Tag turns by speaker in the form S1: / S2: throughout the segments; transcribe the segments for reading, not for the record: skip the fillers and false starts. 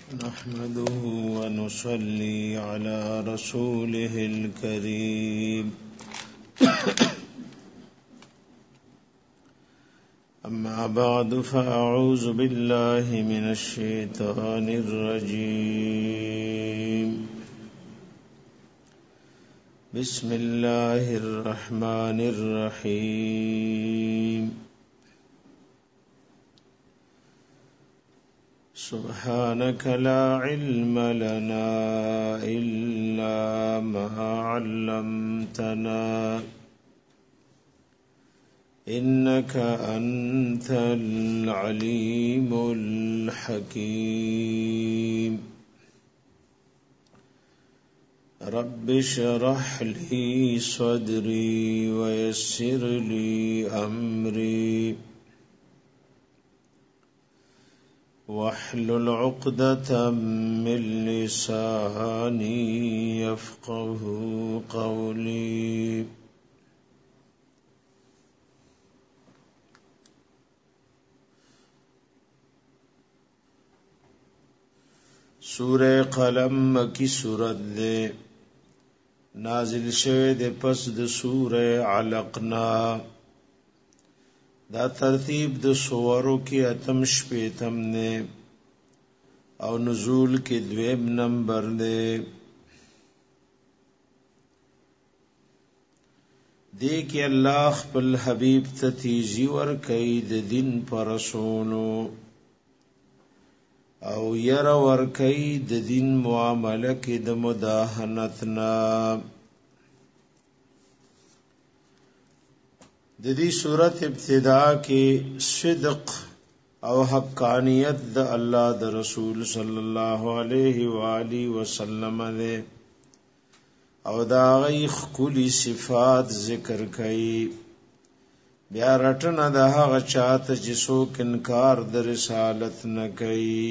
S1: نحمده ونصلي على رسوله الكريم أما بعد فأعوذ بالله من الشيطان الرجيم بسم الله الرحمن الرحيم سبحانك لا علم لنا إلا ما علمتنا إنك أنت العليم الحكيم رب اشرح لي صدري ويسر لي أمري واحلل عقدة من لساني يفقه قولي سورہ قلم مکی سورت دے نازل شوه دے پس د سورہ علقنا دا ترتیب د سورو کی اتم شپیتم نے او نزول کی دویم نمبر دے دے کی اللہ خپل حبیب تتیزی ورکی د دین پر رسولو او یر ورکی د دین معاملہ کی د مداهنتنا د دې صورت ابتدا کې صدق او حقانیت د الله د رسول صلی الله علیه و آله وسلم نه او دا غي خولي صفات ذکر کړي بیا رټنه د هغه چاته چې څوک انکار د رسالت نه کوي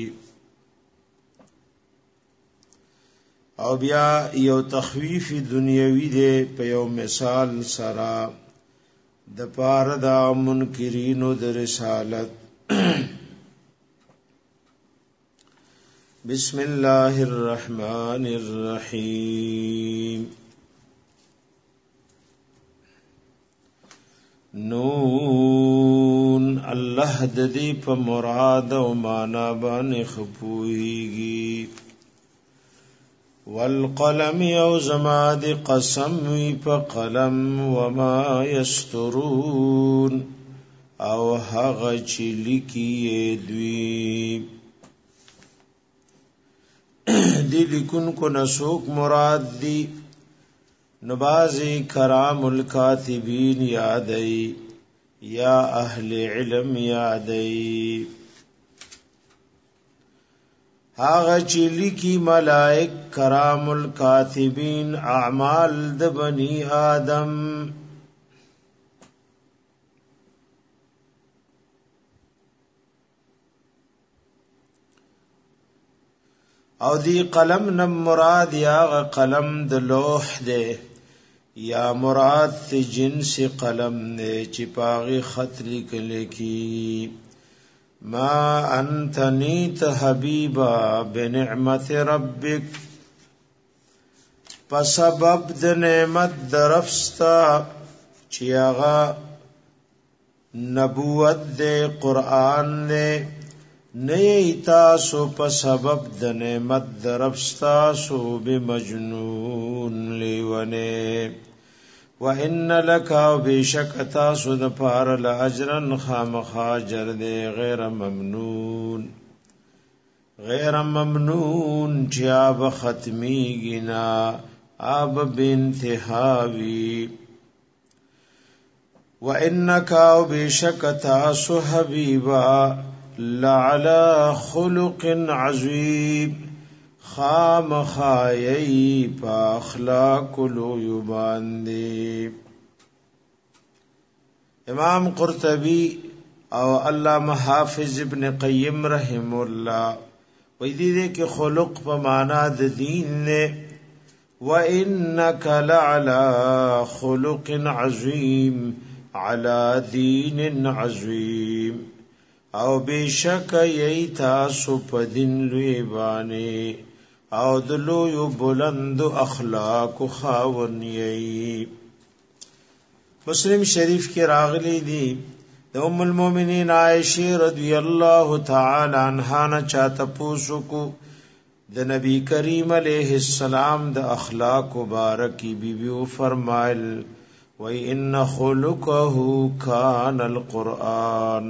S1: او بیا یو تخویف دنیوي دی په یو مثال سره د پاره دا منکرینو د رسالت بسم الله الرحمن الرحیم نون الله د دې په مراد او معنا باندې خپويږي والقلم او زماد قسم وی په قلم وما یسترون او هغه چې لیکي دوی دی لیکون کو نسوک مراد دی نبازی کرام الکاتبین یادئی یا اہل علم یادئی هاغه چې لیکي ملائک کرام الکاتبین اعمال د بنی آدم او دی قلم نم مراد یا قلم د لوح ده یا مراد تی جنس قلم نه چې پاغي خط لیکل کی ما انت نیت حبیبا بنعمت ربک په سبب د نعمت درفستا چې هغه نبوت د قران نه تاسو په سبب د نعمت درفستا سو بمجنون لیونه وَإِنَّ لَكَ وَبِشَكَ تَاسُ دَ پار لَأَجْرًا خَامَخَا جَرْ دَ غَيْرَ مَمْنُونَ جَاب ختمی گنا آب بِانْتِحَاوی وَإِنَّكَ وَبِشَكَ تَاسُ حَبِيبًا لَعَلَى خُلُقٍ عَظِيمٍ خام خایئی پا اخلاق لو یباندی امام قرطبی او علامہ حافظ ابن قیم رحم اللہ ویدی دے کہ خلق پا مانا د دین نے وَإِنَّكَ لَعَلَى خُلُقٍ عَظِيمٍ عَلَى دِينٍ عَظِيمٍ او بشک یی تاسو پدین لوی بانی او دلو یو بلند اخلاق خاون یی. مسلم شریف کی راغلی دی ام المؤمنین عائشہ رضی اللہ تعالی عنہا نے چاته پوسو کو د نبی کریم علیہ السلام د اخلاق مبارکی بیبیو فرمایل و ان خلقه کان القرآن،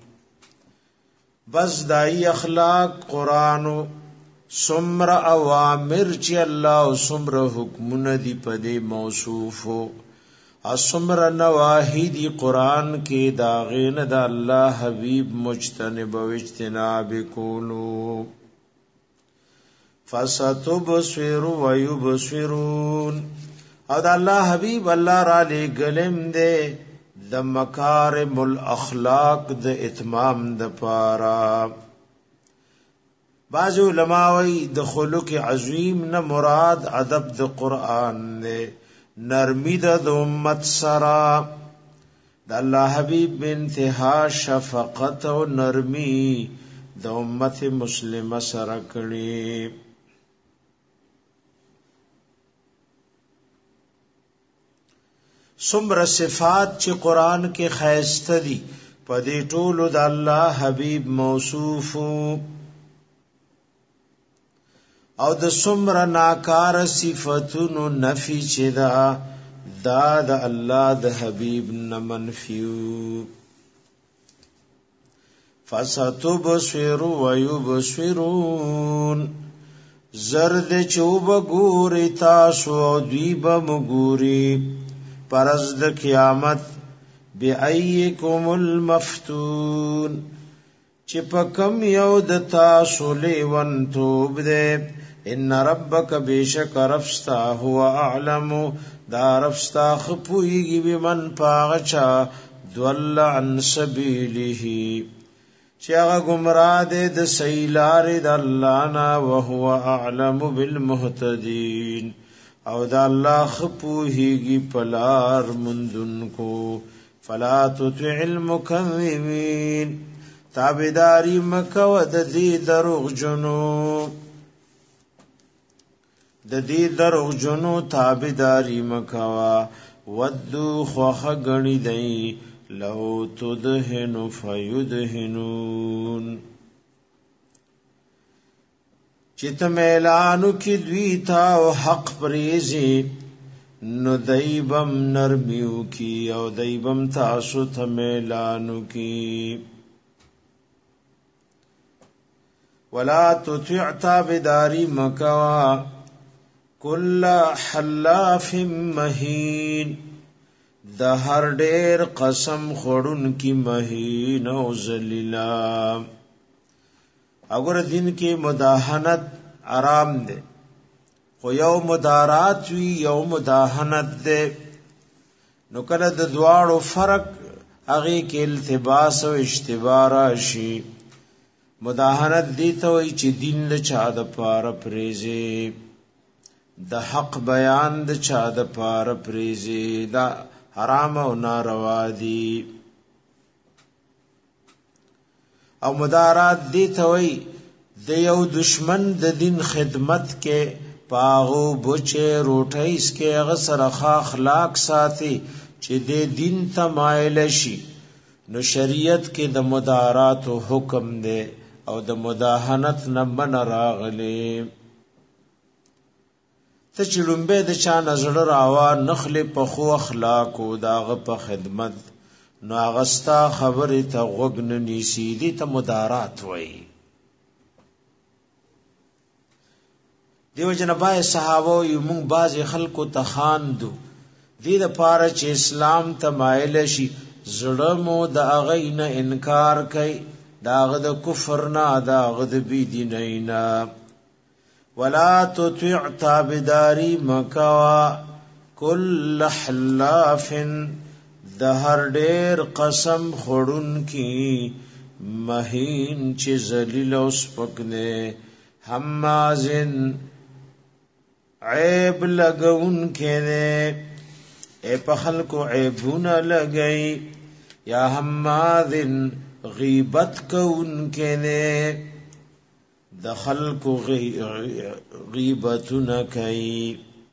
S1: بس دای اخلاق قرآن سمر اوامر چی اللہ سمر حکمون دی پدے موصوفو اسمر نواہی دی قرآن کے داغین دا اللہ حبیب مجتنب و اجتناب کولو فستبصر و یبصرون، او دا اللہ حبیب اللہ را لے گلم دے د مکارم الاخلاق د اتمام د پارا. بعض علماء وی د خلق عظیم نہ مراد ادب د قرآن نے نرمی د امت سرا د اللہ حبیب بانتہا شفقت و نرمی د امت مسلمہ سرا کړي. سمر صفات چې قرآن کې خیسته دي پدې ټولو د الله حبیب موصوفو او د سمر ناکار صفاتونو نفی چې دا د الله د حبیب نه منفیو. فستبصر و یبصرون، زرد چوب ګوري تاسو او دوی به مګوري پرز د قیامت بأیکم المفتون، چې په کم یو د تاسو لیون توب دے. ان ربک بیشک رفستا هو اعلم، دا رفستا خپویږي بمن پاغچا دول عن سبیله، چې هغه گمراه دے د سیلار د الله نا وهو اعلم بالمهتدین، او دا اللہ خپوہیگی پلار مندن کو. فلا تطع المکذبین، تابداری مکو ددی دروغ جنو تابداری مکوا. ودو خوخ گنی دئی لو تدہن فیدہنون، چت میلانو کی دوی تا او حق پریزی نو دیبم نرمیو کی او دیبم تاسو تا میلانو کی. ولا تطع تابداری مکوا کل حلاف مہین، دا ہر ډیر قسم خورن کی مہین او ذلیلا. اگر دین کې مداهنت آرام دے خو یو مدارات وی یو مداهنت دے، نو کله د دواړو فرق هغه کې التباس او اشتباه راشي. مداهنت دی ته وی چې دین له چا د پاره پریزي، د حق بیان د چا د پاره پریزي، دا حرام او ناروا دي. او مدارات دی ته وی د یو دشمن د دین خدمت کې پاغو بچه روټیس کې هغه سره اخلاق ساتي چې د دین ته مایل شي، نو شریعت کې د مدارات حکم دی او د مداهنت نه من راغلی. ته چې لومبه د چا نظر راوا نخله په خو اخلاق او داغه په خدمت، نو اغستا خبره ته غوګ نه نیسی، دي ته مدارات وای. دیو جنبای صحابه یو مونږ باز خلکو ته خاندو دې د پاره چې اسلام ته مایل شي، زړه مو د هغه نه انکار کوي، دا هغه د کفر نه، دا هغه د بی دینۍ نه. ولا تطع تابداری مکوا کل حلاف، د هر ډیر قسم خورن کی مہین چې ذلیل او سپک نه. حمازن عیب لگون کے دے، اے پخل کو عیبون لگئی. یا حمادن غیبت کوونکې نه د خلکو غیبتونه کوي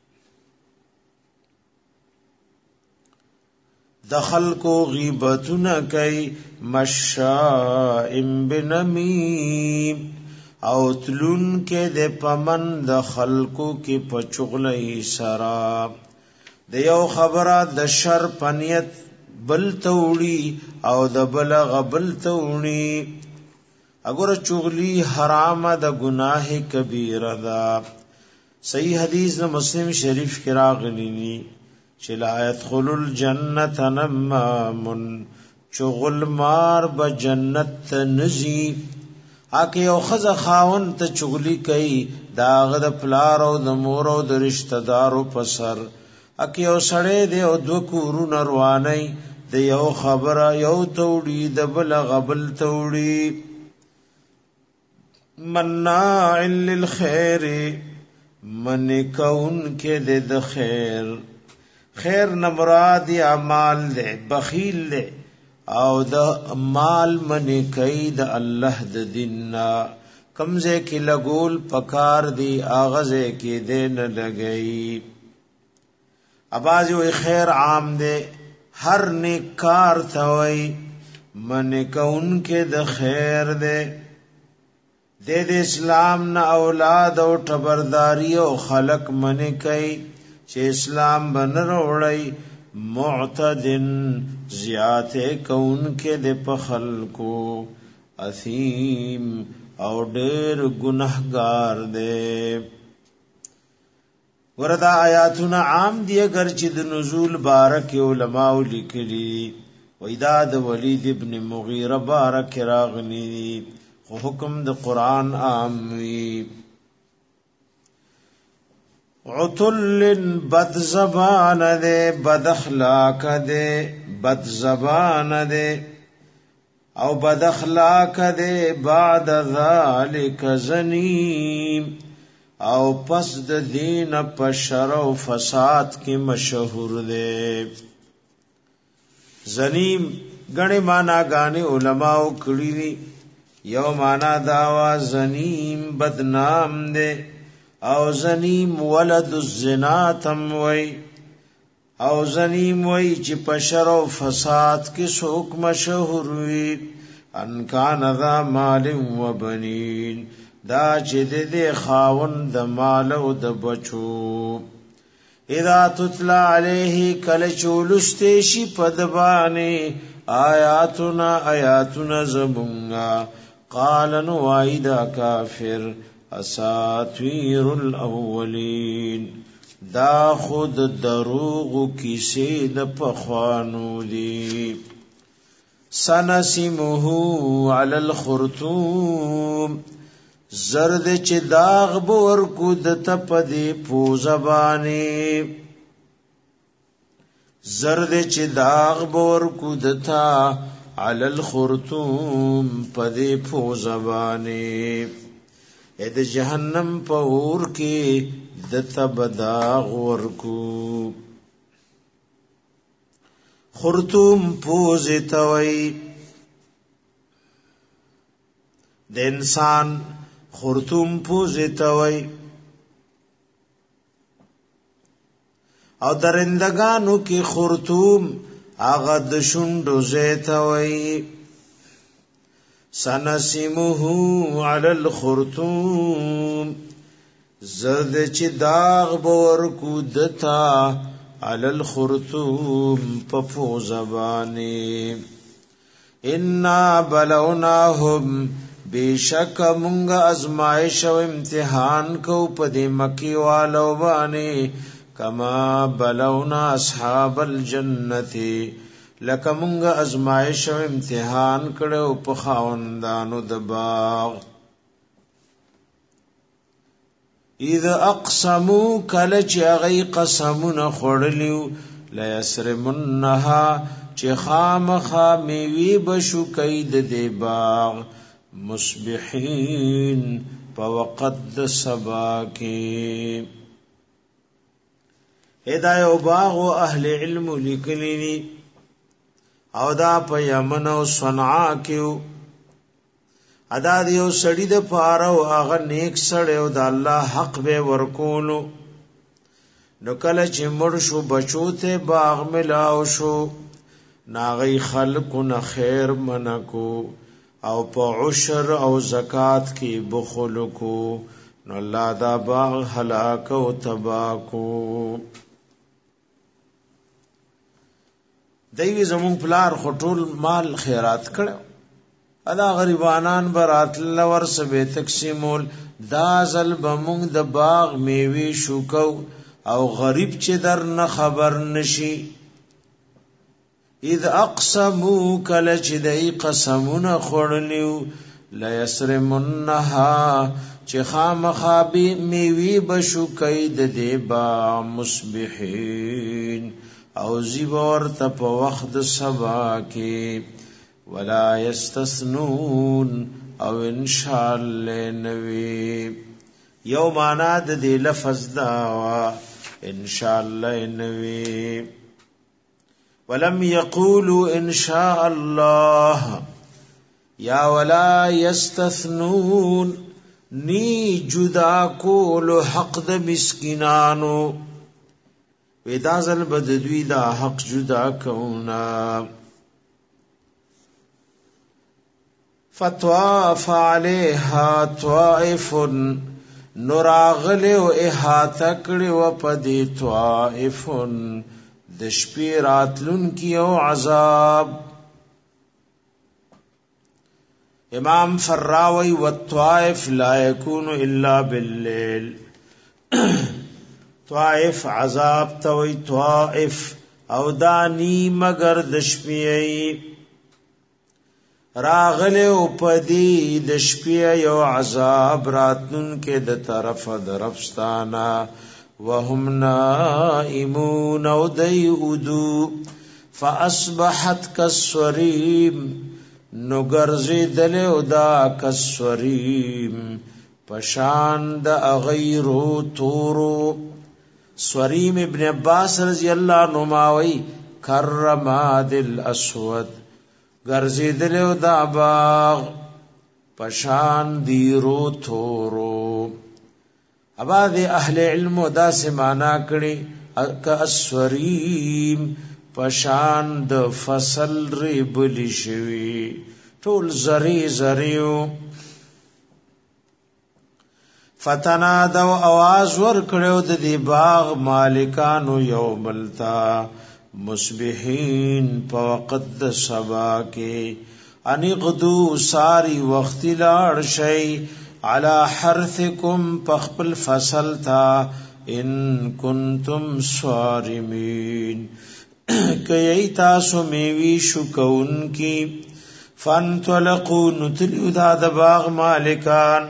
S1: د خلکو غیبتونه کوي مشائم بنمیم او تلون کې د پمن د خلکو کې پچغلې سرا د یو خبره د شر پنیت بل توړي او د بلغ بل توړي اگر چغلی حرام د گناہ کبیره ده صحیح حدیث د مسلم شریف کې راغلی چې لا يدخل الجنه نمام چغل مار به جنت نزي اکه یو خزه خاون ته چغلی کوي داغه د پلار او د مور او د رشتہ دارو په سر اکه یو سړی دی او دو کورو نروانی د یو خبره یو توړي د بل غبل توړي مناع للخير من کون کې د خیر خیر نمراد اعمال دے بخیل دے او د مال منی کئی د الله د دیننا کمزه کې لګول پکار دی اغازه کې دین لګئی اباز وی خیر عام دے هر نیک کار توي من کون کې د خیر دے د اسلام نه اولاد او ټبرداري او خلق من کئی چې اسلام بنر وړي معتدن زیات کون کې د پخل کو اثیم او ډېر ګناهګار دی وردا آیاتنا عام دی اگر چې د نزول بارک علماء لیکلي وېدا د ولید ابن مغیره بارک راغلی خو حکم د قران عام وی عتل بد زبان دے بد اخلاق دے بد زبان دے او بد اخلاق دے بعد ذالک زنیم او پس د دین په شر او فساد کې مشهور دے زنیم غنی معنا غانی علماء کړي یو معنا داوا زنیم بدنام دے او زنیم ولد الزنا تم وی او زنیم وی چې پشر او فساد کې څوک مشهور وي ان کان ذا مال و بنین دا چې د خاوند د مال او د بچو اذا تتلا علیه کل چولسته شي پدبانه آیاتنا زبونگا قالن وایدا کافر اساطیر الاولین دا خود دروغ کیسه د پخوانو دی سنسمه علی الخرطوم زرد چې داغ بور کو د تپدی پو زبانی زرد چې داغ بور کو دتا علی الخرطوم پدی پو زبانی د جهنم په اور کې د تبدا غور کو خرطوم پوزتوي د انسان خرطوم پوزتوي او درندگانو کې خرطوم هغه د شونډو زیتوي سنسمه علی الخرطوم زرد چې داغ بور کو دتا علی الخرطوم پفو زبانی انا بلوناهم بیشک مونږ ازمائش او امتحان کو پدې مکی والو باندې کما بلونا اصحاب الجنتی لکه مونږه ازمائش او امتحان کړو په خاوندانو د باغ اذا اقسموا کل چې غي قسمونه خړلیو لا يسرمنها چې خامخا میوي بشو کید دی باغ مصبحين په وقت د سبا کې هدايه باغ او اهل علم لیکلي او دا په یمن او صنعاء کې ادا دیو سړی د پاره او هغه نیک سړی او د الله حق به ورکولو نو کله چې مړ شو بچو ته باغ ملاو شو ناغی خلق نه خیر منکو او په عشر او زکات کې بخل کو نو الله دا باغ هلاک او تباہ کو دوی زمون پلار خټول مال خیرات کړو ادا غریبانان براتل ورس به تقسیمول دا زل بمون د باغ میوي شوکو او غریب چې در نه خبر نشي اذ اقسموا کل چې دای قسمونه خورلیو لا یسرمنها چې خامخابي میوي بشو کید دی با مصبحین او زیبور ته په وخت سبا کې ولا یستثنون او ان شاء الله نوی یو معنا د دې لفظ دا ان شاء الله نوی ولم يقولوا ان شاء الله یا ولا یستثنون نی جدا کول حق د مسکینانو ودا زل بدوی دا حق جدا کونا فطواف علیها طائف نراغل و احاطه کړي و پدې طائف د شپې راتلون کی او عذاب امام فراوی والطائف لا يكون الا بالليل طائف عذاب توي طائف او دانی مگر د شپې راغله او پدی د شپې یو عذاب راتن کې د طرف درفستانا وهم نائمون او دیودو فاصبحت کالصریم نگرزی دلیو دا کالصریم پشان دا غیرو تورو صریم ابن عباس رضی اللہ نماوی کرماد الاسود گرزی دلیو دا باغ پشان دیرو تورو ابا دی اہل علم دا سمانا کری که اسوریم پشان د فصل ری بلی شوی ټول زری زریو فتنادو आवाज ور کړو د دی باغ مالکانو یوملتا مصبحین په وخت د سبا کې ان غدو ساری وخت لاړ شي علی حرثکم پخپل فصل تا ان کنتم صارمین کئی تاسو میوی شکون کی فانطلقوا نتلیو دا باغ مالکان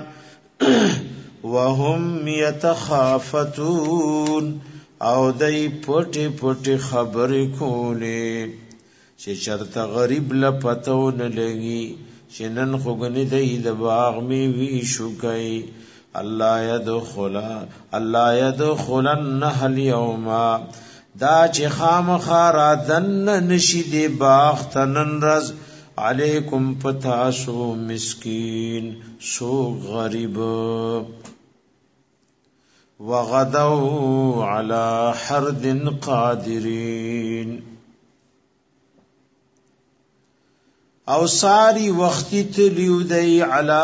S1: وهم یتخافتون او دای پټی پټی خبرې کولې چې چرته غریب لپتو نه لګي چې نن خوګنی دی د باغ میوی شوکای الله يدخلن اليوم دا چې خامخارا دن نشي دی باغ تنن رز علیکم پتاسو مسکین سو غریب وغدوا على حرد قادرین او ساری وقتی تلیو دی علی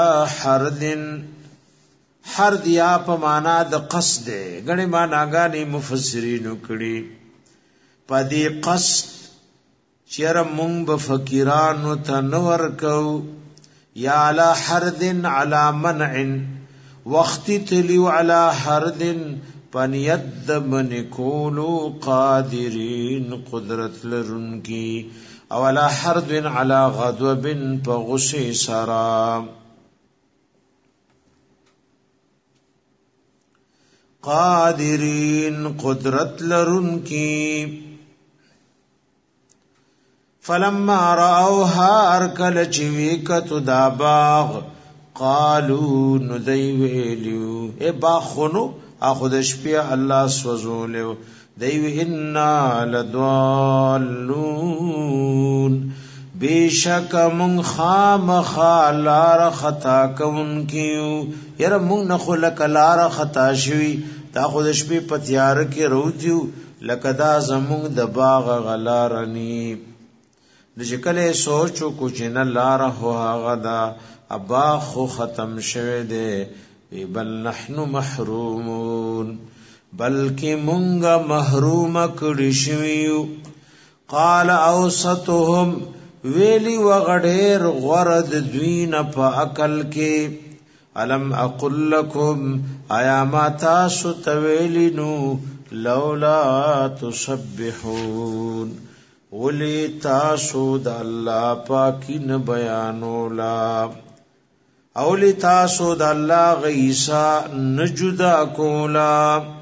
S1: حرد یا په معنا د قصد غړي معناګانی مفسرین کړي پدې قصد چیر مونږ به فقیرانو ته نور کو یا علی حرد علی منع وقتی تلیو علی حرد پنید من کولو قادرین قدرت لرونکی او علی حرد علی غضب پغصی سرام قادرین قدرت لرونکی فلما رأوها ارکل چویکت دا باغ قالو ندی ویلیو اے باغ خونو اخو د شپې الله سوزولیو دیو انا لضالون بیشک من خامخا لار خطا کون کیو یره مون نخلق لار خطا شوی تا خود شپی پتیار کی روتیو لکدا زمون د باغ غلارنی دجکله سوچو کوچنه لار هو غدا ابا خو ختم شوه دے بل نحنو محرومون بلکی مونگا محروم کړي شویو قال اوسطهم ویلی وغډیر غرد دوین په عقل کې الم اقل لكم ایا ما تاسو تویلینو لولا تسبحون ولی تاسو د الله پاکین بیانولا اولی تاسو د الله غیسا نجدا کولا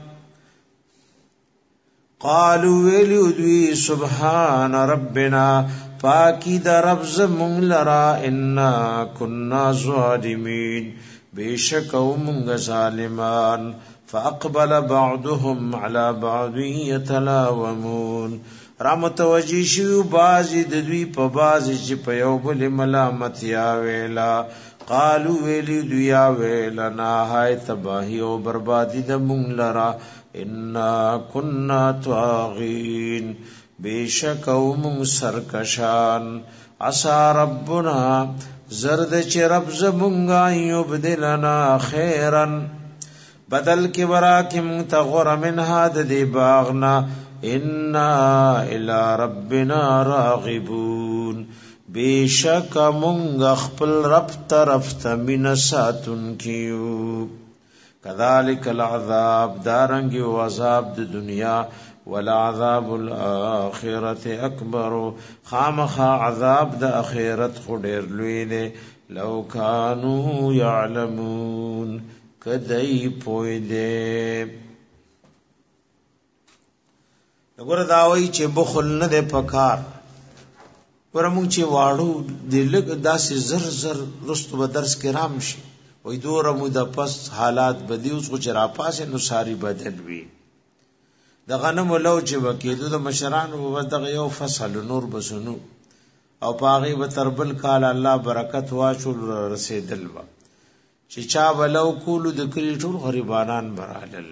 S1: قالوا ویلو دوی سبحان ربنا پاکی د رب زمون لرا انا كنا ظالمین بیشک او مونږ ظالمان فاقبل بعضهم على بعض يتلاومون رامتوجی شو بازی د دوی په بازی چې په یو بل ملامت یا ویلا قالو ویلی دویا ویلنا هاي تباہی او بربادی د مونږ لرا انا كنا طاغین بیشک او مونږ سرکشان عسى ربنا زرد چې رب زمونږه یبدلنا خیرا بدل کې ورا کې مونږ ته غور منها د دې باغنا انا الى ربنا راغبون بیشک مونږ خپل رب طرف ته من ساتون کیو کذالک العذاب دارنګ او عذاب د دنیا ولعذاب الاخرته اکبر خامخ عذاب د اخرت خو ډیر لوی دی لو کانوا یعلمون کدی پوی دی وګوره دا وایي چې بخل نه ده پکار ورمون چې واړو د لګ داسې زر زر رستو به درس کې رام شي وای دوره مو د پس حالات بدیوس خو چر پاسه نو ساری بدل وی د غنم لو چې وکیدو د مشران او دغه یو فصل نور بسنو او پاغي به تربل کال الله برکت واچول رسیدل وا چې چا ولو کول د کلی ټول غریبانان برالل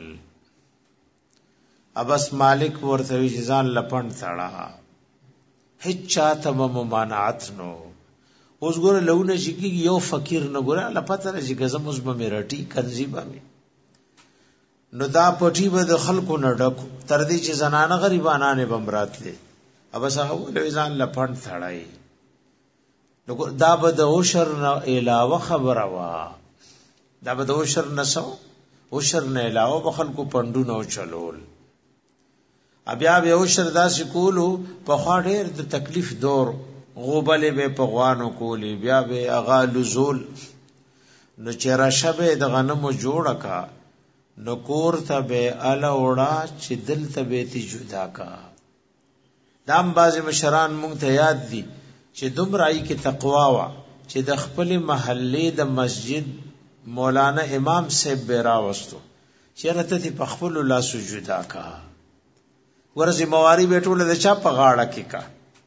S1: ابس مالک ورته وی ځان لپند تړه هیڅ چاته ممانعت نو اوس ګور لونه چې یو فقیر نه ګور الله پته راځي که زموږ به میراټي کنزیبا می نو دا پټي به د خلکو نه ډکو تر دې چې زنانه غریبانانه بمراتلې ابس هغه ولې ځان لپند تړای نو دا به د اوشر نه علاوه خبره وا دا به د اوشر نسو اوشر نه علاوه به خلکو پندو نو چلول بیا به اوشر داسې کولو په خوا ډېر د تکلیف دور غوبلې به پغوانو کولی بیا به اغا لزول نو چیرې شبه د غنمو جوړه کا نو کور ته به الا وړا چې دل ته به تی جدا کا دام باز مشران مونږ ته یاد دي چې دومره کې تقوا وا چې د خپل محلې د مسجد مولانا امام صاحب بیرا وستو چیرې ته په خپل الله سجدا کا ورځي مواری بیٹول د چا په غاړه کې کا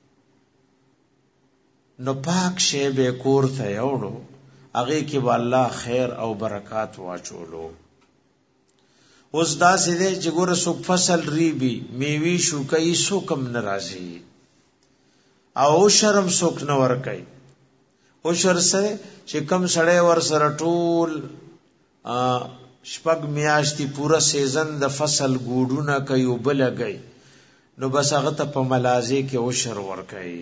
S1: نو پاک شی به کور ته یوړو هغه کې والله خیر او برکات واچولو اوس دا سیده چې ګور سو فصل ریبي میوي شو کوي سو کم ناراضي او شرم سوک نه ور کوي او شر سره چې کم سړی ور سره ټول شپږ میاشتي پورا سیزن د فصل ګوډونه کوي او بلګي نو بس هغه ته په ملازه کې او شر ور کوي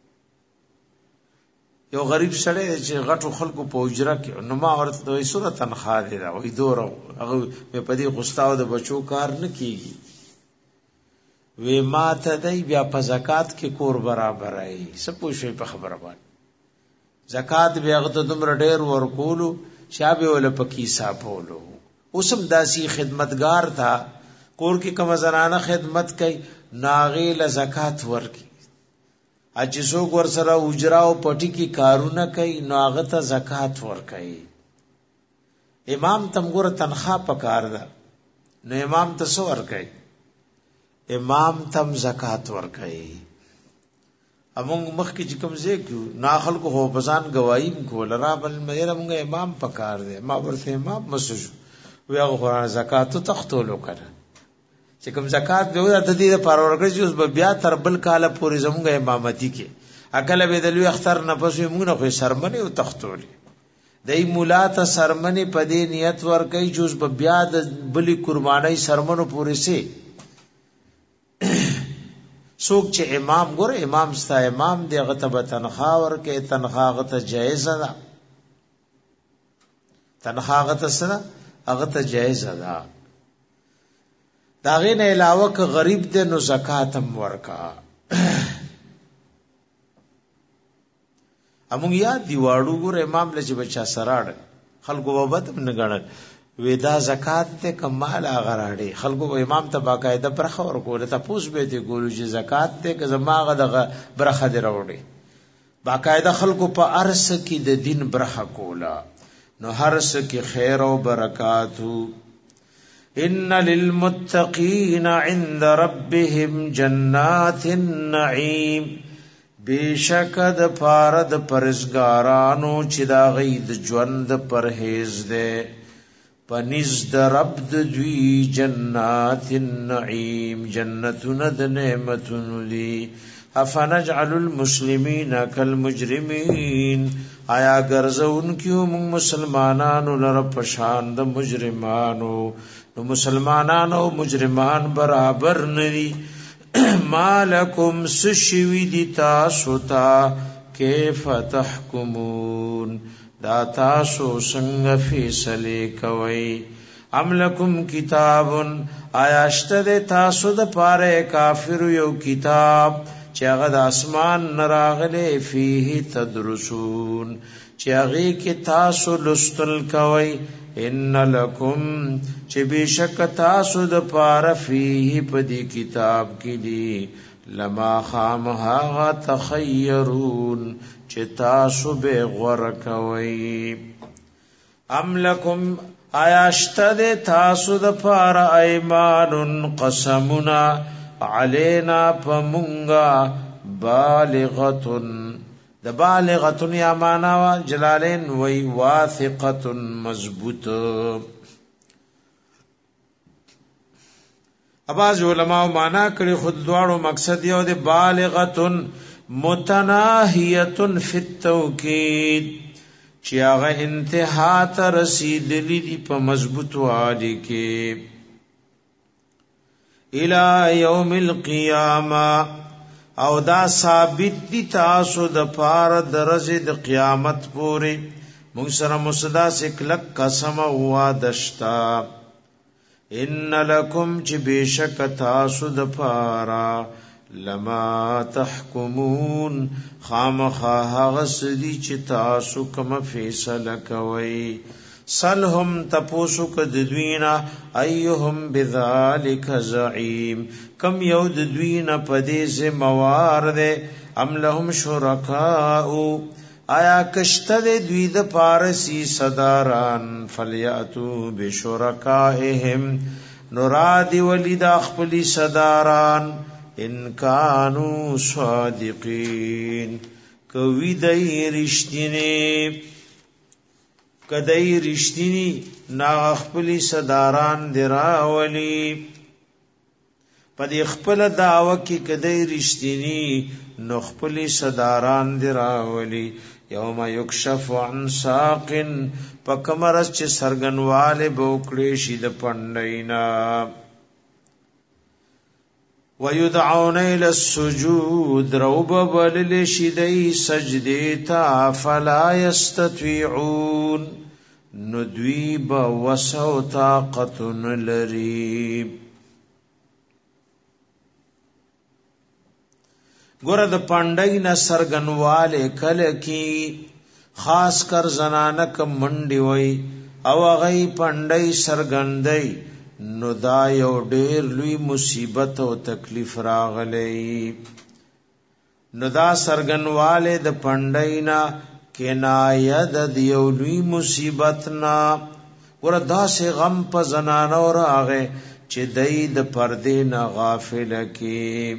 S1: یو غریب سړی چې غټو خلکو په اجره کې نو ما ورته دوی سره تنخواه دی دا وای دوره هغه په دې غستاو د بچو کار نه کیږي وی ما ته دی بیا په زکات کې کور برابر ای سپو شي په خبره باندې زکات بیا غته دومره ډیر ورکولو شابه ول پکې صاحبولو اوسم داسي خدمتگار تھا کور کې کوم زنانه خدمت کوي ناغي ل زکات ورکی اجسو ور سره اجرا او پټی کی کارونه کوي ناغه ته زکات ور کوي امام تم ګور تنخواه پکار ده نو امام ته سو ور کوي امام تم زکات ورکړي. امون مخکې چې کوم ځای کې ناخل کو هو بزان گواہیم کول را بل مېره موږ امام پکار دی. ما ورته امام مسج وی هغه زکات تختولو کړه چې کوم زکات به د دې لپاره ورکړي چې اوس بیا تر بل کال پورې زموږ امامتي کې اکل به د لوی اختر نه پس موږ نه خو سرمنه او تختولې دای مولا ته سرمنه په دې نیت ورکړي چې اوس بیا د بلی قربانای سرمنو پورې سي څوک چې امام ګوره امام ستا امام دی هغه ته تنخوا ورکې تنخوا هغه ته جایز ده تنخوا هغه ته سره هغه ته جایز ده دا غي نه علاوه ک غریب دی نو زکات هم ورکا امون یاد دی واړو ګوره امام لږ بچا سراړ خلکو وبد نه غړل ودا زکات ته کمال اغراړي خلکو امام ته باقاعده برخه ورکول ته پوس به دي ګورو چې زکات ته که زماغه دغه برخه دی راوړي باقاعده خلکو په ارس کې د دین برخه کولا نو هرس کې خیر او برکات ان للمتقین عند ربهم جنات النعیم بیشکد فارد پرزګارانو چې دا غید ژوند پرهیز ده پنیز د رب د دوی جنات النعیم جنتون د نعمتون دی افنجعل المسلمین کالمجرمین آیا ګرځون کیو موږ مسلمانانو لره پشان د مجرمانو نو مسلمانانو مجرمان برابر ندي مالکم سشوی دی تاسو تا کیف تحکمون دا تاسو څنګه فیصله کوي ام لکم کتابن آیاشته د تاسو د پاره کافر یو کتاب چې هغه د اسمان نراغله فيه تدرسون چې هغه کې تاسو لستل کوي ان لکم چې بشک تاسو د پاره فيه په دې کتاب کې دی لما خامها تخیرون چې تاسو به غوړه کوي ام لکم آیاشته تاسو د پاره ایمانن قسمنا علینا پمونگا بالغتن د بالغتن یا معنا جلالین وی واثقتن مضبوط اباظ علماء معنا کړي خود دواړو مقصد یو د بالغتن متناهیتن فی التوکید چې هغه انتها ته رسیدلی دی په مضبوط والی کې الى یوم القیامه او دا ثابت دی تاسو د پار درجه د قیامت پورې موږ سره مصدا سکلک قسم هوا دشتا ان لکم چې بشک تاسو د پارا لما تحکمون خامخا غسدی چې تاسو کوم فیصله کوي سلهم تپوسو ک د دوینا ایهم بذالک زعیم کم یو د دوینا پدې زموار ده ام لهم شرکاء آیا کشته د دوی د پارسی صداران فلیاتو بشرکائهم نورادی ولید خپلی صداران ان کانوا صادقین کوي دای رښتینی کدی رښتینی نا خپلی صداران دراولی پدې خپل دعوه کې کدی رښتینی نو خپلی صداران دراولی یوم یکشف عن ساق پکمرس چې سرګنواله بوکړې شي د پندینا ويدعون الى السجود روب بلل شدی سجدیتا فلا يستطيعون ندویب وسو طاقت لری ګور د پاندای نه سرګنواله کله کی خاص کر زنانه ک منډي وای او غي پاندای سرګندای نو دا یو ډیر لوی مصیبت او تکلیف راغلی نو دا سرګنواله د پنداینا کنایه د یو لوی مصیبت نا ور دا سه غم په زنانو راغه چې دای د پردې نه غافل کی.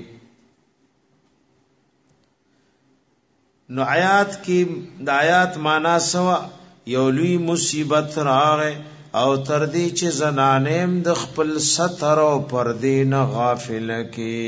S1: نو آیات کی د آیات معنا سوا یو لوی مصیبت راغې او تر دې چې زنانیم د خپل ستر او پردې نه غافل کی.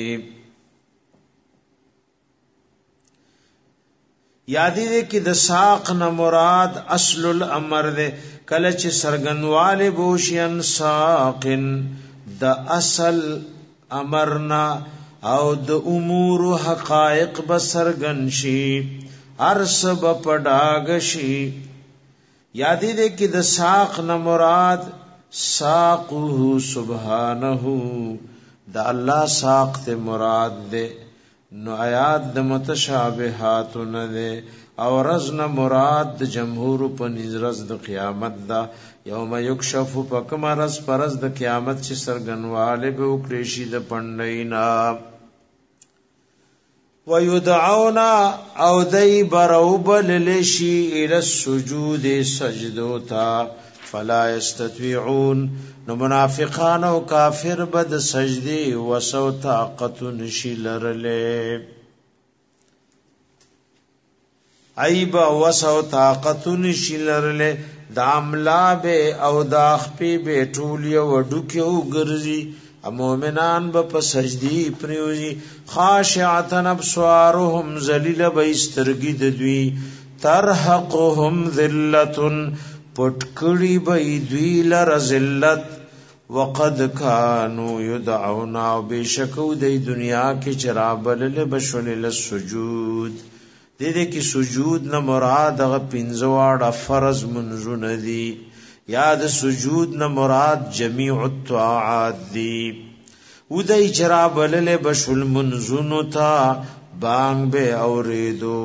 S1: یادی دې کې د ساق نه مراد اصل الامر دې کله چې سرګنواله بوشین ساقن د اصل امرنا او د امور حقائق بسرګنشي ارسب پډاګشي. یادی دې کې د ساق نه مراد ساقه سبحانه د الله ساق ته مراد دې. نو آیات د متشابهات نه ده او رزن مراد د جمهور په نظرز د قیامت دا یوم یکشف پکم رز پرز د قیامت چې سرګنواله به وکړي د پندینا ويدعون او دای بروبل لشی ال السجود سجدوتا فلا يستطيعون. نو منافقان او کافر بد سجدي وسو طاقت نشی لرله عیب وسو طاقت نشی لرله د عملا به او د خپې به ټول یو ډکیو ګرځي. مومنان به په سجدي پریوزي خاشعتن ابصارهم ذلیل بیسترګي د دوی ترحقهم ذلتن پټکړی به دوی لر ذلت وقد كانوا يدعون بشکو د دنیا کې چرابل له بشل السجود. دې کې سجود نه مراد غ پنځواړه فرض منځونه دي یا د سجود نه مراد جميع الطاعات دي. ودای چرابل له بشل منځونو تا بانګ به اوریدو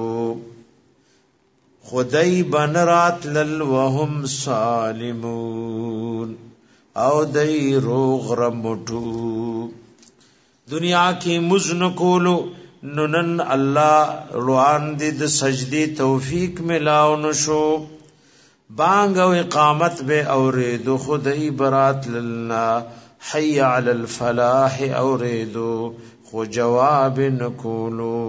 S1: خدای بنرات لل وهم سالمون او دای روغ رمټو. دنیا کې مزن کولو ننن الله روان دي د سجدي توفیق ملاو نشو بانګ او اقامت به اوریدو خدای برات لنا حي على الفلاح اوریدو خو جواب نکولو.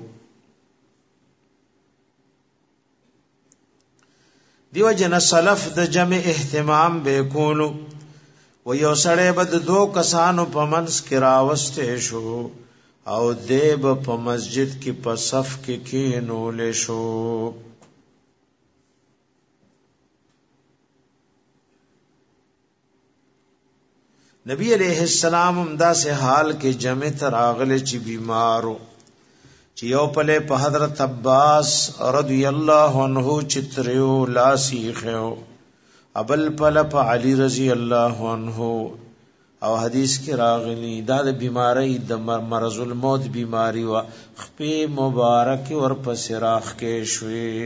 S1: دیو جن سلف د جمع اهتمام به کولو و یو سړی بد دو کسانو په منځ کې راوسته شو او دیب په مسجد کې په صف کې کېنول شو. نبی علیہ السلام همدا سے حال کې جمع تر اغله چې بیمارو چې یو پله په حضرت عباس رضی الله عنه چتریو لاسی خو ابل پله په علی رضی الله عنه او حدیث کې راغلی دا د بیماری د مرض الموت بیماری وا خپې مبارک ور پس راخ کې شوي.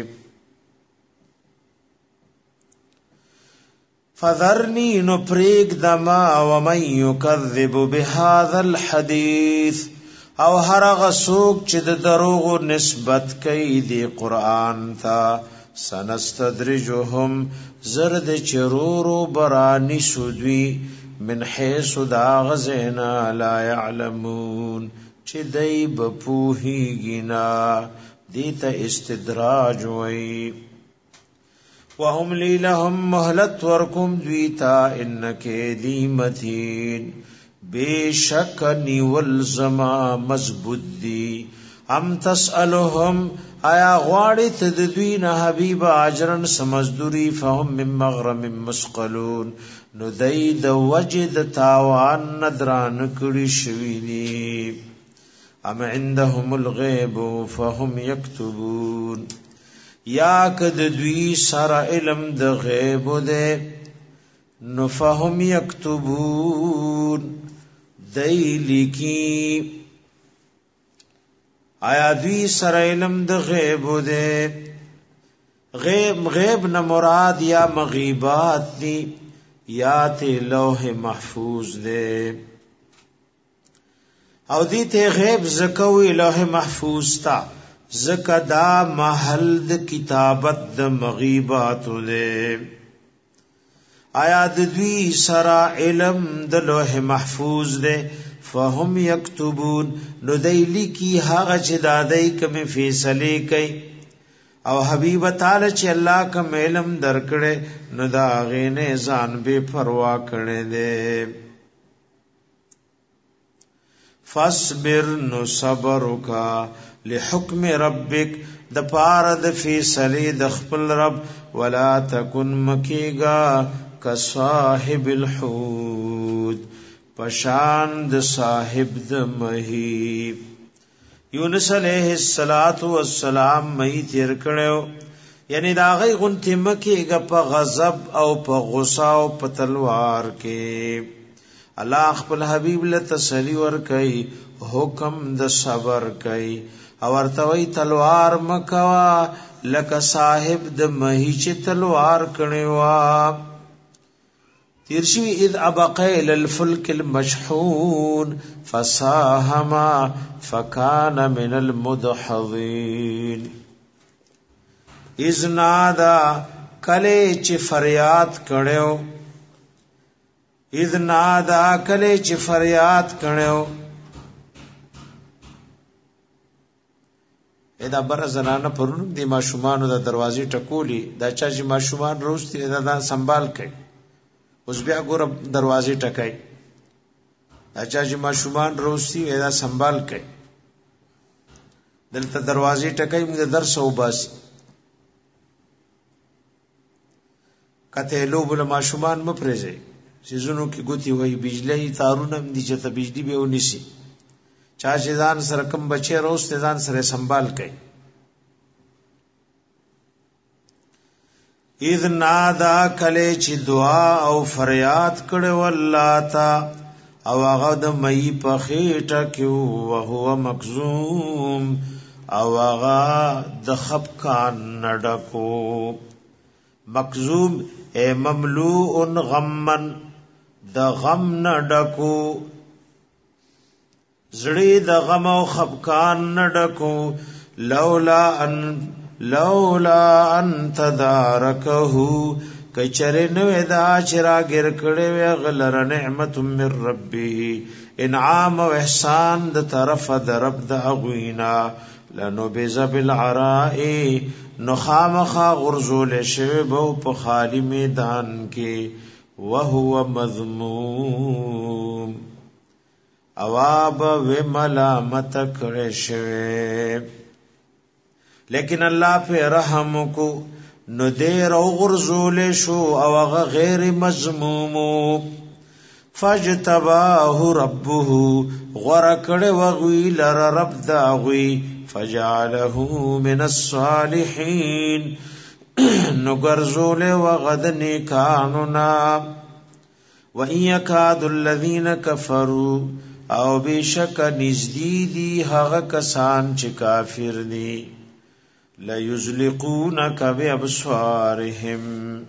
S1: فذرنی نو پریگ دما ومن یکذب بهذا الحدیث او هر غسوک چې د دروغ نسبت کوي دی قران تا سنستدرجهم زرد چرورو برانی سودوی من حیث دا غزینا لا يعلمون چې دی بپوهیږي دیتا استدراج وی. وهم لی لهم مهلت ورکم دویتا انکه دی متین بیشک نیول زما مضبوط دی. ام تسألهم آیا غواړی تدوین حبیب اجرن سمزدوری فهم من مغرم مسقلون نو دای د وجد تاوان ندران کړي شوی دی. ام عندهم الغیب فهم یکتبون یا کد دوی سر علم د غیب ده نو فهم یکتبون دی لیکی. آیا دوی سر علم د غیب ده غیب نه مراد یا مغیبات دی یا ته لوح محفوظ ده او دی ته غیب زکوی لوح محفوظ تا زکا دا محل د کتابت د مغیبات ده. آیا د دوی سره علم د لوح محفوظ ده فهم یکتبون نو دیلی کی هغه چې دادای کوم فیصله کوي او حبیب تعالی چې الله کوم علم درکړي نو دا غینه ځان به پروا کړي دي فاصبر نو صبر وکا لحکم ربک د پاره د فیصله د خپل رب ولا تکن مکیگا کصاحب الحوت پشان د صاحب د مہی یونس علیہ السلام مئی تیر کړو یعنی دا غي غنتی مکیگا په غضب او په غصه او په تلوار کې الله خپل حبیب له تسلی ور کوي حکم د صبر کوي او ورتوي تلوار مکوا لک صاحب د مہی چې تلوار کړي تیرشوی اذ ابقیل الفلک المشحون فساهم فکان من المدحضین اذ نادا کله چې فریاد کړو اذ نادا کله چې فریاد کړو ادا بر زنانه پرونم دی ماشومان د دروازې ټکولی دا چا چې ماشومان روستي دا سنبال کوي اوس بیا ګور دروازې ټکای اچھا چې ماشومان روستي ادا سنبال کوي دلته دروازې ټکای موږ درس او بس کته لوبل ماشومان مپرځي سيزونو کې ګوتی وای بجلی تارونه دي چې ته بجلی به ونیسي چا چې ځان سره کم بچي روست ځان سره سنبال کوي اذ نادا کله چې دعا او فریاد کړو الله تا او هغه د مئی په خېټه کې او هو مکظوم او هغه د خفقان نډکو مکظوم اے مملوء غمن د غم نډکو زړی د غم او خفقان نډکو لولا ان تدارکه کچره نو ادا چرا ګر کړي وی غلر نعمت من ربه انعام او احسان د طرف د رب د اغوینا لنو بذب العراء نخامخ غرزول شوی بو په خالی میدان کې وهو مذموم اواب و ملامت کړي شوی لیکن الله په رحم کو نو دیر او غرزول شو او هغه غیر مذموم فاجتباه ربه غرکړ وغوی لر رب دا غوی فجعله من الصالحین نو غرزول وغد نیکاننا وان یکاد الذین کفروا او بشک نزدیدی هغه کسان چې کافر دي لا یزلقونک بابصارهم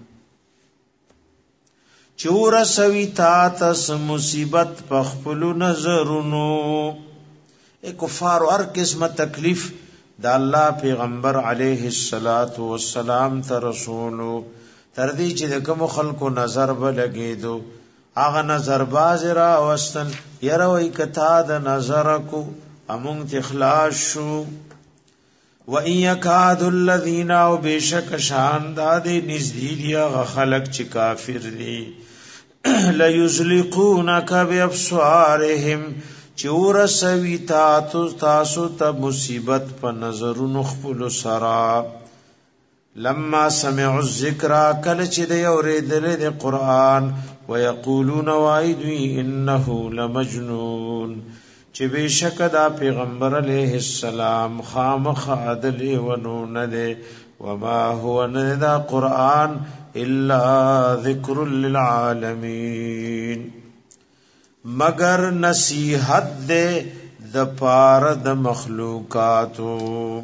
S1: چور سوی تا تس مصیبت پخپل نظرونو اے کفار اور قسم تکلیف دا الله پیغمبر علیه الصلاۃ والسلام ته رسولو تر دې چې د کوم خلکو نظر به لګیدو هغه نظر باز را واستن يروي کتا د نظر کو امون اخلاص شو وَإِن يَكَادُ الَّذِينَ او بشک شان دادی نزدیدیا خلق چې کافر دي لا یزلقونک بابصارهم چور سوی تاسو ته مصیبت په نظرونو خپل سرا لما سمعوا الذکر کله چې د اوریدل د قران ويقولون وایدوی انه لمجنون چې بشک دا پیغمبر علیہ السلام خامخ عدل ونو نه وما هو ندا قرآن الا ذکر للعالمین مگر نصیحت دے د پار د مخلوقاتو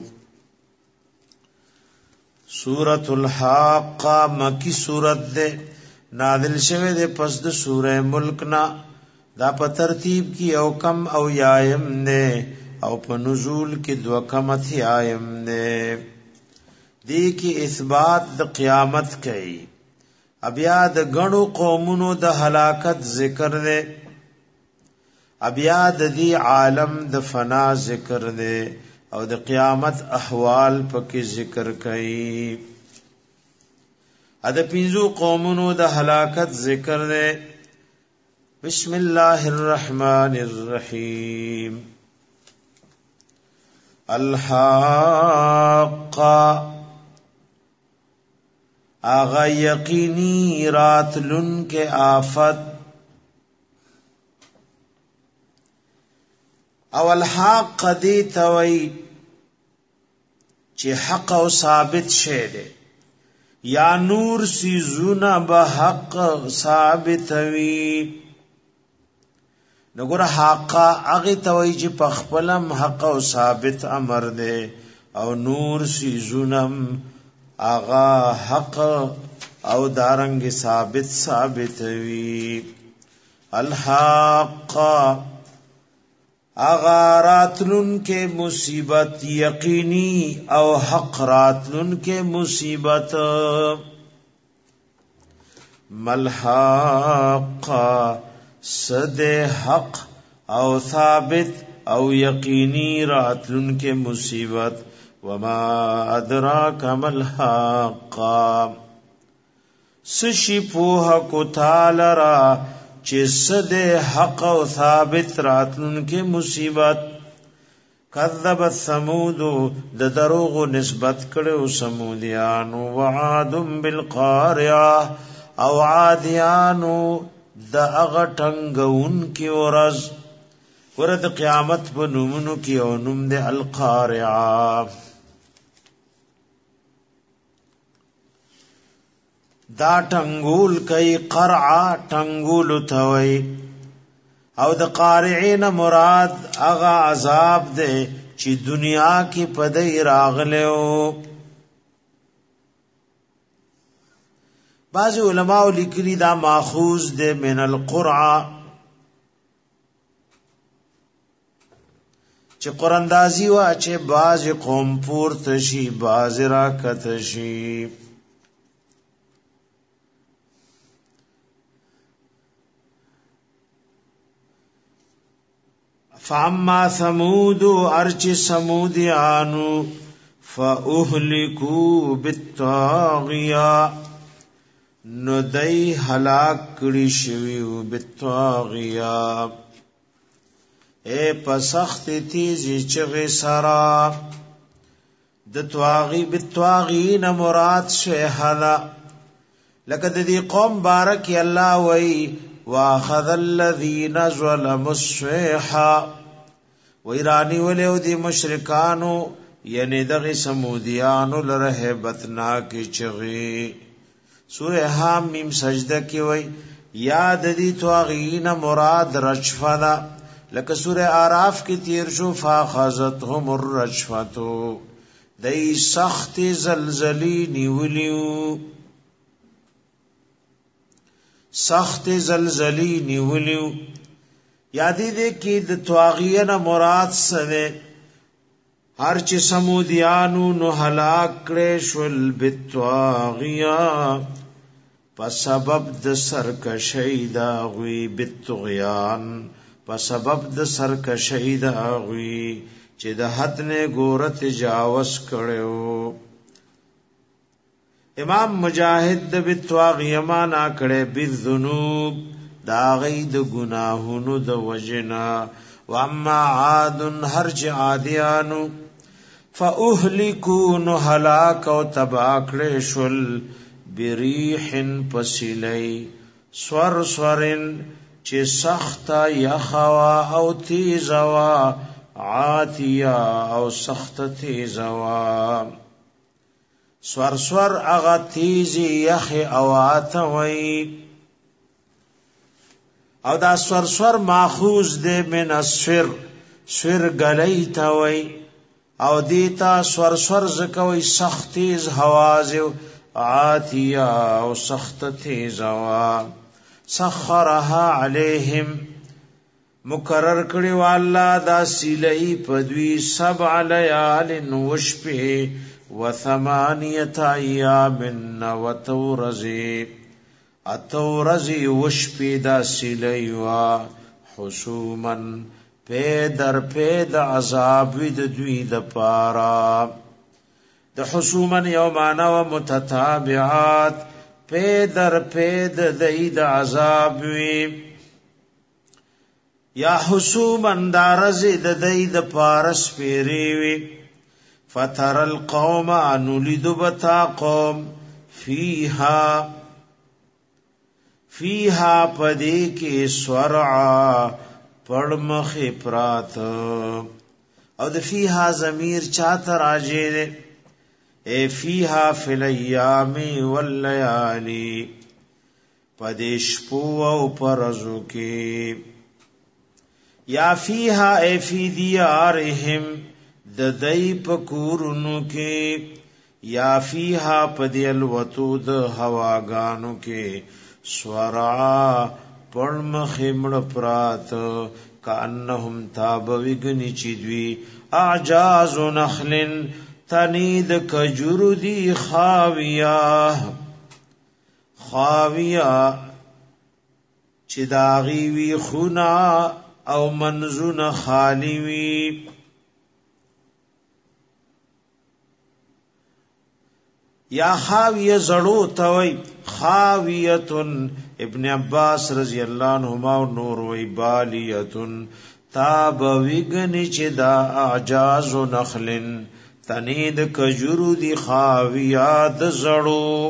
S1: سورۃ الحاقہ مکی سورۃ دے نازل شوه دے پس د سورہ ملک نا دا په ترتیب کی او کم او یایم نے او په نزول کی دو کم اتیایم نے دی کی اثبات د قیامت کئی بیا د غنو قومونو د هلاکت ذکر دی، بیا د دې عالم د فنا ذکر دی او د قیامت احوال پکې ذکر کړي. د پنځو قومونو د هلاکت ذکر دی. بسم الله الرحمن الرحیم. الحاقہ آغا یقینی راتلن کے آفت. او الحاق دی توئی چی حق او ثابت شیده یا نور سیزونا بحق ثابت وی. نگور حقا اغی توئی چی پخپلم حق او ثابت امر دے او نور سیزونم آغا حق او دارنگ ثابت وی. الحاقہ آغا راتلن کے مصیبت یقینی او حق راتلن کے مصیبت. ملحاقہ صد حق او ثابت او یقینی راتلن کے مصیبت. وما ادراک ملحاقہ سشی پوها کو تالرا چی صد حق و ثابت راتلن کے مصیبت. کذبت ثمودو د دروغ نسبت کرو سمودیانو. وعادم بالقارعہ او عادیانو د اغٹنگون کی ورز. ورد قیامت بنومنو کی او نم د القارعہ. دا ټنګول کئی قرعا ټنګول توي او د قارعين مراد اغا عذاب دے چې دنیا کې پدې راغلو. بعض علماء لیکلي دا ماخوذ دے من القرعا چې قراندازي وا چې باز قوم پورته شي باز راکت شي. فاما ثمود ارچ سمودیانو فاهلكوا بالطاغیہ نو دای هلاک کړي شویو. بالطاغیہ اے پسخت تیزی چغی سرا. د طاغی بالطاغین مراد شهلا لقد دی قوم بارک اللہ وی واخذ الذین ظلموا الصیحہ ویرانی ولیو دی مشرکانو یعنی دغی سمودیانو لرہبتنا کی چغی. سورہ حام میم سجدہ کی وی یاد دی طاغین مراد رجفہ لکه سورہ آراف کی تیر شو. فاخذتهم الرجفتو دای سخت زلزلی نیولیو. سخت زلزلی نیولیو یادی دے کی د طاغین مراد سره هر چې سمودیانو نو هلاک کړي شول. بالطاغیہ په سبب د سرکشی دا غوی. بالطغیان په سبب د سرکشی دا غوی چې د حد نه ګور تجاوز کړو. امام مجاہد د بالطاغیہ معنا کړي بالذنوب دا غي د گناهونو د وجنا. واما عاد هرج عادیانو فاهلكوا نو هلاك او تباکړي شل. بریح پسلی سور سورن چې سخت یخوا او تیزوا. عاتیا او سخت تیزوا. سور سور اغا تیزی یخ او آتوی او دا سور سور ماخوذ دے من السر. سر گلی توی او دیتا سور سور زکوی سخت تیز حوازو. عاتیا او سخت تیزوا. سخرها علیہم مقرر کړي والله دا سیلئی پدوی 7 لیال وشپه و 8 ایام وتورزی اتو رزی وشپی دا سیلیوا حسومن پیدر پید عذاب وید دوی دا پارا دا حسومن یومانا و متتابعات پیدر پید دی دا عذاب وی یا حسومن دا رزی دا دی دا پارس پیریوی فتر القوم انولیدو بتا قوم فیہا پدی کی سورعا پڑمخ پرات او د فیہا ضمیر چاہتا راجے دے اے فیہا فی الایام واللیالی پدیش پو او پرزو کی یا فیہا اے فی دیارہم ددئی پکورنو کے یا فیہا پدی الوتود ہواگانو کے سورا پڑمخ مڑ پرات کانہم تابوگنی چیدوی اعجاز نخل تنید کجر دی خاویہ چداغی وی خونا او منزون خالی وی یا خاویہ زڑو توئی خاویتن ابن عباس رضی اللہ عنہما نور وی بالیتن تابوگنی چدا اعجاز نخلن تنید کجرو دی خاویات زڑو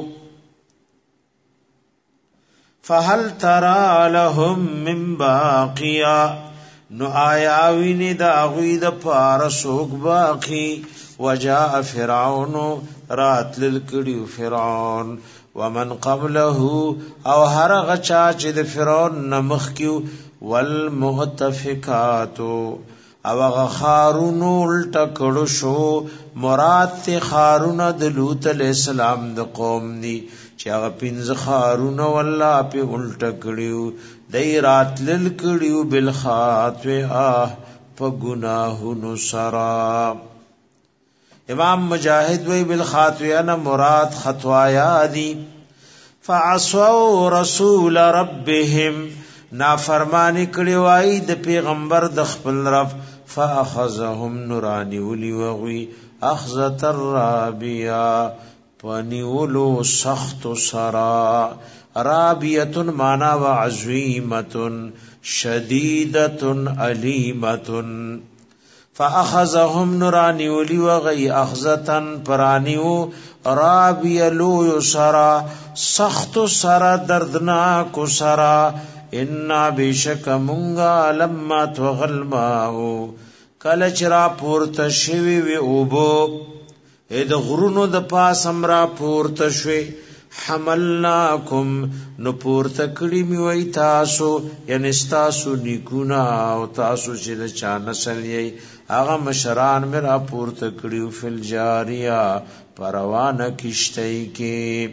S1: فہل ترا لهم من باقیا نو آیاوینی دا غوید پارسوک باقی وجاء فرعون رات للکڑیو فرعون ومن قبله او هر غچا چې د فرعون نمخ کیو والمؤتفکات او غخارون الټکړو شو مراد ته خارون د لوط علیہ السلام د قوم دی چې هغه پنځه خارون والله په الټکړیو دای رات للکړیو بالخاطئه په گناهونو سرا امام مجاہد وی بالخاطئه مراد خطوایا دی فعصوا رسول ربهم نافرمانی کړي وای د پیغمبر د خپل رب فاخذهم نورانی ولي وغوي اخذت الرابیا پنیولو سخت سرا رابیه معنا وعظیمه شدیده علیمه فاخذهم نورانی ولي وغي اخذتن پرانیو رابیلو سرا سخت سرا دردناک سرا انا بیشک منگا لما توغل ماہو کلچ را پورت شوی وی اوبو اید غرونو د پاس امرا پورت شوی حملناکم نو پورت کڑی می وی تاسو یعنی ستاسو نیکونا او تاسو چی دا چا نسل یی آغا مشران میرا پورت کڑیو فی الجاریا پروان کشتی کی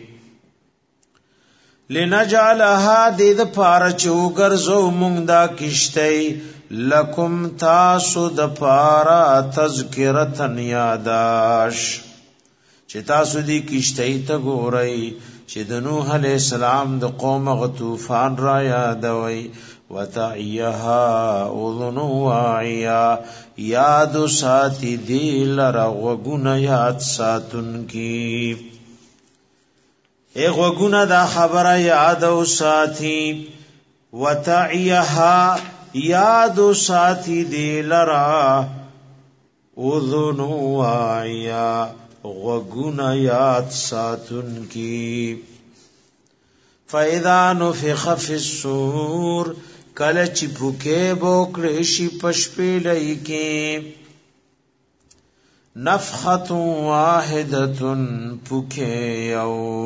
S1: لنجعلها دید پارچو گرزو مونگ دا کشتی لکم تاسو د پارا تذکرتن یاداش چی تاسو دی کشتی تا گو رئی چی د نوح علیہ السلام د قوم غطوفان را یادوئی وتعیها اذن واعیا یادو ساتی دیل رغوگون یاد ساتن کی اے غوگون دا خبر یادو ساتی وتعیها یادو ساتی دیل را اذن واعیا غوگون یاد ساتن کی فَإِذَا نُفِخَ فِي الصُّورِ کلچ پوکے بوکڑشی پشپیلئی کی نفخت واحدت پوکے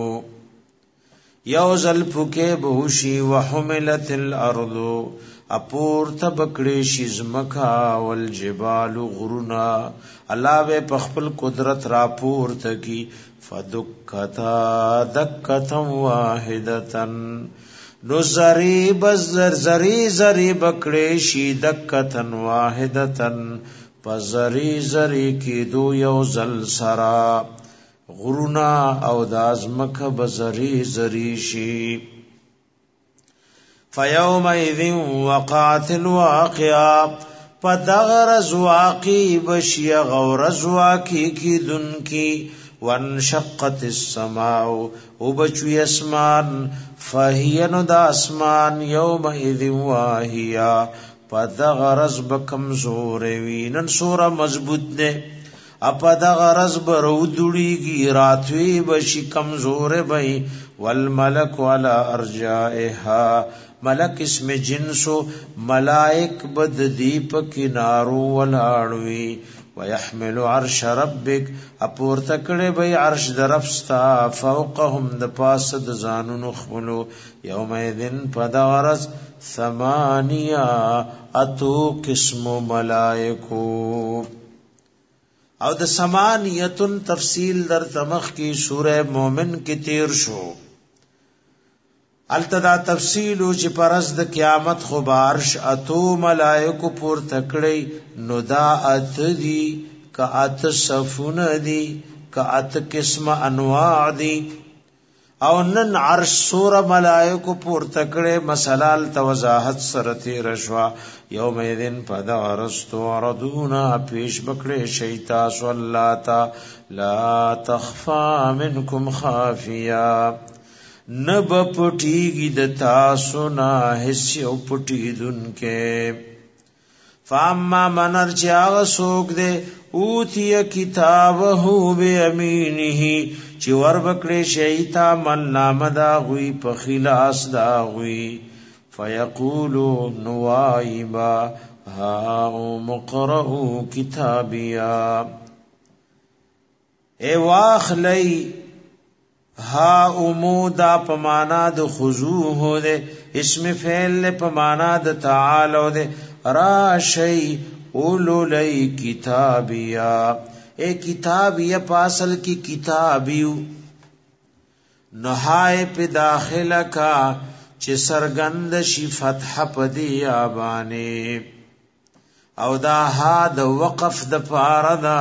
S1: یو زل پوکے بوشی وحملت الارض اپور تبکڑشی زمکا والجبال غرنا اللہ بے پخپل قدرت را پور تکی فدکتا دکتا واحدتا نو زری بکڑیشی دکتن واحدتن پا زری کی دو یو زل سرا غرونا او دازمک بزری شی فیومئذ وقعت الواقعه پدغرز واقع بشی غورز واقع کی دن کی وانشقت السماء وبچوی اسمان فهین دا اسمان یومئذ واهیا پدغرز بکمزور وینن سورہ مضبوط نے اپدغرز برودڑیگی راتوی بشی کمزور بئی والملک علی ارجائها ملک اسم جنسو ملائک بد دیپ کنارو ولاړوي ويحمل عرش ربک اپور تکړه بی عرش درفستا فوقهم د پاس د زانونو خپلو یومئذن پدغرز ثمانیہ اتو قسم ملائکو او د ثمانیتن تفصیل در تمخ کی سورہ مومن کی تیر شو التدا تفصیل چې پرز د قیامت خو بارش اتو ملائکو پور تکړی نو دا ات دی کا ات صفون دی کا ات قسم انواع دی او نن عرش سور ملائکو پور تکړه مسلال توضاحت سرتی رشوا یومئذن فدارستو عرضونا پیش بکړه شیطا صلاتا لا تخفا منکم خافیا نب پټیږي د تاسو نه هیڅ او پټیدون کې فاما منر چاغ سوک دے اوتی کتابه بیمینه چې ور بکړې شیطا من نام دا غوی په خلاص دا غوی فیقولو نوایبا ها مقرؤ کتابیا ای واخلی ها امودا پمانا د خضوع دے اسم فعل پمانا د تعالو دے راشی اولو لی کتابیا اے کتابیا پاسل کی کتابیو نہائے پہ داخل کا چه سرگند شی فتح پدی آبانے او دا ها د وقف د پاردا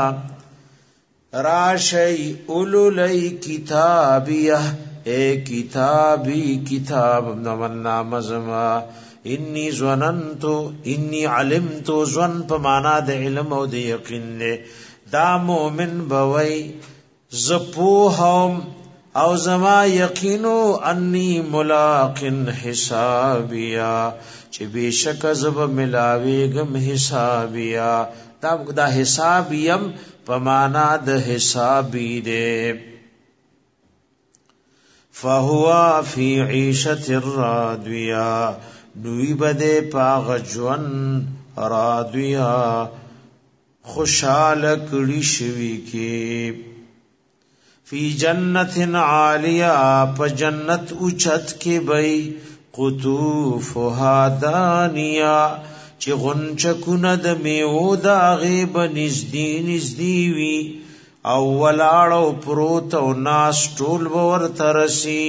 S1: راشی اولو لی کتابیہ اے کتابی کتاب نمنا مزما انی ظننتو انی علمتو ظن پا مانا د علم او د یقین دے دا مومن بوئی زپوہم او زما یقینو انی ملاقن حسابیا چی بیشک زب ملاویگم حسابیا دا حسابیم پمانا د حسابی دے فہوا فی عیشت الرادویا نوی بدے پاغ جون رادویا خوشحال کڑی شوی کی فی جنت عالیہ پا جنت اچت کے بئی قطوفها دانیا چی غنچکونه د میو دا غیب نزدی وی او ولاړو پروت او ناس ټول ور ترسی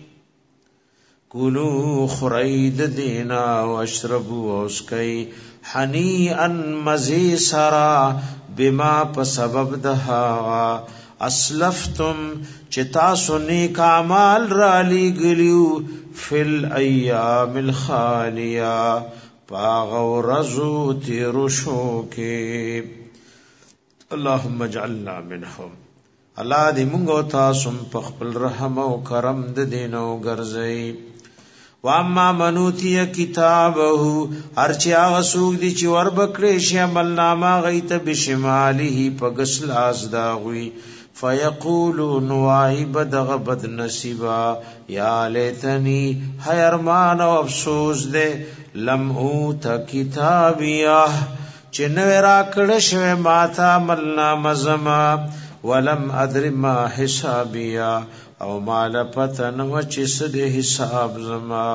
S1: کلو خرید دینا واشربو اسکی حنیئا مزی سرا بما په سبب دها اسلفتم چتاسو نیک اعمال را لګلیو فل ایام الخالیہ پاغو رزو تیرشو کے اللہم اجعلنا منہم اللہ دی منگو تاسم پخپل رحم و کرم دینو گرزئی واما منوتی کتابہو ارچی آغا سوک دی چی وربکریشی عمل ناما غیت بشمالی پگس لاز داغوی فیقولو نوائی بدغ بد نصیبا یا لیتنی ہے ارمان و افسوس دے لم اوت کتابیہ چنوی راکڑشو ماتا ملنا مزما ولم ادر ما حسابیہ او مال پتن و چس دے حساب زما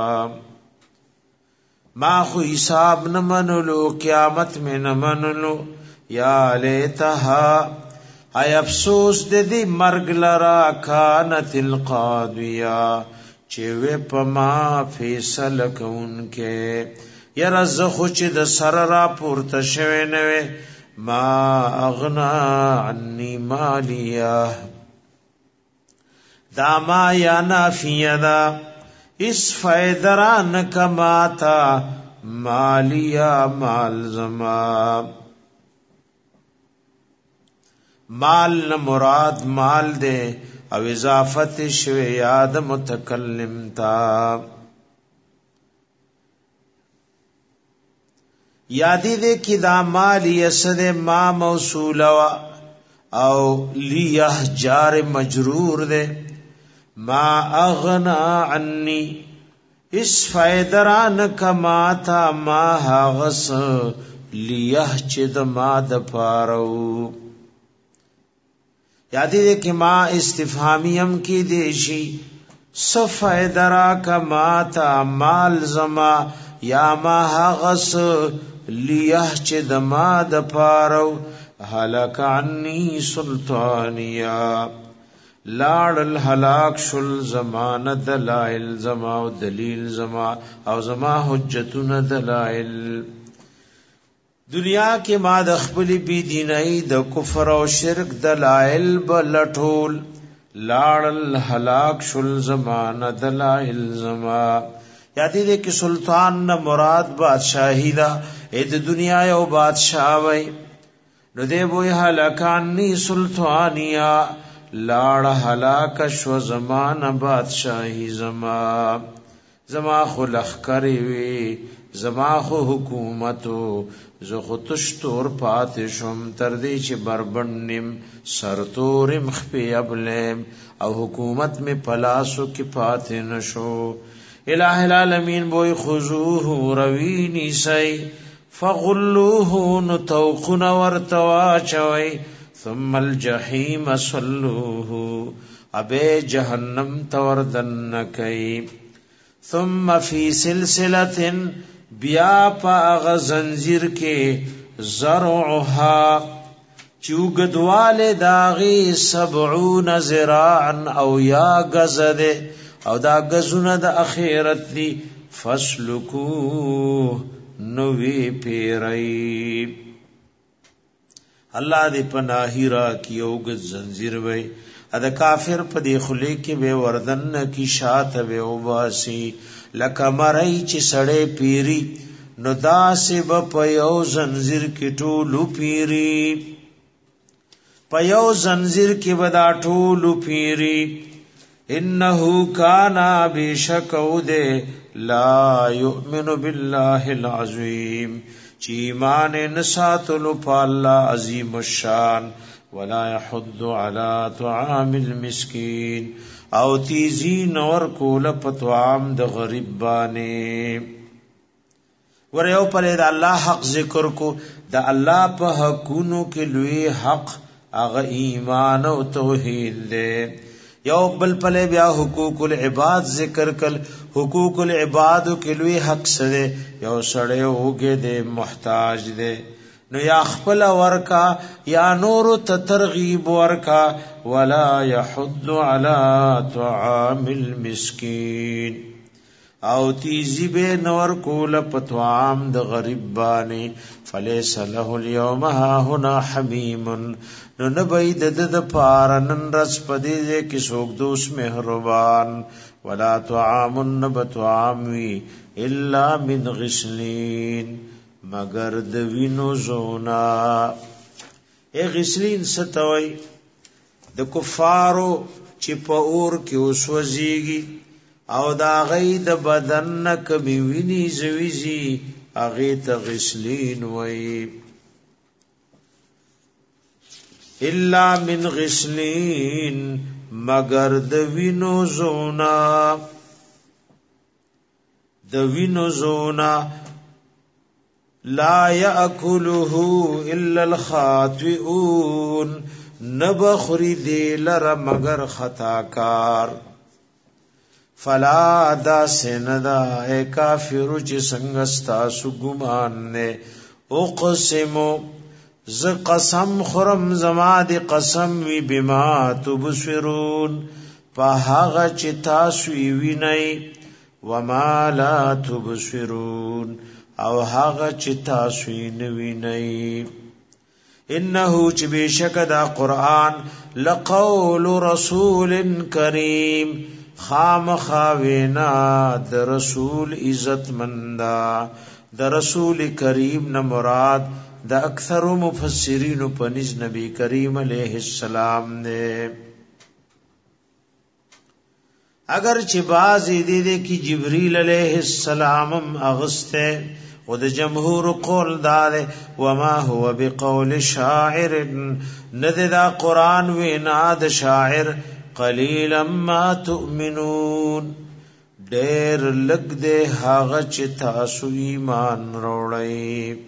S1: ما خو حساب نمنلو قیامت میں نمنلو یا لیتہا ای افسوس دے دی مرگ لرا کانت القاضیہ چوے پما فیصل کون کے یرز خوچ د سر را پورته شوی نوے ما اغنا عنی مالیہ دا ما یا نافیہ دا اس فیدران کماتا مالیا مال زما. مال نه مراد مال دے او اضافت شوی یاد متکلم تا. یادی دے کی دا مال یسد ما موصول او لیہ جار مجرور دے. ما اغنا عنی اس فیدران کماتا ما حغس لیہ چد ما دپارو. یادی دے کہ ما استفهامیم کی دیشی سفیدرا کماتا مال زما یا ما حغس لیہ چد ما دپارو. حلق عنی سلطانیا لاړ الهلاك شل زمان دلائل زما او دلیل زما او زما حجتون دلائل. دنیا کې ما د خپل بی دینای د کفر او شرک دلائل بلټول لاړ الهلاك شل زمان دلائل زما. یادی دې کې سلطان نه مراد بادشاہی دا اې د دنیا یو بادشاہ وای نو دې وې هلاکانی سلطانیا لاړ هلاک شو زمان بادشاہی زما. زما خو لخکری وی زما خو حکومتو زه خو تشتور پاتې شم تر دې چې بربنم سرتورم خپې ابلم او حکومت می پلاسو کې پاتې نشو. الہ العالمین بوئی خذوه روینی سی فغلوه نتوقن ورتوا چوئی ثم الجحیم صلوه ابے جہنم توردن کئی. ثم فی سلسلت بیا پا اغا زنزیر کے زرعها چوگدوال داغی 70 ذراعا او یا گزد او دا گزون دا اخیرت دی فسلکوه نوی پیرائی. اللہ دی پناہی را کی اوگد زنزیر وی ادا کافر پا دی خلی کی بے وردن کی شات بے اوباسی لکا مرائی چی سڑے پیری نو دا سی با پا یو زنزیر کی ٹولو پیری پا یو زنزیر کی بدا ٹولو پیری. انہو کانا بیشکو دے لا یؤمن باللہ العظیم چی ایمان نساتلو پا اللہ عظیم الشان ولا يحض على طعام المسکین او تیزی نور کول پتوام د غریب بانے. وریو پلے دا اللہ حق ذکر کو دا اللہ پا حقونو کے لوی حق اغا ایمان و توحید دے. یو بل پلے بیا حقوق العباد ذکر کل حقوق العباد کے لوی حق سدے یو سڑے ہوگے دے محتاج دے نو یا خپل ورکا یا نور تترغیب ورکا ولا يحض على طعام المسکین او تیزی بے نور کول پتوام د غریب بانی. فلیس له اليوم هنا حمیم نو نبی د پارنن رس پدی دے کی سوک دوس مہربان. ولا طعام نبتعامی الا من غسلین مگر د وینو زونا. اے غسلین ستوي د کفارو چې په اور کې وسوځيږي او دا غي د بدن کبي ویني زويزي اغه ته غسلین وای. الا من غسلین مگر د وینو زونا د وینو زونا. لا یاکلہ الا الخاطئون نبخری دی لر مگر خطاکار. فلا دا سندا اے کافر چ سنگستا سگمان نے اقسمو ز قسم خرم زما دی قسم وی بما تبصرون فهغه چ تاسو وی نه وما لا تبصرون او هغه چې تاسو نه وینئ. انه چې بشک دا قران لقول رسول کریم خامخاوینا د رسول عزت مندا د رسول کریم نه مراد د اکثر مفسرین په نس نبی کریم علیہ السلام نے اگر چې باز دې کی جبرئیل علیہ السلام اغسته او د جمهور قول دار وما هو بقول شاعر ند دا قران وینا د شاعر قلیلا ما تؤمنون ډیر لګ دې هغه چې تاسو ایمان وروړی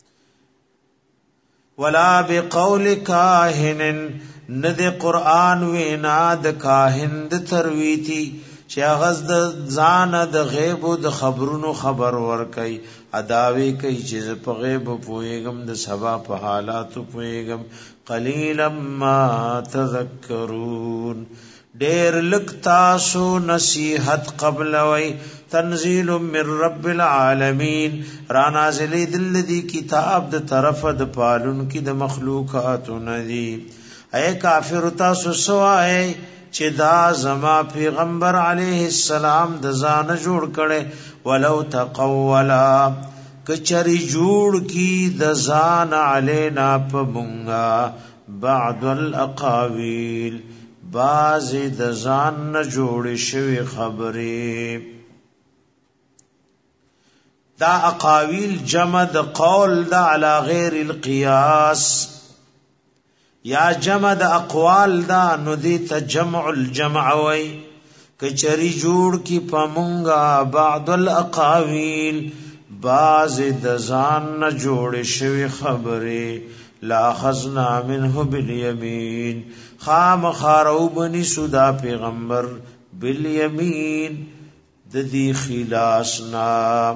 S1: ولا بقول کاهن ند قران وینا د کاهن د ترویتی چې غز د ځان د غیب او د خبرونو خبر ور کوي اداوی کوي چې په غیب پويګم د سبا په حالات پويګم قلیلا ما تذکرون ډیر لک تاسو نصیحت قبل وی تنزیل من رب العالمین را نازل دل دی کتاب د طرف د پالون کی د مخلوقات ندی اے کافر تاسو سوای چې دا زما پیغمبر علیہ السلام د ځان جوړ کړي ولو تقولا کچری جوړ کی د ځان علینا په مونږه بعض الاقاویل باز د ځان نه جوړ شوی خبره دا اقاویل جمع د قول دا علی غیر القیاس یا جمع د اقوال دا نو دی ته جمع الجمع وی کچری جوړ کی پمونگا بعض الاقاویل باز د ځان نه جوړ شوی خبره لا خزنا منه بالیمین خام خارو بنی سودا پیغمبر بالیمین د دی خلاصنا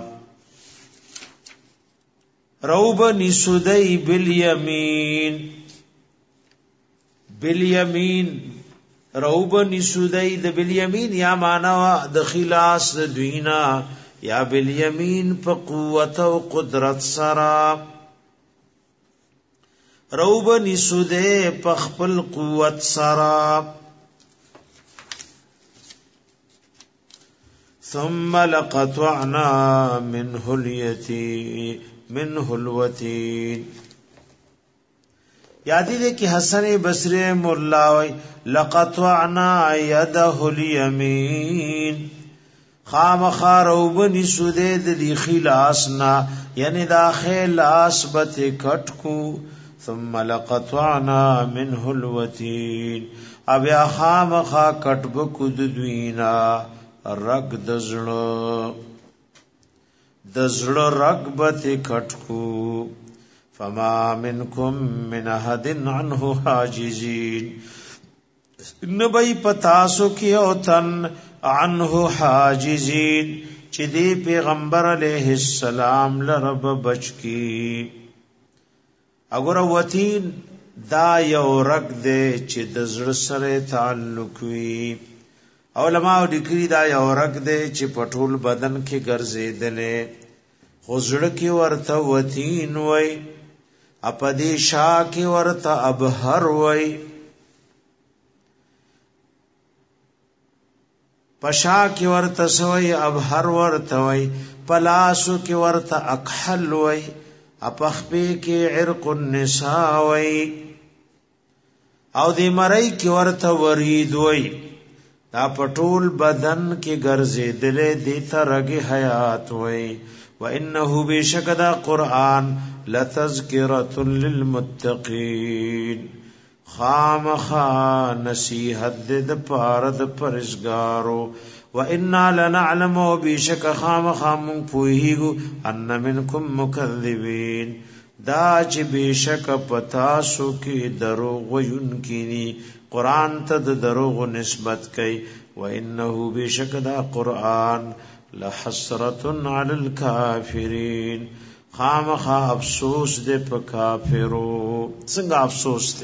S1: روب نسودی بالیمین بالیمین روب نسودی د بالیمین یا معنی د خلاص د دوینا یا بالیمین په قوت او قدرت سرا روب نسودی په خپل قوت سرا ثم لقطعنا منه اليتين منه الوتين یادی دے کہ حسن بصری مولا وی لقطعنا يده اليمين خام خاروبنی سودید دی خلاسنا یعنی دا خلاص بت کټ کو ثم لقطعنا منه الوتين اب یا خام خا کټ بکو دوینا رگ دزړو دزړو رغبت کټکو فما منکم من احد عنه حاجزین نبی پتاسو کی او تن عنه حاجزین چې دی پیغمبر علیہ السلام لرب بچ کی اگر وتین دا یو رگ دے چې دزړ سره تعلق وی علماء ذکر دا یو رگ دے چې پټول بدن کې ګرځیدلې خوزړه کې ورته وتین وای اپدی شا کې ورته ابهر وای پشا کې ورته سوی ابهر ورته وای پلاسو کې ورته اکحل وای اپخپې کې عرق النساء وای او دی مړی کې ورته ورید وای دا پټول بدن کې ګرځیدلې دې ترګي حیات وای وانه بشکدا قران لتذکرۃ للمتقین خامخا نصیحت د پارد پرزګارو وانا لنعلم بشک خامخا من پوهیږو ان منکم مکذبین دا چې بشک پتا سو کې دروغ وینکینی قران ته د دروغ نسبت کوي وانه بشکدا قران لحسرۃ علی الکافرین خامخا افسوس دې په کافرو څنګه افسوس دې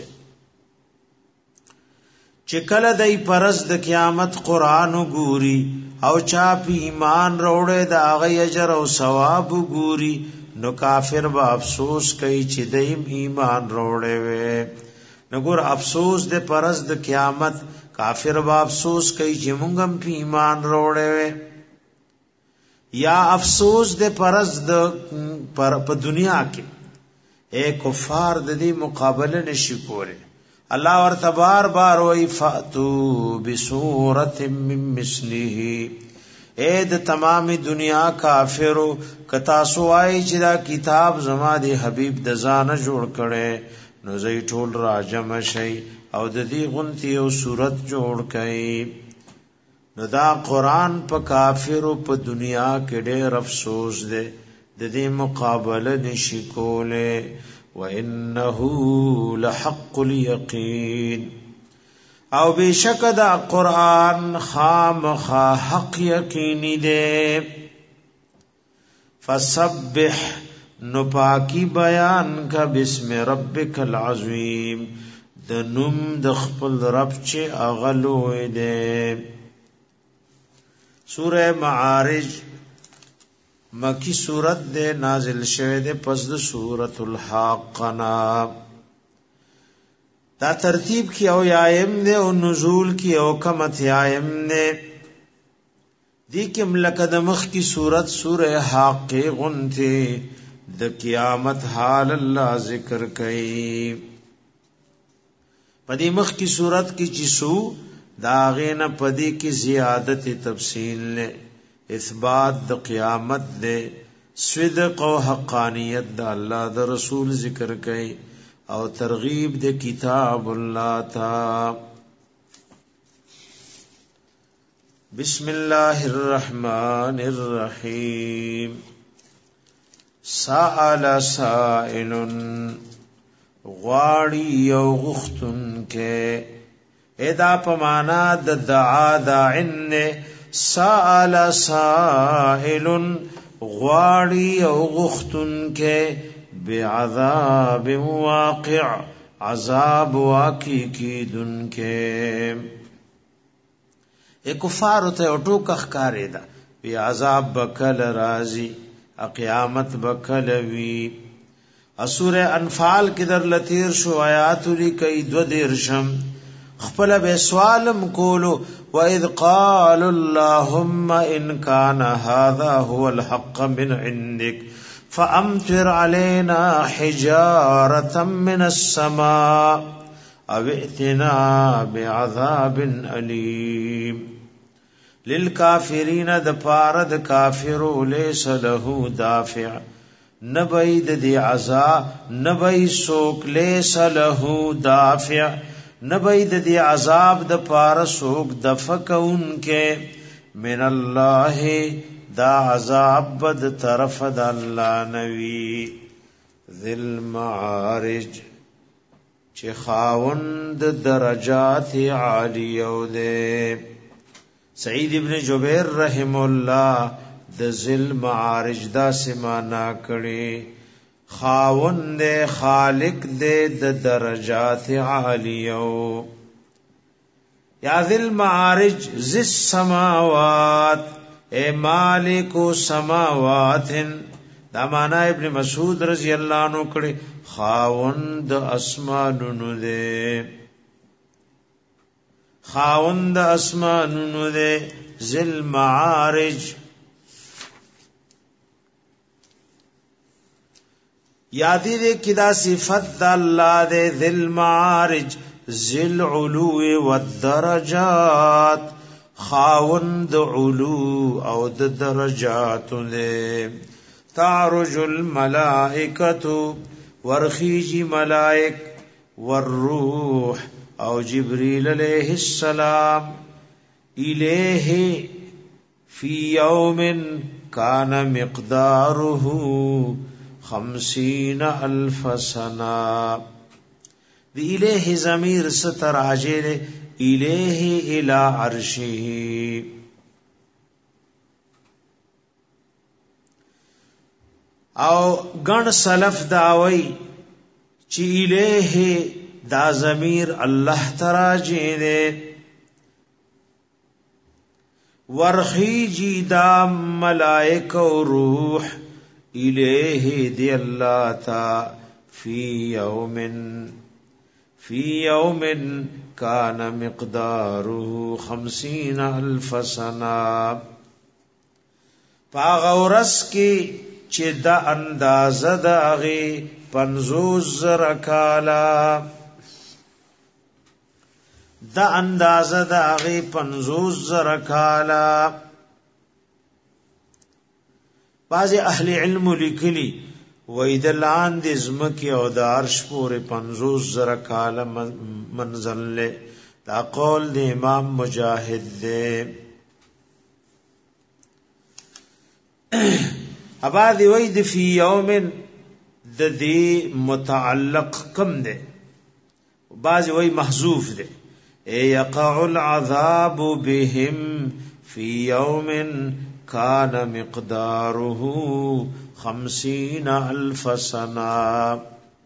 S1: چې کله دای پرز د قیامت قران ګوري او چا په ایمان وروړي د هغه اجر او ثواب ګوري نو کافر به افسوس کوي چې دیم ایمان وروړي وي نګور افسوس د پرز د قیامت کافر با افسوس کوي چې مونږ هم په ایمان وروړې یا افسوس دې پرز د په دنیا کې اے کفار د دې مقابله نشي کوله الله ورته بار بار وی فاتو بسورۃ من مثله اے د تمام دنیا کافرو کتا سوای چې دا کتاب زما د حبیب د ځانه جوړ کړي نو زئی ټول راجم شي او د دې غنتی او صورت جوړ کړي نو دا قران په کافرو په دنیا کې ډېر افسوس دی د دې مقابله نشي کوله وانه لحق اليقین او بشک دا قران خامخا حق یقینی دی فسبح نو پاکی بیان کا بسم ربک العظیم د نوم د خپل رب چې اغلو دی سورہ معارج مکی سورت دے نازل شوه دے پس د سورۃ الحاقہ دا ترتیب کی او یایم دے او نزول کی او کمت یایم دے دی کم لکد مخ کی سورت سورہ حاقہ غنتے د قیامت حال اللہ ذکر کئی پدی مخ کی سورت کی چسو داغین پدی کی زیادت تفصیل نے اثبات د قیامت دے صدق و حقانیت دا اللہ دا رسول ذکر کئی او ترغیب دے کتاب اللہ تا بسم اللہ الرحمن الرحیم سأل سائل غاڑی یو غختن کے ادا پمانا د دعا داعن سائل سائل غواړي او غختن کې بعذاب واقع عذاب واقع کی دن کې کفار ته اٹو کخکارې دا وی عذاب بکل رازی قیامت بکل وی سورہ انفال کې در لتیر شو آیات لکې دو دیرشم خپل به سوالم کولو واذ قال اللهم ان كان هذا هو الحق من عندك فامطر علينا حجاره من السماء او ائتنا بعذاب اليم للكافرين د پارد کافرو ليس له دافع نبید دی عذاب نبی سوک ليس له دافع نبید دی عذاب د پار سوک دفکون کے من اللہ دا عذاب بد طرف د اللہ نوی ذل معارج چه خاوند درجات عالیو دے سعید ابن جبیر رحم اللہ د ذل معارج دا سمانا کڑی خاوند خالق دے د درجات عالیو یا ذل معارج ذی السماوات اے مالک السماوات دا مانا ابن مسعود رضی اللہ عنہ کڑی خاوند اسمانونو دے خاوند اسمانونو دے ذل معارج یادی دے کدا صفت دا اللہ دے ذل معارج ذل علو والدرجات خاوند علو او د درجات دے تعرج الملائکۃ ورخیجی ملائک والروح او جبریل علیہ السلام الیہ فی یوم کان مقدارہ 50,000 سنہ دی الیہ ضمیر ستر عاجر الیہ الى عرشه او گن سلف داوی چی الیہ دا ضمیر اللہ تراجی دے ورخیجی دا ملائک و روح الیہ دی اللہ تا فی فی یوم کان مقداره 50,000 سنه پاغورس کی چې د اندازه د هغه 50,000 کالا د اندازه د هغه 50,000 کالا. بعض اهل علم لیکلي وې د لاندې زمکه او د عرش پورې 50,000 کاله منزل له دا قول د امام مجاهد دی. ابا دی وې د فی یوم د دې متعلق کم دی، بعض وې محذوف دی. یقع العذاب بهم فی یوم کان مقداره 50,000 سنه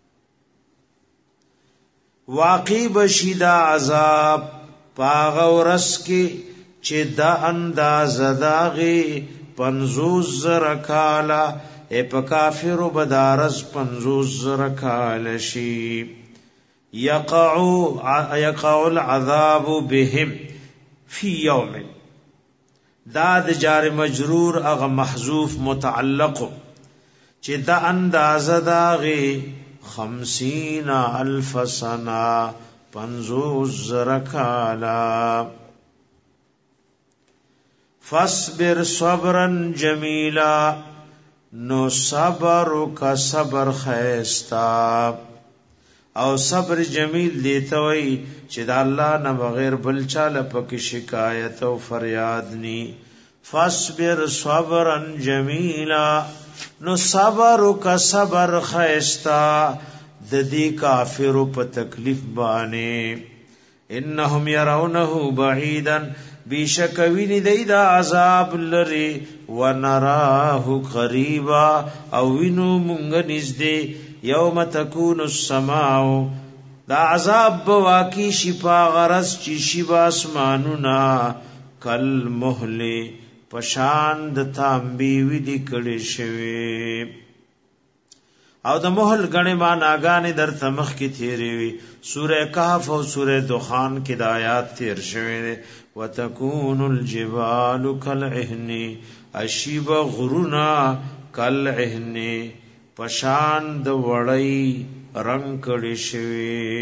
S1: واقع بشید عذاب پاغورس کی چې دا اندازه داغي 50,000 کالا په کافر بدارز 50,000 کالا شي. یقع العذاب بهم فی یوم دا د جار مجرور اغه محذوف متعلق چې دا اندازه داغي 50,000 سنه 50,000 کالا. فاصبر صبرا جمیلا نو صبر کا صبر خیستا او صبر جمیل دیتا وی چې د الله نه بغیر بل چاله پکې شکایت او فریاد ني. فاصبر صبرا جمیلا نو صبر کا صبر خیستا د دې کافر په تکلیف باندې. انهم يرونه بعيدا بیشک ویني د عذاب لري ونراه قریبا او وینو مونږ نږدې. یوم تکون السماء دا عذاب واقع شفا غرس چی شبا اسمانونا کل محلی پشاند تانبی ویدی کڑی شوی او د محل گنی ما ناگانی در تمخ کی تیری وی. سورہ کہف و سورہ دخان کی دا آیات تیر شوی دے. وتکون الجبال کالعہن اشیب غرونا کالعہن پشان د وړی رنگ کړي شوی.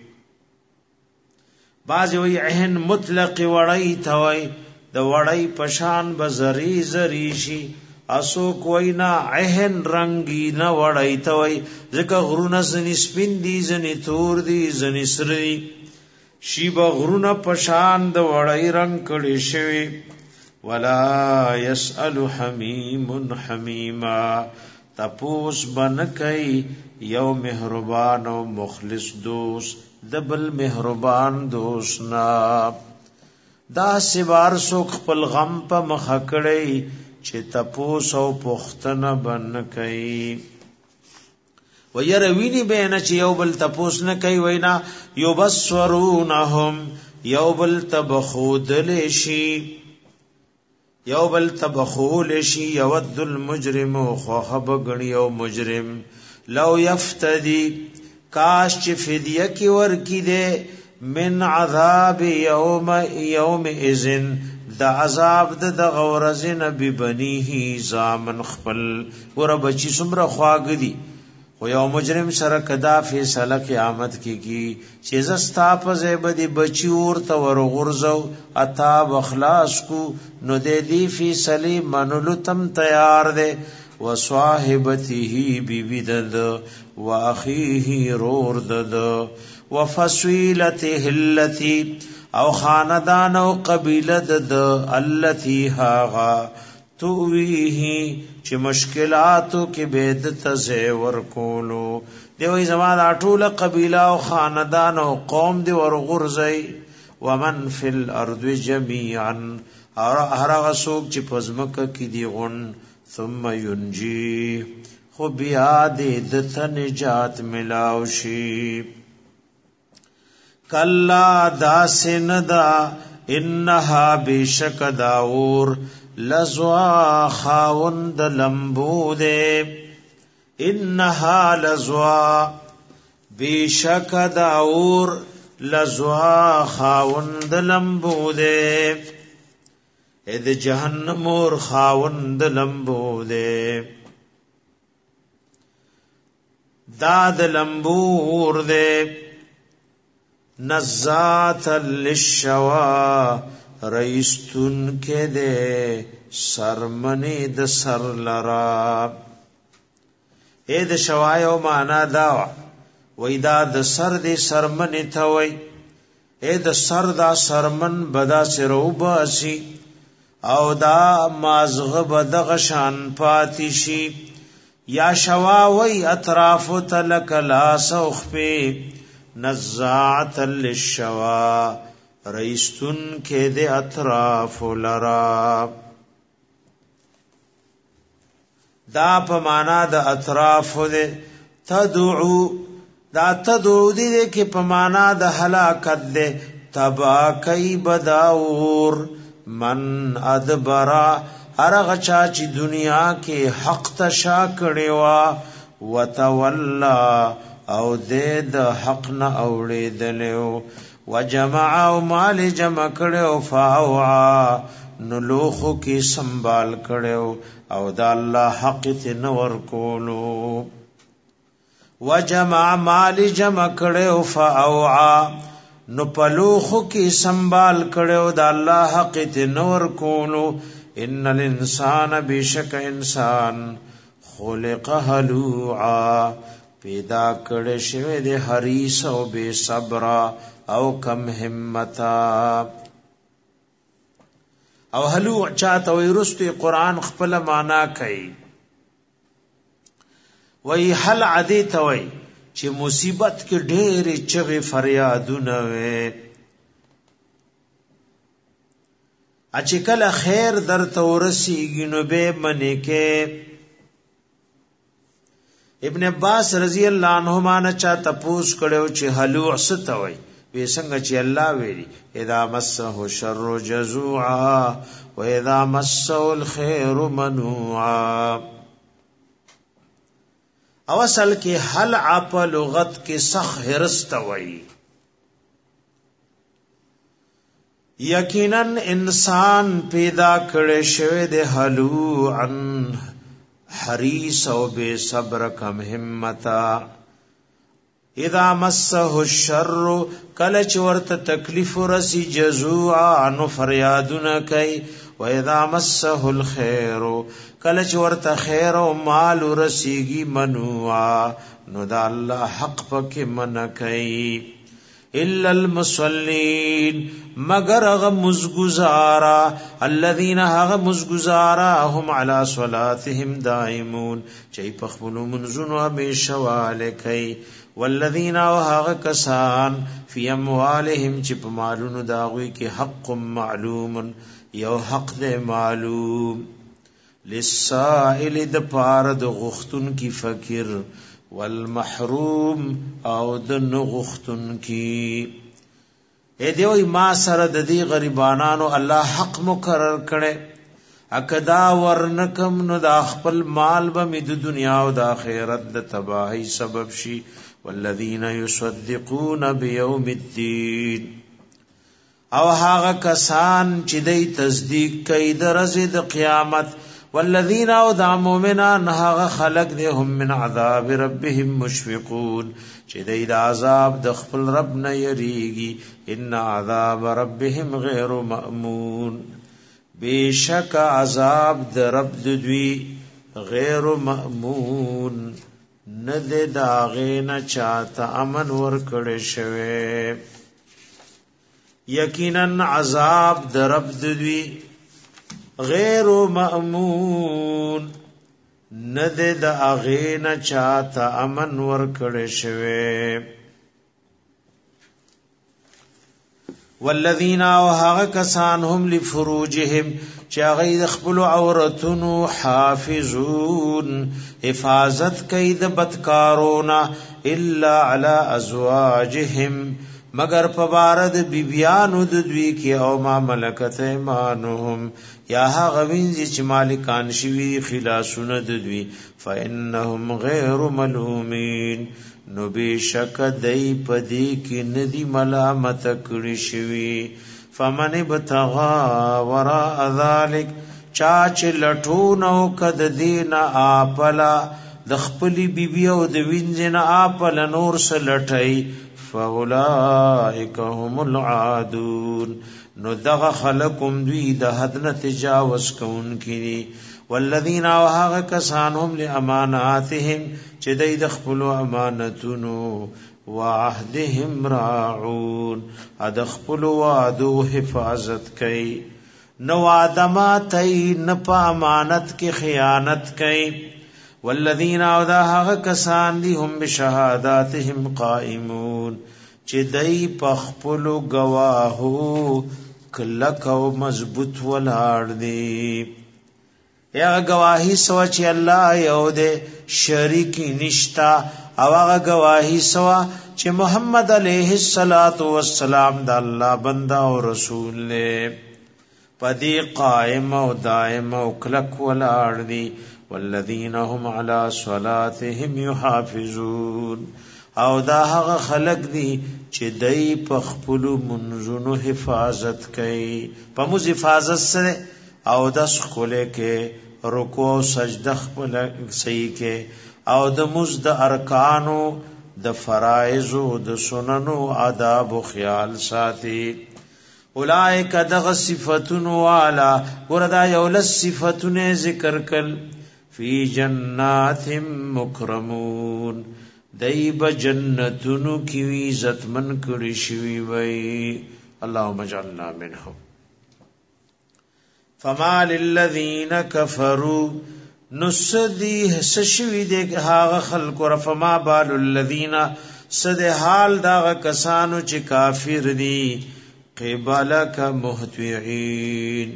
S1: بعض وی عهن مطلق وړی توي د وړی پشان بزری زری شي. اسو کوئی نا عهن رنگی نه وړی توي ځکه غرونه زنی سپین دي زنی تور دي زنی سری شی به غرونه پشان د وړی رنگ کړي شوی. ولا يسأل حمیم حمیما تپوس بنکئی یو مہربان و مخلص دوست دبل مہربان دوستنا. دا سبار سوک خپل غم پا مخکڑی چه تپوس و پختن بنکئی. و یروینی بینا چه یو بل تپوس نکئی وینا یو بسورونهم یو بل تبخودلشی یو بل تبخول شي. یود المجرم خوخب غنی او مجرم لو یفتدی کاش چې فدیه کی ور کی دے من عذاب یوم اذن د عذاب د غورزن ببنیه زامن خپل ور بچی سمره خواګ دی. خو یو مجرم سره کدا فیصله قیامت کی چې زستا په زیبدی بچی ورته ورغورځو اتا بخلاص کو نو دې دی فیصله منلو تم تیار دے. وصاحبته بیبدد واخیه رور دد وفصیلته التي او خاندان او قبیله دد التي هاغا توویه چې مشکلاتو کې بيد تزور کولو دی. وی زمان اټول قبیله او خاندان او قوم دی ورغورځي. ومن فی الارض جميعا هر هغه څوک چې پزمکه کې دی غون ثم ينجي خو بیا دې د نجات ملاوشي. کلا داسندا انها بشک داور لزوا خاوند لمبو دے. انها لزوا بیشک دا اور لزوا خاوند لمبو دے اید جہنم اور خاوند لمبو دے داد لمبور دے نزات للشوا رئیستون کے دے سرمنی د سر لرا اید شوایو مانا داوا وی دا د سر دی سرمنی تاوی اید سر دا سرمن بدا سرو باسی او دا مازغ بدغشان پاتی شی یا شواوی اطراف تلک لاس اخفی نزاعت للشوا رئیستن کے دے اطراف لرا دا پمانا دا اطراف دے تدعو دا تدعو دے کہ پمانا دا حلاکت دے تبا کئی بداور من ادبرا ارغ چاچی دنیا کے حق تشا کڑیوا وتولا او دے د حق نہ اوڑے دلیو وجمع او مال جمع کڑیو فاوعا نلوخو کی سنبال کڑیو او دا اللہ حق تنور کولو وجمع مال جمع کڑیو فاوعا نپلوخو کی سنبال کڑیو دا اللہ حق تنور کولو ان الانسان بیشک انسان خلق هلوعا پیدا کړه شوی د حریص او بے صبر او کم همتا او هلوع چاته ورستي قران خپل معنا کوي وای هل عادی ته وای چې مصیبت کې ډېر چغې فریادونه وي اچې کله خیر در تورسیږي نو به منې کې ابن عباس رضی اللہ عنہما نے چا تپوس کړو چې هلوع ستوي وې څنګه چې الله ویلي اذا مسه الشر جزوعا واذا مسه الخير منوعا او اصل کې هل عپ لغت کې سخ هرستوي یقینا انسان پیدا کړي شوی د هلوعا حریص او بے صبر کم همتا اذا مسه الشر کله چورت تکلیف رسی جزوعا نو فریادونه کوي و اذا مسه الخير کله چورت خیر او مال رسیږي منوعا نو دا الله حق پکې من کوي الا المصلين مگر غ مزگزارا الذين هغ مزگزارا هم على صلاتهم دائمون چي پخبلو منزونو همیشه والکي والذين هغ کسان في اموالهم چې په مالونو داوي کې حق معلوم یو حق دې معلوم للسائل د پاره د غختن کی فقیر والمحروم او د نغختن کی اے دیوی ما سره د دې غریبانانو الله حق مقرر کړي اکدا ورنکم نو د خپل مال به د دنیا او د آخرت د تباہی سبب شي والذین یصدقون بیوم الدین او هغه کسان چې د تصدیق کوي د ورځې د قیامت والذین او د مؤمنان هغه خلق دي هم من عذاب ربهم مشفقون چې د عذاب د خپل رب نه یریږي ان عذاب ربهم غیر مأمون بیشک عذاب د رب دوی غیر مأمون ند داغینا چاہتا امن ورکڑ شوے یقیناً عذاب د رب دوی غیر مأمون ند داغینا چاہتا امن ورکڑ شوے والذین وهغه کسان هم لفروجهم چاغی د خپل عورتونو حافظون حفاظت کوي د بدکارونا الا علی ازواجهم مگر پبارد بیبیانو د دوی کې او ما ملکت ایمانهم یا هغه وینځي چې مالکان شوی خلاصونه د دوی فانهم غیر ملومین نو بشک دای پدی کې ندی ملامت کړی شوی فمن ابتغى وراء ذلك چاچ لټونو کد دین اپلا د خپلی بیبی او د وینځنه اپل نور سلټای فاولائک هم العادون نو دغه خلقم دوی د حد نه تجاوز کوونکي والذین وهغه کسان هم لاماناتهم چې دای د خپل امانتونو وعهدهم راعون اد خپل وعدو حفاظت کوي نو ادماتای نه په امانت کې خیانت کوي والذین اوداها کسان دی هم بشهاداتهم قائمون چې دای په خپل گواهو کلک او مضبوط ولاړ دی یا گواہی سوا چې الله یو دې شریک نشتا او هغه گواہی سوا چې محمد علیه الصلاۃ والسلام د الله بندا او رسول له پدی قائم او دائم او کلک ولاړ دی والذین هم علی صلاتهم یحافظون او دا هغه خلق دی چې دای په خپل منځونو حفاظت کوي په موږ حفاظت سره او د خپل کې رکوع او سجده خپل صحیح کې او د مزد ارکانو د فرائض او د سننو آداب او خیال ساتي اولائک دغ صفاتن والا وردا یول صفاتن ذکر کل فی جنات مکرمون دایب جنتونو کی عزت من کړي شوی وای اللهم اجعلنا منهم فما للذین کفروا نسدی سشوی دې هغه خلق رفما بال الذین صد حال دا کسانو چې کافر دي قبلک مهطعين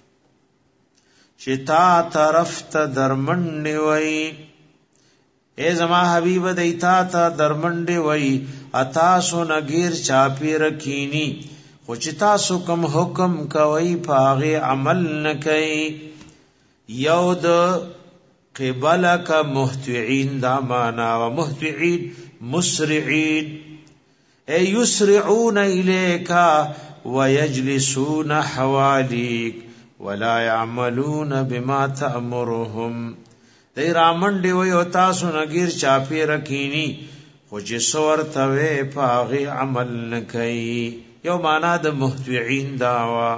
S1: شتا طرف ته درمنډ وای اے زما حبیب دیتا ته درمنډ وای اتا سو نگیر چاپی رکینی خو چې تاسو کوم حکم کوي پاغه عمل نکي یو د قبلک مهطعين دا معنا و مهطعين مسرعين اي يسرعون اليك ويجلسون حواليك ولا يعملون بما تأمرهم دای رامنډي وي او تاسو نګیر چاپی رکینی خو چې سور ته پاغه عمل نکي یو معنا د مهطعين داوا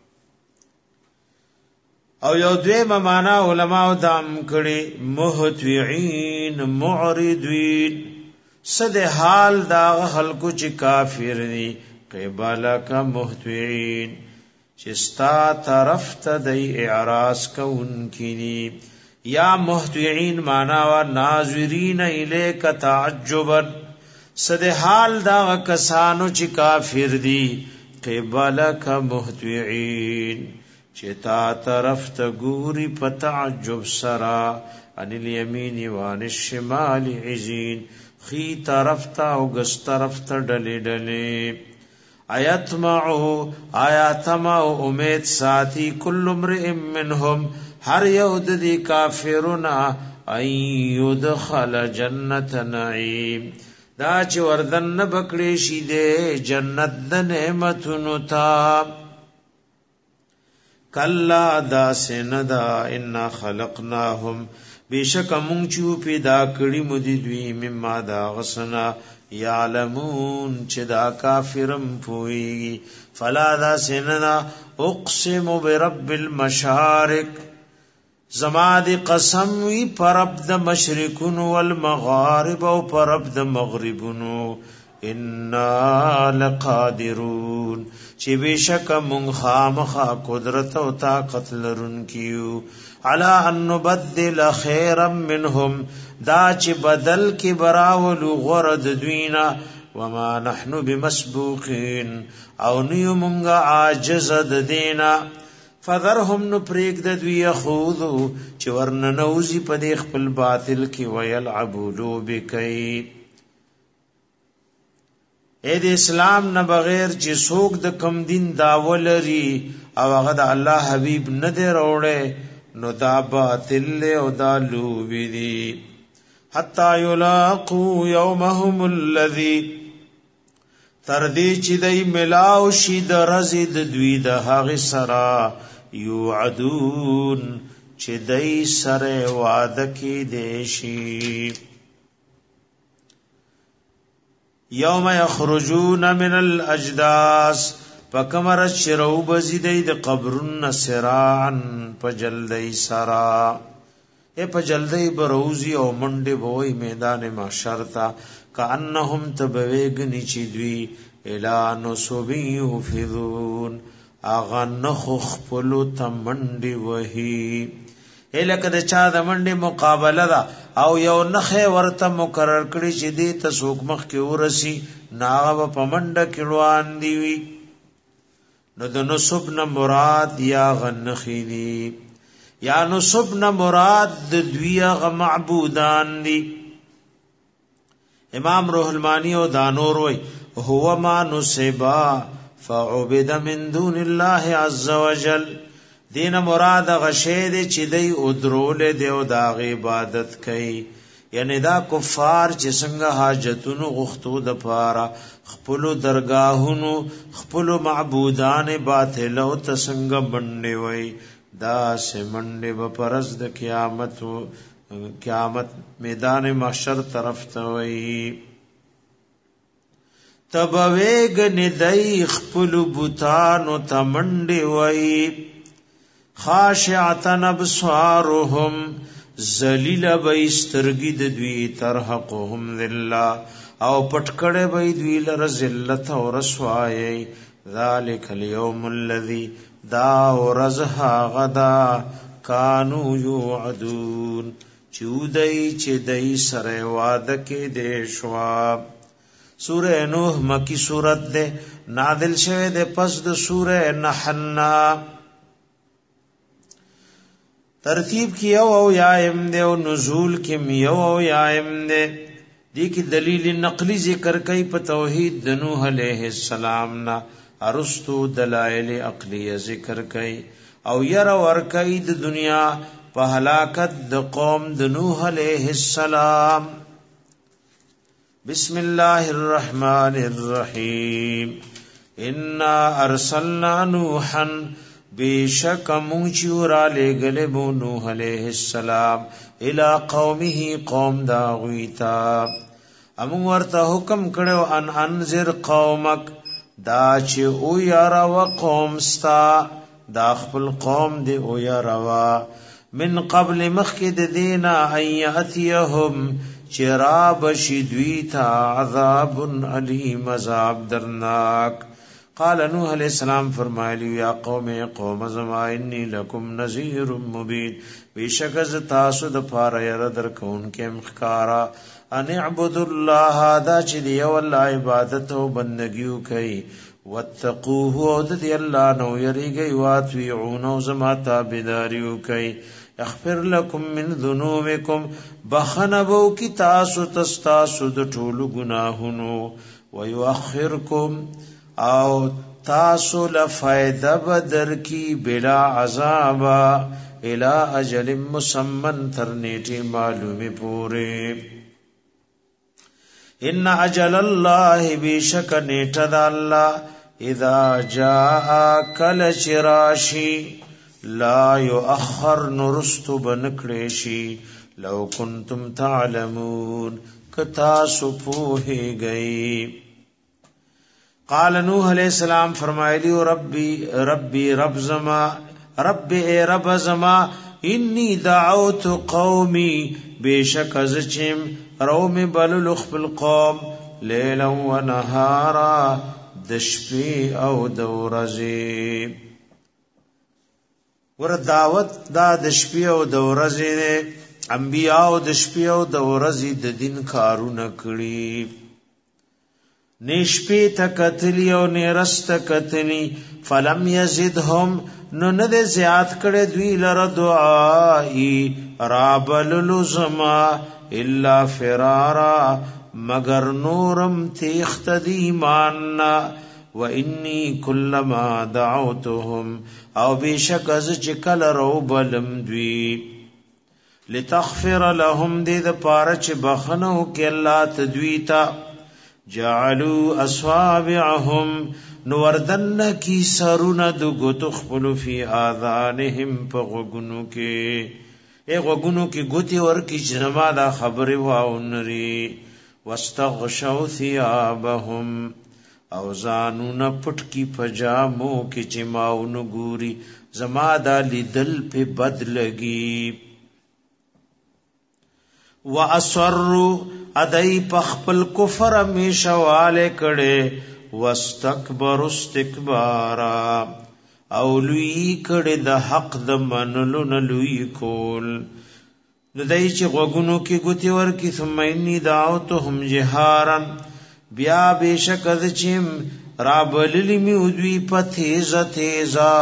S1: او یو دویمه معنا علماء دام کړي مهطعين معرضين صد حال دا خلکو چې کافر دي قبلک مهطعين چې ستا طرف ته د اعراض کوونکي یا مهطعين معنا وا ناظرین الیک تعجبا صد حال دا کسانو چې کافر دي قبلک مهطعين چې تا طرف ته ګوري په تعجب سرا ان الیمین وان الشمال عزین خی طرف ته او ګس طرف ته ډلې ډلې آیات ما امید ساتي کل امرئ منهم هر یو د کافرنا ايدخل جنت نعیم دا چې وردن نه بکړې شي د جنت د نعمتونو تا کلا دا سندا ان خلقناهم بیشک مونږ چې پیدا کړی مودي دوی مما دا غسنا یعلمون چې دا کافرم پوي فلا دا سننا اقسم برب المشارق زما دی قسم وی پرب د مشرقون والمغارب او پرب د مغربونو انا لقادرون چې بشک مونږ خامخا قدرت او طاقت لرونکیو علی ان نبدل خیرا منهم دا چې بدل کې براول غرد دوینا وما نحن بمسبوقین او نیو مونږه عاجز د دینا فذرهم نو پریک د دوی خودو چې ورن نوزی په دې خپل باطل کې ويلعبوا لوبکای اې د اسلام نه بغیر چې څوک د کم دین داولري او هغه د الله حبیب نه دی وروړي نو دا باطل او دا لوبي دي حتا یلاقوا یومهم الذی تر دې چې دای ملاو شي د رزي د دوی د هغه سرا یوعدون چې دای سره وعده کې دي شي یوم یخرجون من الاجداث فکمر شرو بزیدای د قبرن سراعن پجلدی سرا اے پجلدی بروزی او منډه بوئی میدان محشر تا کانهم تبویگنی چی دوی الا نصبی یفذون اغا نخخ پلو تمنډي وهی الکه د چا د منډي مقابله دا او یو نخه ورته مقرر کړی چې دې ته څوک مخ کې ورسی ناغه په منډه کې روان دی وی نو د نصب نه مراد یا غنخی دی یا نصب نه مراد د دوی غ معبودان دی امام روح المانی او دانور وی هو ما نصبا فعبد من دون الله عز وجل دین مراد غشید چې دی او درول دی او دا عبادت کوي یعنی دا کفار چې څنګه حاجتونو غختو د پاره خپل درگاهونو خپل معبودان باطل او تسنګ بنډي وای دا سمنډي په پرز د قیامت میدان محشر طرف ته وای تبویگ ندای خپل بوتانو تمنډي وای خاشعتن ابصارهم ذلیل بیسترگی د دوی ترحقهم ذلہ او پټکړه به دوی لره ذلت او رسوایی ذالک اليوم الذی دا ورزها غدا کانوا یعدون چودای چې دای سره وعده کې دې شوا سوره نوح مکی سورت ده نازل شوه ده پس د سوره نحل ترتیب کی او یایم دے او نزول کی میو او یایم دے دی کی دلیل نقلی ذکر کئی پا توحید د نوح علیہ السلام نا ارستو دلائل عقلی ذکر کئی او یر ورکی د دنیا پا ہلاکت د قوم د نوح علیہ السلام بسم اللہ الرحمن الرحیم انا ارسلنا نوحا بیشک موچورا لے گلے بو نوح علیہ السلام الى قومه قوم داغویتا امو ورطا حکم کڑو ان انذر قومک دا چه او یارا و قوم ستا دا خپل قوم دی او یارا من قبل مخید دینا ان یاتیهم چراب شدویتا عذاب علیم عذاب درناک قال نوح علیہ السلام فرمایلی یا قوم زما انی لکم نذیر مبین بیشک از تاسو د پاره ير درکون کې مخکارا ان اعبد الله دا چې دی الله عبادت او بندګیو کوي واتقوه او د الله نو یریږي واتعون او زما تابعداریو کوي اغفر لكم من ذنوبكم بخنبو کی تاسو تستاسو د ټولو گناهونو ويؤخركم او تاسو لفائدہ بدر کی بلا عذاب الى اجل مسمن ترنیٹی معلومی پورے ان اجل اللہ بیشک نیٹد اللہ اذا جاء کل چراشی لا یؤخر نرست بنکڑیشی لو کنتم تعلمون کتاسو پوہی گئی قال نوح علیہ السلام فرمایلی ربی رب زما انی دعوت قومی بیشک ازچم روم بلل خپل قوم لیلا و نهارا دشپی او دورزی ور دعوت دا دشپی او دورزی انبیاء او دشپی او دورزی د دین کارونه کړي نشپی تکتلی او نرست کتلی فلم یزدهم نو نه زیات کړه دوی لره دعائی رابلل زما الا فرارا مگر نورم تیخت دی ایماننا وانی کلما دعوتهم او بیشک از چکل رو بلم دوی لتغفر لهم دید پارچ بخنو که اللہ تدویتا جعلوا اصابعهم نوردن کی سرون دو گتو خپلو فی آذانهم پا غگنو کے اے غگنو کی گتی ورکی جنما دا خبر واؤنری واستغشوا ثیابهم او زانون پټ کی پجامو کی چماون گوری زما دا لیدل پہ بد لگی وَأَصَرُّوا ادائی پخپل کفر میشواله کړي واستكبروا استکبارا او لوی کړي د حق د منلو نه لوی کول نو دای چې غوګونو کې ګوتی ورکی ثم انی دعوتهم جهارا بیا بشک د چیم رابللی می ودوی پتیز تیزا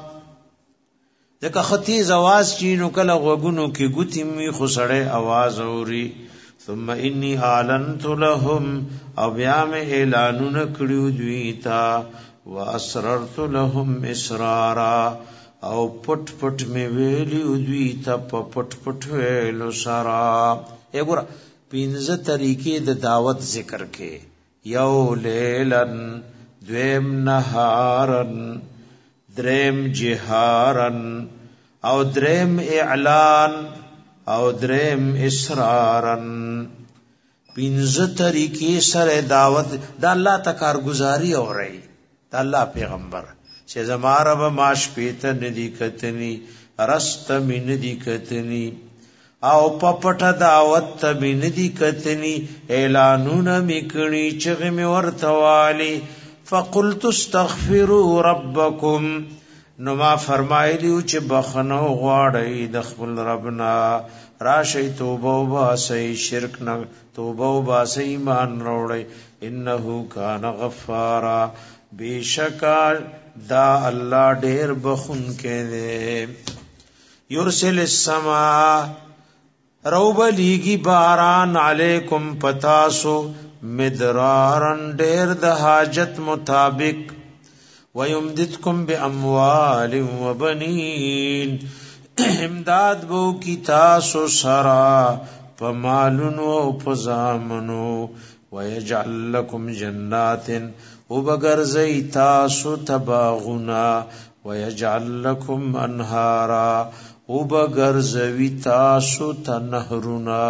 S1: دکه خطیز आवाज چینو کله غوګونو کې ګوتی می خسړې आवाज اوري ثم انی اعلنت لهم او بیا می اعلانون کړیو دوی تا واسررت لهم اسرارا او پټ پټ می ویلیو دوی تا پټ پټ ویلو سرا وګوره پینځه طریقې د دعوت ذکر کې یو لیلن دویم نهارن دریم جهارن او دریم اعلان او دریم اسرارن پینځه طریقې سره دعوت د الله تکارگزاری اوري د الله پیغمبر چې زماره به ماش پیته ندی کتنی رست من ندی کتنی او پپټه دعوت ته ندی کتنی اعلانونه میکړي چې می ورتوالی فقلت استغفروا ربکم نو ما فرمایلیو چې بخنو غواړی د خپل ربنا راشی توبه وباسئ شرک نه توبه وباسئ ایمان وروړی انه کان غفارا بیشکا دا الله ډیر بخون کې دی یرسل السما روب لیگی باران علیکم پتاسو مدرارن ډیر د حاجت مطابق وَيُمْدِدْكُمْ بِأَمْوَالٍ وَبَنِينَ امداد بو کی تاسو سرا پمالونو پزامنو وَيَجْعَلْ لَكُمْ جَنَّاتٍ وبغرزی تاسو تباغنا وَيَجْعَلْ لَكُمْ أَنْهَارًا وبغرزوی تاسو تنهرنا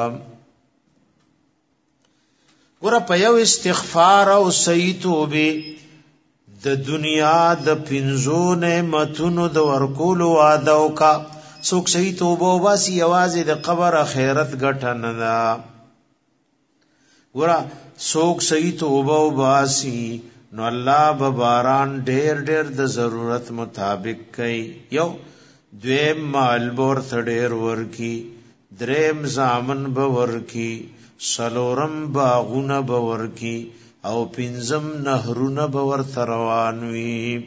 S1: ګور په یو استغفار او سیتوبه د دنیا د پنځو نعمتونو د ورکولو وعده وکا څوک صحیح توبه واسي आवाज د قبر اخرت ګټه نه دا ورا څوک صحیح توبه واسي نو الله به باران ډېر ډېر د ضرورت مطابق کوي یو دویم مال بور ثډېر ورکی دریم زامن به ورکی سلورم باغونه به ورکی او پنځم نهرونه باور تروان وی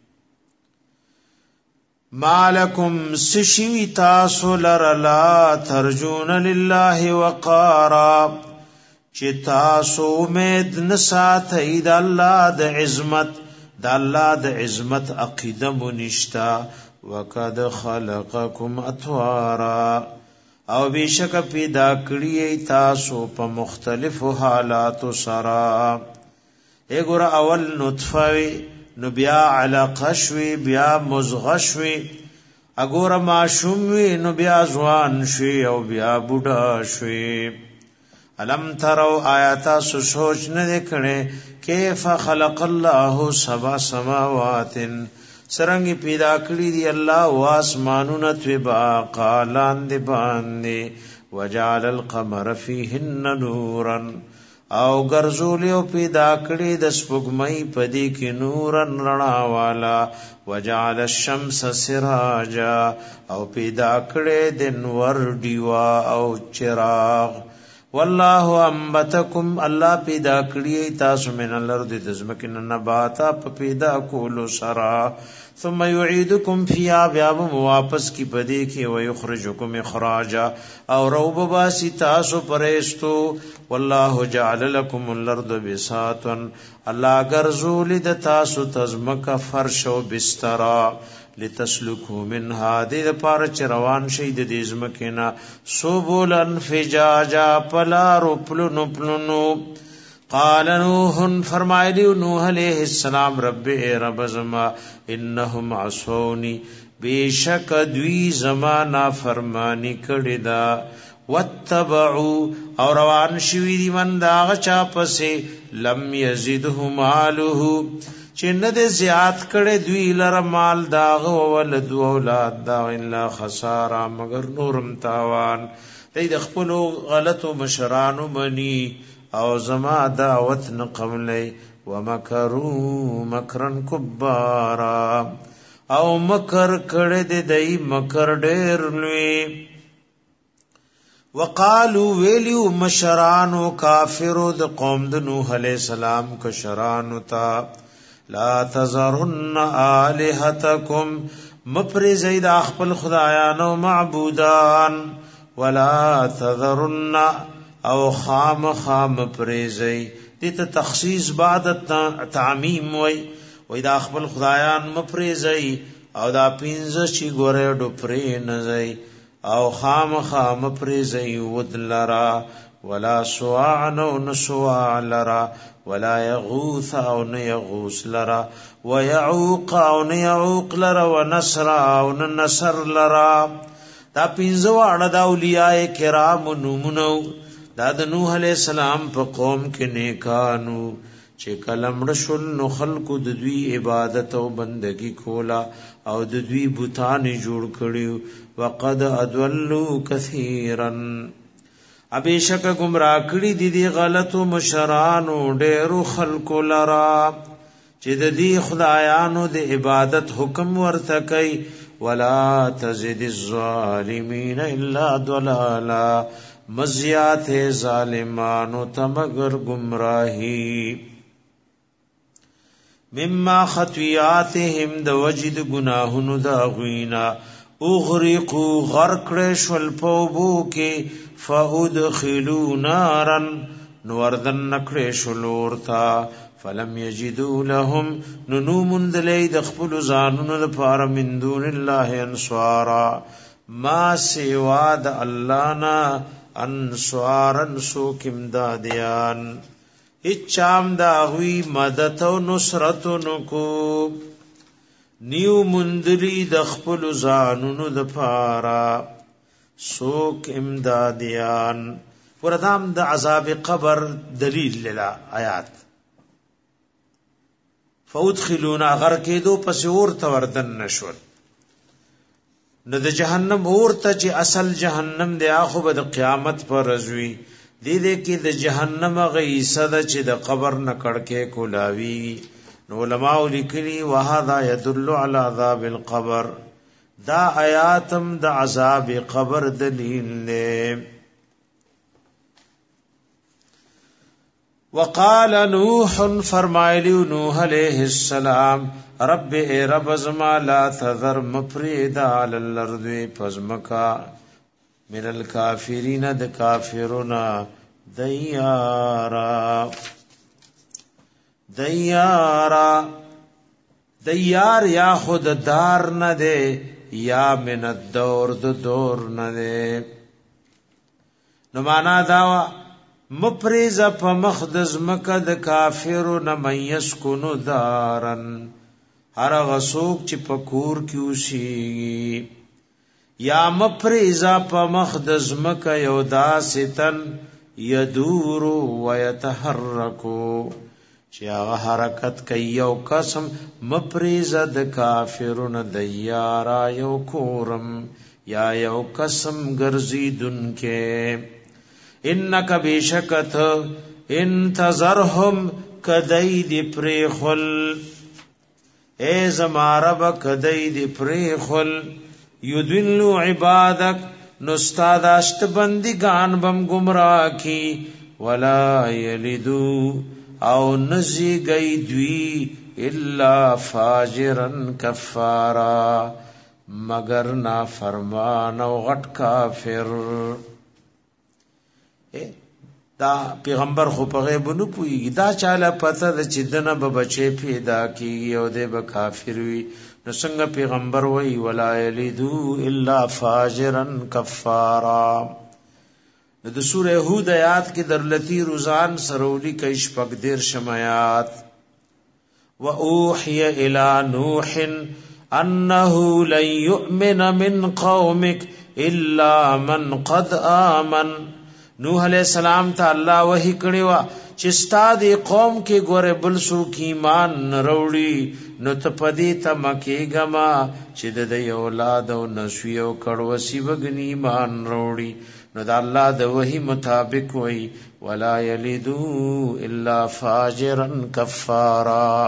S1: مالکم سشی تاسو لرلا ترجون لله وقارا چې تاسو امید نساتئ د الله د عظمت د الله د عظمت عقیده منشتا وقد خلقکم اطوارا او بیشک پیدا کړی تاسو په مختلفو حالاتو سره اګور اول نطفه وی نو بیا علاقه شوی بیا مزغه شوی اګور ماشوم وی نو بیا ځوان شوی او بیا بوډا شوی الم ترو آیات سوچ نه کړي کیف خلق الله سبع سماوات سرنګ پیدا کړی دی الله واسمانونه طباقا لاندې باندې وجعل القمر فيهن نورا او ګرځولیو پیدا کړی د سپوږمۍ پدې کې نورن رڼا والا وجعل الشمس سراجا او پیدا کړی د نور دیوا او چراغ والله انبتکم الله پیدا کړی تاسو من الارض تزمکن نباتا په پیدا کولو سرا ثم يعيدكم فيها بیا واپس کی پدې کې ويخرجكم اخراجا او روب باسی تاسو پرېستو والله جعل لكم الارض بساطا الله غرزول د تاسو تزمک فرش او بستر لتسلكوا منها دې پار چروان شي د دې زمکینا سبولن فجاجا پلارو پلونو پلونو قال نوح فرمایلی نوح علیہ السلام رب رب زما انهم عصونی بیشک دوی زمانہ فرمانی کړي دا واتبعوا او روان شوی دی من دا غچا پسې لم یزیدهم ماله چې نه دې زیات کړي دوی لره مال دا ولد اولاد دا الا خسارا مگر نورم تاوان دې د خپل غلطو مشرانو منی او زما دعوت نه قبلې ومکروا مکرن کبارا او مکر کړه دې دای مکر ډېر لوی وقالو ویلو مشرانو کافرو د قوم د نوح علیہ السلام کشرانو تا لا تذرن الہتکم مپر زید خپل خدایانو معبودان ولا تذرن او خام پریزی دیتا تخصیص بعد تعمیم وی دا خپل خدایان مپریزی او دا پینز چی گوره ڈو پری نزی او خام پریزی ود لرا ولا سواعن او نسواع لرا ولا یغوث او نیغوث لرا ویعوق او نیعوق لرا ونصر او نصر لرا دا پینزو اڑا دا اولیاء کرام نومنو دا د نوح علیہ السلام په قوم کې نیکانو چې کلمړ شل نو خلقو د دوی عبادت او بندگی کولا او د دوی بوتان جوړ کړیو وقد اضلوا كثيرا ابيشک گمراه کړي دي دي غلطو مشرانو ډېرو خلقو لرا چې د دې خدایانو د عبادت حکم ورته کوي ولا تزد الظالمين الا ضلالا مزیات ظالمانو تمگر گمراہی مما خطویاتهم د وجد گناہنو دا غوینا اغرقو غرقڑ شولپوبو کے فادخلوا نارا نوردن نکڑ شلورتا فلم یجدو لهم ننومن دلی دخپل زانون دپار من دون اللہ انصارا ما سواد اللہنا انصارن سوکم دادیان اچام دا ہوئی مدد و نصرت نکو نیو مندلی دخپل زانونو دپارا سوک امدادیان وردام دا عذاب قبر دلیل للا آیات فادخلونا غرقی دو پس اور توردن نشول نو د جهنم اورته چې اصل جهنم دی اخو به د قیامت پر رضوی دې دې کې د جهنم غیصه د چې د قبر نه کړکې کولاوی نو علماء لیکلي وهذا يدل على عذاب القبر دا آیاتم د عذاب قبر دلیل نه وقال نوح فرمایلی نوح علیہ السلام رب اے رب زما لا تذر مفرد علی الارض پزمکا من الکافرین د کافرنا دیار یا خود دار نه دے یا من الدور د دور نه دے نو معنا داوا مپریز په مخدز مکه د کافرو نه مېسکونو دارن هر غسوک چې پکور کیوسی یا مپریز په مخدز مکه یو داستن یدور و یتحرکو چې هغه حرکت کوي یو قسم مپریز د کافرو نه دیارا یو کورم یا یو قسم ګرځیدونکې انک بیشکت انتظرهم کدید پریخل اے زمارب کدید پریخل یدلو عبادک نستاداشت بندگان بم گمراہ کی ولا یلدو او نزی گئی دوی الا فاجرا کفارا مگر نافرمان او غټ کافر. دا پیغمبر خو په غیب نه پويږي، دا چاله پته د چې دنه به بچي پیدا کیږي او د به کافر وي. نو څنګه پیغمبر وای ولا یلدو الا فاجرا کفارا. د سوره هود آیات کې درلتی روزان سرولی کیش پک دیر شمایات. و اوحی الی نوح انه لن یؤمن من قومک الا من قد آمن. نوح علیہ السلام ته الله وحی کړی و چې ستاد قوم کې ګوره بل سو کې ایمان نروړي نو ته پدې ته مکه غما چې د اولاد او نسویو کړوسی وګنی ایمان نروړي. نو د الله د وحی مطابق وای ولا یلدو الا فاجرا کفارا.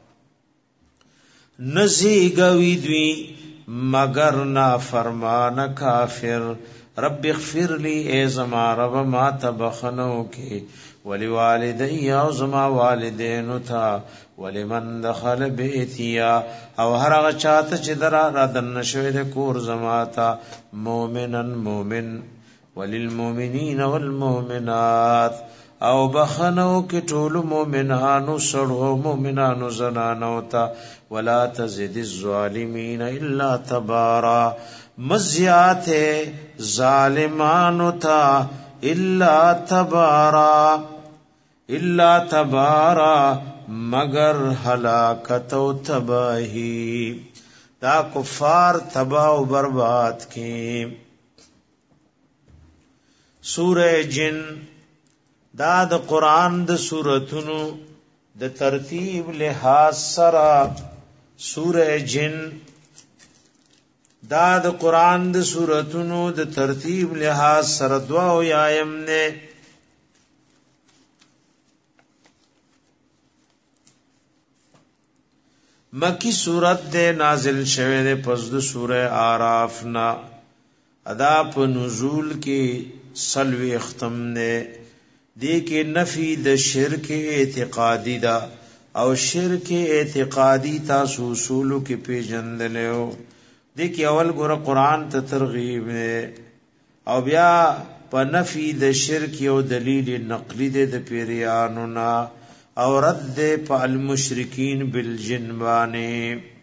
S1: نزیګوی دوی مگر نا فرمان کافر. رب اغفر لی اے زما رب ما تبخنو کی ولی والدی او زما والدینو تا ولمن دخل بیتیا او هر هغه چاته چې درا را دن شوی د کور زما تا مؤمنن مؤمن وللمؤمنین والمؤمنات او بخنو کی ټول مؤمنانو سړو مؤمنانو زنانو تا ولا تزد الظالمین الا تبارا. مزیات ظالمانو تا الا تبارا مگر ہلاکت و تباہی. دا کفار تباہ و برباد کی. سورہ جن دا د قرآن د سورتونو د ترتیب لحاظ سرا سورہ جن دا د قرآن د سورتونو د ترتیب لحاظ سره دعا او یایم نه. مکی سورت دے نازل شوه دے پس د سورہ آراف نا. ادا په نزول کې سلوی ختم نے دی کې نفی د شرک اعتقادی دا او شرک اعتقادی تاسو اصولو کې پیژندلو. دیکھ اول ګوره قرآن ته ترغیب نه او بیا په نفی د شرک یو دلیل نقلی ده د پیریانو نا او رد په المشرکین بالجن باندې.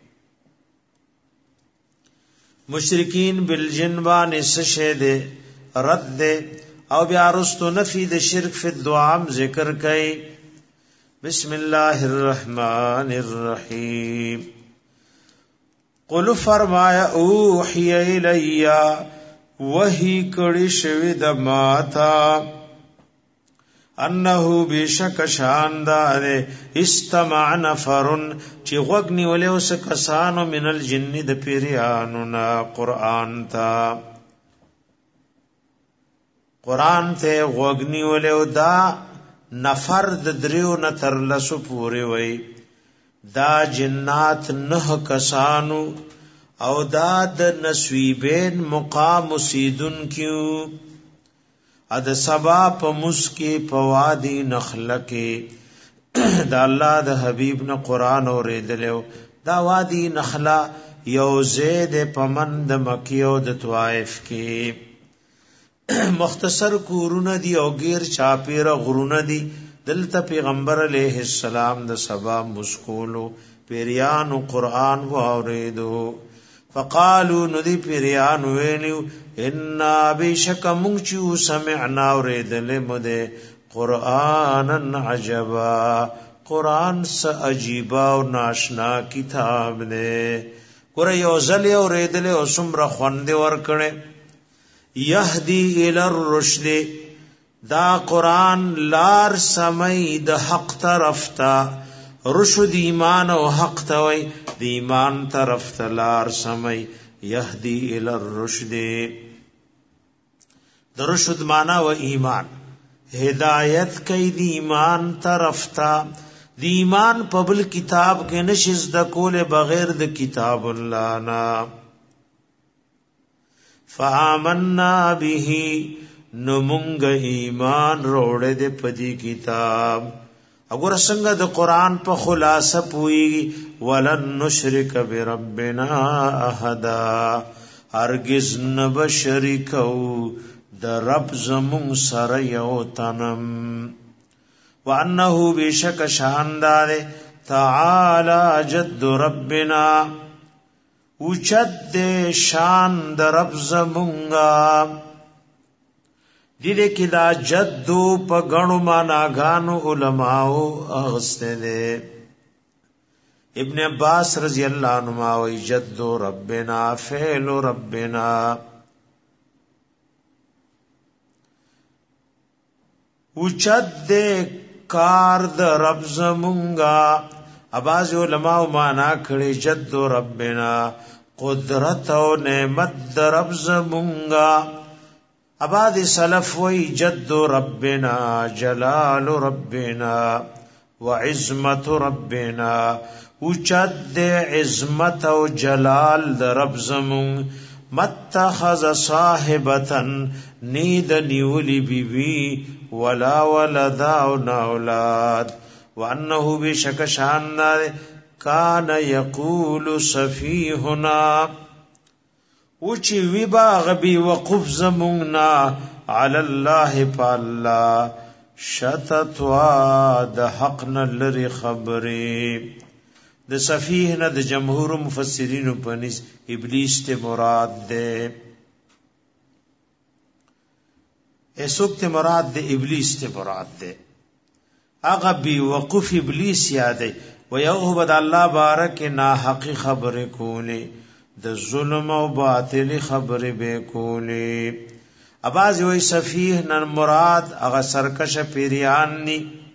S1: مشرکین بالجن باندې څه شه ده رد ده او بیا رستو نفی د شرک فی الدعام ذکر کړي. بسم الله الرحمن الرحیم. قل فرمایا اوحی الیا وحی کړي شوی د ماتا انه بشک شاندار استمع نفرن چې غوګنی ولې اوس کسانو من الجن د پیریانو نا قران ته غوګنی ولې او دا نفر د دریو نه تر لسو پورې وای. دا جنات 9 کسانو او دا د نسویبین مقام سیدن کیو اد سبا په مسکی په وادي نخله کې دا الله د حبیب نه قران اوریدلو. دا وادي نخله یو زید پمند مکی او د طائف کې مختصر کورونه دی او غیر چاپیره غرونه دی. دلته پیغمبر علیہ السلام د سبا مسکولو پیریانو قرآن واوریدو. فقالو ندی پیریان ویلیو انا بیشک منچو سمعنا اوریدل مده قرآنن عجبا قرآن سا عجیبا و ناشنا کتاب دے. قرآن یوزلی اوریدل او سمر خوند ورکنے. یهدی الى الرشد دا قرآن لار سمی د حق طرف تا. رشد ایمان او حق تا وی د ایمان طرف تا لار سمی. یهدی الى الرشد د رشد مانا و ایمان ہدایت کئی د ایمان طرف تا. د ایمان پبل کتاب کے نشز د کول بغیر د کتاب اللہ نا. فآمنا به نمونگ ایمان روڑے دے پدی کتاب اگر څنګه د قران په خلاصه پوي ولن نشرک بربنا احد هرگز نبشریکو د رب زمون سره یو تنم وانه بشک شاندار تعالی جد ربنا اوچد شان د رب زمونگا دیده کی دا جدو پا گنو ماناگانو علماءو اغسطے دے ابن عباس رضی اللہ عنہ وی جدو ربنا فعل ربنا اوچد دے کار د رب زمونگا اباز علماء مانا کھڑی جدو ربنا قدرت و نعمت د رب زمونگا اباد سلف وی جد ربنا جلال ربنا وعظمت ربنا اوچد عظمت و جلال د رب زمون متخذ صاحبتا نید نیولی بیوی ولا ولدا و اولاد وانه بشک شاندار کان یقول سفیہنا اوچی وی باغ بی وقف زموننا علی اللہ پا اللہ شتتوا د حقنا لری خبری د صفیحنا د جمهور مفسرین پنیس ابلیس تے مراد دے ایسوک تے مراد دے ابلیس تے مراد دے اغا بی وقف ابلیس یادے ویوہ بد اللہ بارک نا حقی خبر کولی د ظلم او باطل خبر به کولی اباز وی سفیه نن مراد اغه سرکش پیریان نی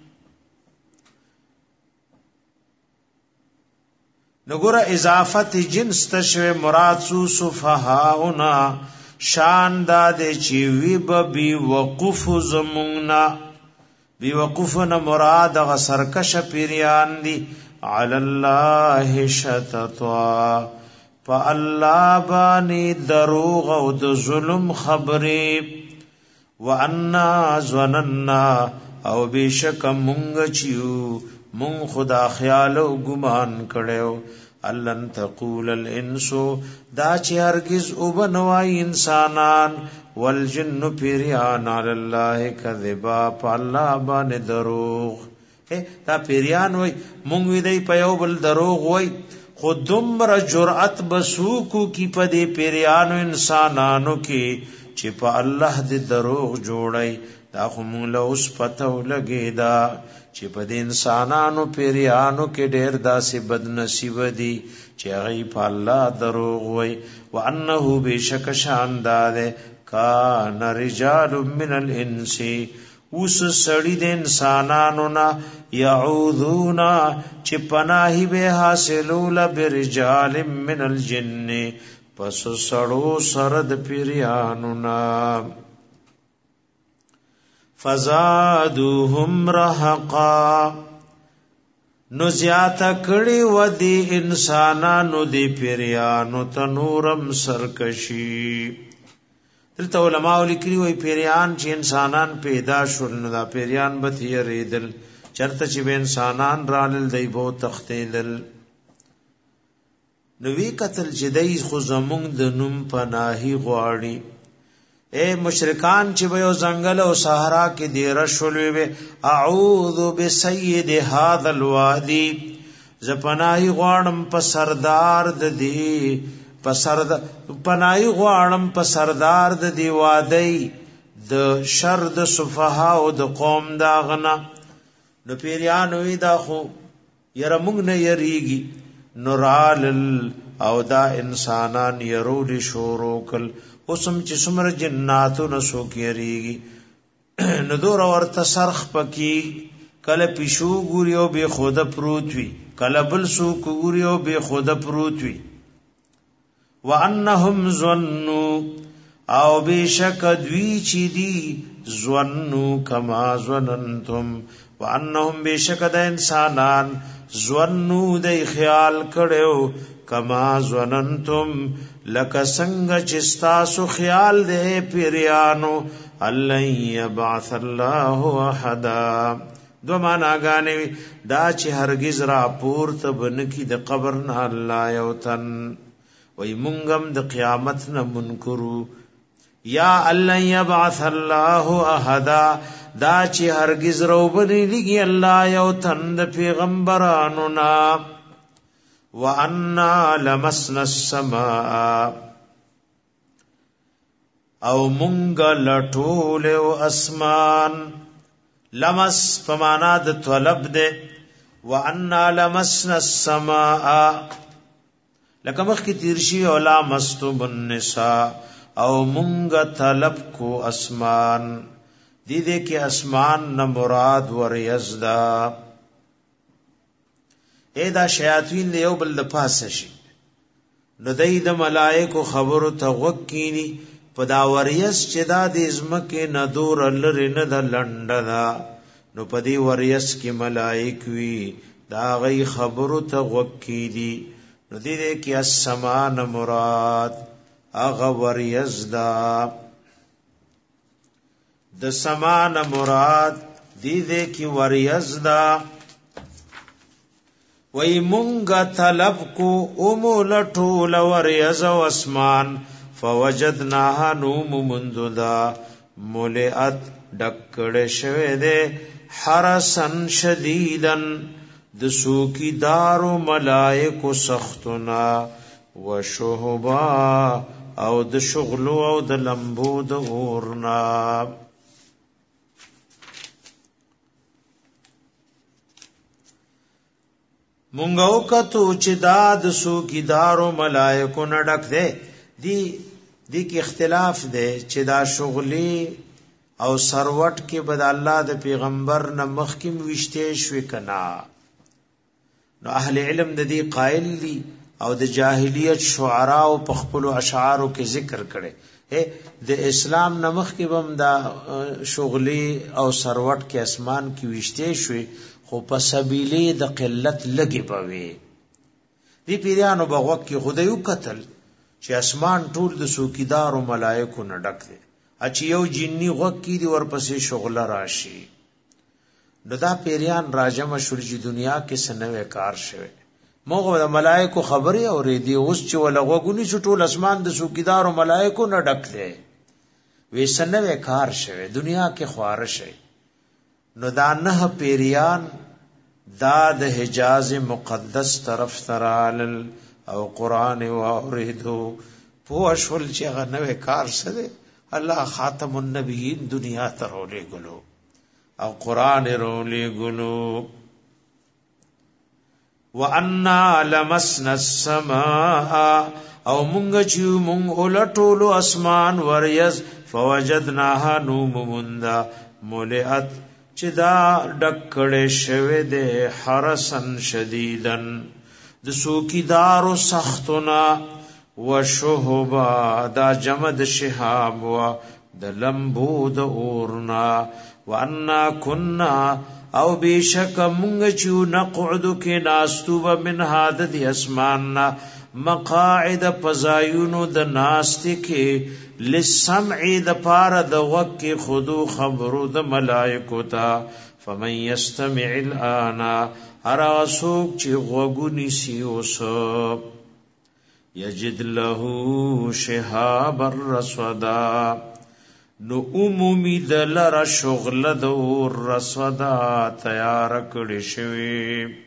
S1: نګور اضافت جنس تشوی مراد سو صفهاونا شان داد چی وی بی وقف زمونا بی وقف نه مراد اغه سرکش پیریان دی علی الله شتطوا پا اللہ بانی دروغ او د ظلم خبری وانا ظننا او بیشک مونگ چیو مونگ خدا خیال او گمان کڑیو اللن تقول الانسو دا چی هرگز او بنوائی انسانان والجن پیریان علی اللہ کذبا پا اللہ بانی دروغ دا پیریان وی مونگ وی دی پیو بل دروغ وی خود دمر جرأت بسوکو کی پدی پیریانو انسانانو کی چی پا اللہ دی دروغ جوڑای دا خمون لوس پتو لگی دا چی پدی انسانانو پیریانو کی دیر دا سی بدنصیب دی چی غی پا اللہ دروغ وی وانہو بیشک شاندادے کان رجال من الانسی اوس سړی د انسانانو نا یعوذونا چې پناهی به حاصلول برجال من الجن پس سړو سرد پیریانو نا فزادوهم رهقا نو زیاته کړي ودی انسانانو دی پیریانو تنورم سرکشی دلته علماء لیکلي وي پیریان چې انسانان پیدا شول نو دا پیریان به تیریدل چرته چې به انسانان رالل دی بو تختیدل نو وی قتل جدی خو زمونږ د نوم پناهي غواړي اے مشرکان چې به یو ځنګل او صحرا کې دیر شولوي وي اعوذ بسید هذا الوادي ز پناهي غواړم په سردار د دی پناهي غواړم په سردار د دی وادي د شر د صفها او د قوم دا غنا نو پیریان وی دا خو یره موږ نه یریږي نورال او دا انسانان يرول شوروکل اوسم چې سمر جناتو نسو کیریږي نو دور ورته سرخ پکی کله پښو ګوريو به خود پروت وی کله بل سو ګوريو به خود پروت وی وانهم ظنوا او بشک دوی چی دی ظنوا کما ظننتم وانهم بشک د انسانان ظنوا د خیال کړو کما ظننتم لک سنگ چستاسو خیال دے پیریانو اللہ یبعث اللہ احدا دو معناګانې دا چې هرگز را پورته بنکی د قبر نه الله یو تن وای مونږم د قیامت نه منکرو یا الله یبعث الله احد دا چې هرگز روبنی لګي الله یو تن د پیغمبرانو نا وَأَنَّا لَمَسْنَا السَّمَاءَ او مونږ لټول او اسمان لمس فمانا د طلب ده وَأَنَّا لَمَسْنَا السَّمَاءَ لکه مخکې تیر شي او لامستم النساء او مونږ طلب کو اسمان دې کې اسمان نه مراد وريزدا دا شیاطین دی یو بل د پاسه شي نو دای د ملائکو خبرو ته وکینی په دا وریس چې دا د ازمکه نه دور لری نه د لنډدا نو په دې وریس کې ملائک وی دا غي خبرو ته وکیدی نو دې کې السمان مراد اغه وریس دا د سمان مراد دې کې وریس دا وی مونگا طلب کو امولٹول وریز و اسمان فوجدناها نوم منددا ملئت ڈکڑ شوه دے حرسن شدیدن دسوکی دارو ملائکو سختنا و شہبا او د شغلو او د لمبو د اورنا مونږو کتو چې دا د سوکیدارو ملائکو نه ډک دی کې اختلاف دی چې دا شغلی او سروټ کې بد الله د پیغمبر نه مخکیم وشته شوي کنا نو اهل علم د دې قائل دي او د جاهلیت شعرا او په خپل اشعارو کې ذکر کړي د اسلام نه مخکې بم دا شغلی او سروټ کې اسمان کې وشته شوي خو په سبیلې د قلت لګي پوي دی پیرانو بغوک کې خدایو قتل چې اسمان ټول د سوکیدار او ملائکو نه ډک دي اچ یو جنني غوک کې دی ورپسې شغل راشي نو دا پیریان راجم شورجی دنیا کې سنوي کار شوه موږ د ملائکو خبري اورې دی اوس چې ولغوګونی ټول اسمان د سوکیدار او ملائکو نه ډک دي وې سنوي کار شوه دنیا کې خوار شي نو دا نه پیریان دا د حجاز مقدس طرف ترال او قران او اوریدو پوښول چې هغه نوې کار سره الله خاتم النبیین دنیا ته رولې ګلو او قران رولې ګلو وَأَنَّا لَمَسْنَا السَّمَاءَ او مونږ چې مونږ ولټولو اسمان وریز فوجدناها نوم مندا ملئت چې دا ډکړې شوه دې حرسن شدیدن د سوکیدارو سختنا وشهبا دا جمد شهاب و د لمبو د اورنا وانا كنا او بیشک مونږ چې نقعد کې ناستوب من هاد د اسماننا مقاعد پزایونو د ناست کې لسمع د پار د وق خودو خبرو د ملائکو تا فمن يستمع الان اراسوک چې غوګونی سیوس یجد له شهاب الرصدا نو عمومی دلر شغل دور رصدا تیار کړی شوی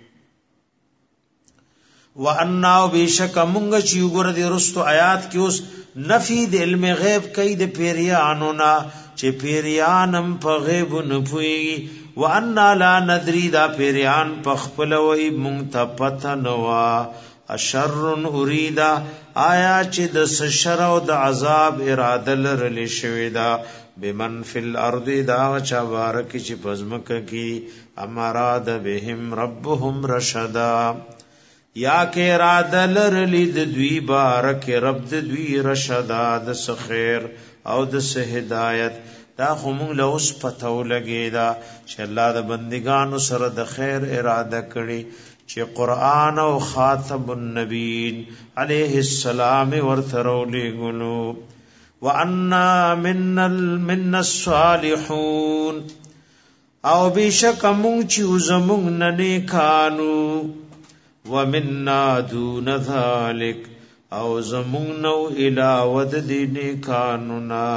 S1: وَأَنَّا بِشَكَ مُنْغَ چی وګور دی رستو آیات کې اوس نفی د علم غیب کوي د پیریانو نا چې پیریانم په غیب نه پوي وَأَنَّا لَا نَدْرِي دا پیریان په خپل وای مونږ ته پته نوا اشر اریدا آیا چې د شر او د عذاب اراده لرلی شوی دا بمن فی الارض دا چا بارک چې پزمک کی امراد بهم ربهم رشدا یا کې اراده لرلی د دوی بارک رب د دوی رشدا د خیر او د هدایت دا هم له اوس پته ولګی دا چې الله د بندگانو سره د خیر اراده کړي چې قران او خاتم النبیین علیه السلام ورثرولې ګلو وانا من الصالحون او بشک مونږ چې زمونږ نه کانو ومنا دون ذلک او زمونږ نو علاوه د دې کانونا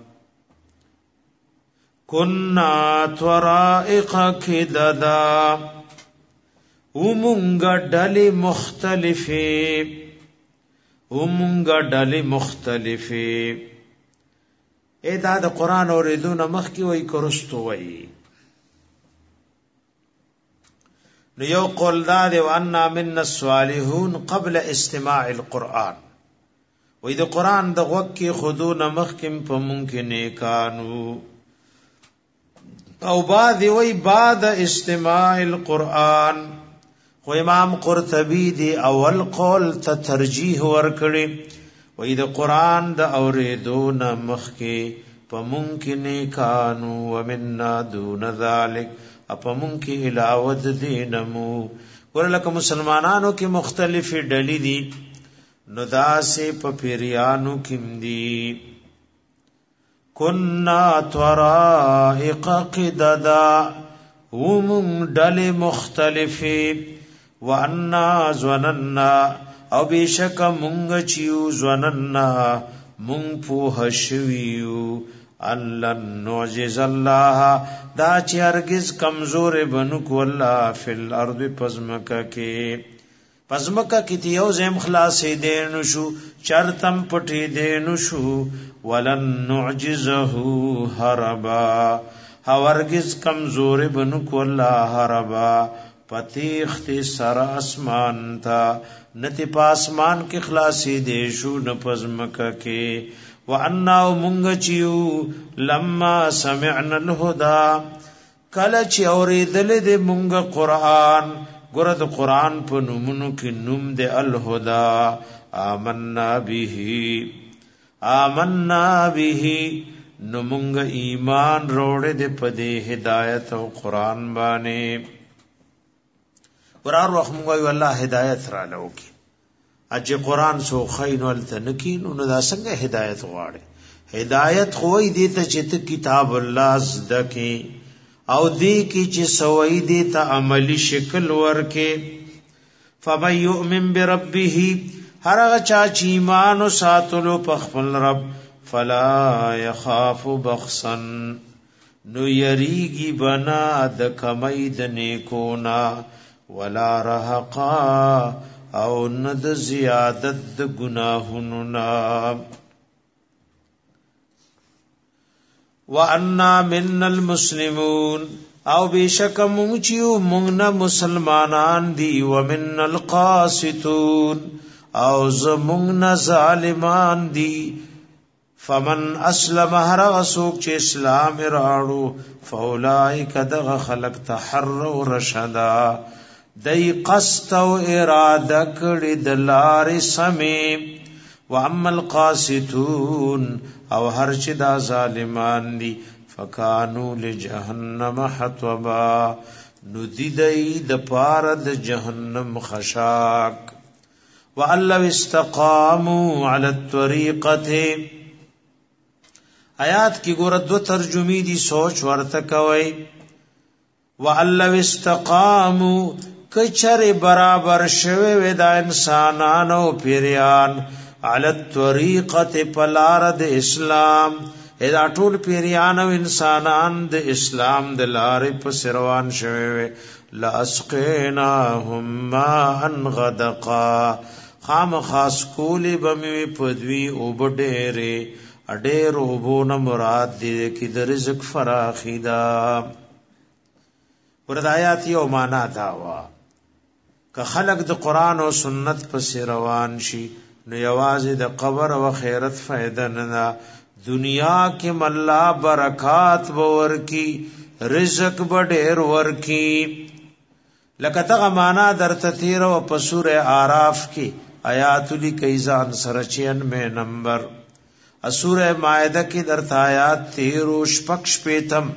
S1: كنا طرائق کددا ومونږ ډلې مختلفه دا د قران اوریدونه مخ کی وای کرستو وای نو یو قول دا دی وان من الصالحون قبل استماع القرآن وای د قران د غوږ کې خودو نمخ کې په ممکن کانو او بعد وی بعد استماع القرآن خو امام قرطبی دی اول قول ته ترجیح ورکړي وی د قران د اوریدو نمخ کې په ممکن کانو ومنا دون ذلک اپا ممکن علاوه د دینمو ورلکه مسلمانانو کې مختلف ډلې دي نو داسې په پیریانو کې دي كنا طرائق قددا ومن ډلې مختلفه وانا ظننا او بشک مونږ چیو ظننا مونږ په هشویو ان نعجز الله دا چې هرگز کمزور بنو کو الله فل ارض پزمکه کې یو زم خلاصې دین شو چرتم پټې دین شو ولن نعجزه هربا هرگز کمزور بنو کو الله هربا پتیخت سر اسمان تا نتی پاسمان کې خلاصې دې شو نه پزمکه کې وانا مونږ چیو لما سمعنا الهدى کله چې اوریدل دې مونږ قران ګره د قران په نومونو کې نوم دې الهدى آمنا به نو مونږ ایمان روړې دې په دې هدایت او قران باندې قران رحمه الله هدایت را لوکي اج قران سو خینو التنکین نو دا څنګه هدایت غواړي هدایت خوې دې ته چې کتاب الله زدکې او دې کې چې سوې دې ته عملی شکل ورکې فمن يؤمن بربه هر هغه چا چې ایمان او ساتلو په خپل رب فلا يخاف بخسا نو یریږي بنا د کمې د نیکونا ولا رهقا او ند زیادت د گناهونو نا وانا من المسلمون او بشک مونږ چې مونږ مسلمانان دي ومن القاسطون او زمونږ نه ظالمان دي فمن اسلم هر غسوک چې اسلام راړو فاولائک دغ خلق تحروا رشدا دای قصد او اراده کړي د لارې سمې واما القاسطون او هر چې دا ظالمان دي فکانو لجهنم حطبا ندیدای د پاره د جهنم خشاک وَأَلَّوْ اسْتَقَامُوا عَلَى الطَّرِيقَةِ آیات کی ګور دو ترجمه دي سوچ ورته کوي وَأَلَّوْ اسْتَقَامُوا کچر برابر شوه ودا انسانانو پیریان علی الطریقه پلار د اسلام ادا ټول پیریان او انسانان د اسلام د لارې په سروان شوه لا اسقیناهم ماء غدقا خام خاص کولی بمی پدوی او بډېره اډېر وبونه مراد دې کې د رزق فراخی دا ورایات یو معنا دا وا که خلق د قران او سنت په روان شي نو یوازې د قبر او خیرت فائدہ نه دنیا کې ملا برکات باور کی رزق بډېر ورکی لکه تغه معنا درته تیر او په سوره اعراف کې آیات لیکيزان سره 96 نمبر سوره مائده کې درته آیات 13 شپږ پیتم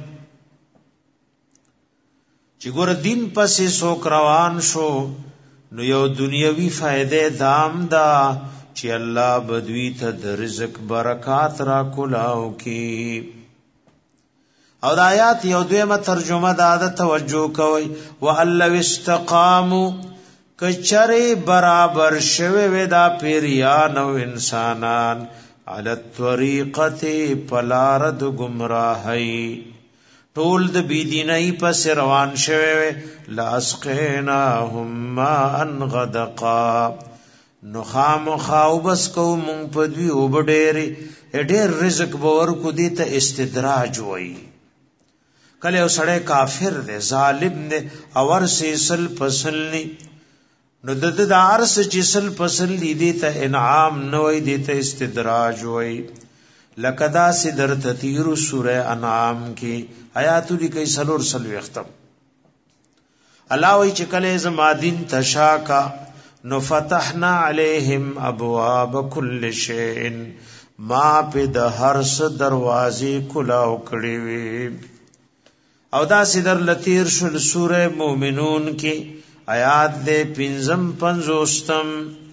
S1: چې ګور دین پسې سوک روان شو نو یو دنیوي فائدې دام دا چې الله بدوی ته د رزق برکات را کولاو کی او د آیات یو دویمه ترجمه دا د توجه کوي وَأَلَّوِ اسْتَقَامُوا کچره برابر شوه ودا پیریان او انسانان علی الطریقه پلارد گمراهی ټول د بيدینای پس روان شوه لاسقیناهم ماء غدقا نخام خاوبس کو مون پدوی وبډېری ډېر رزق باور کو دي ته استدراج وای کله وسړی کافر دی ظالم دی اور سیسل پسلنی نو د دارس چسل پسل دي ته انعام نه وای دي ته استدراج وای لقدا سدر تطیر سوره انعام کی آیات لیکي سلور سلو ختم الله وای چې کله زما دین تشاکا نو فتحنا علیہم ابواب کل شیء ما په د هر څه دروازې کلاو کړې وي او دا سدر لتیر شل سوره مومنون کی آیات دے پنزم پنزوستم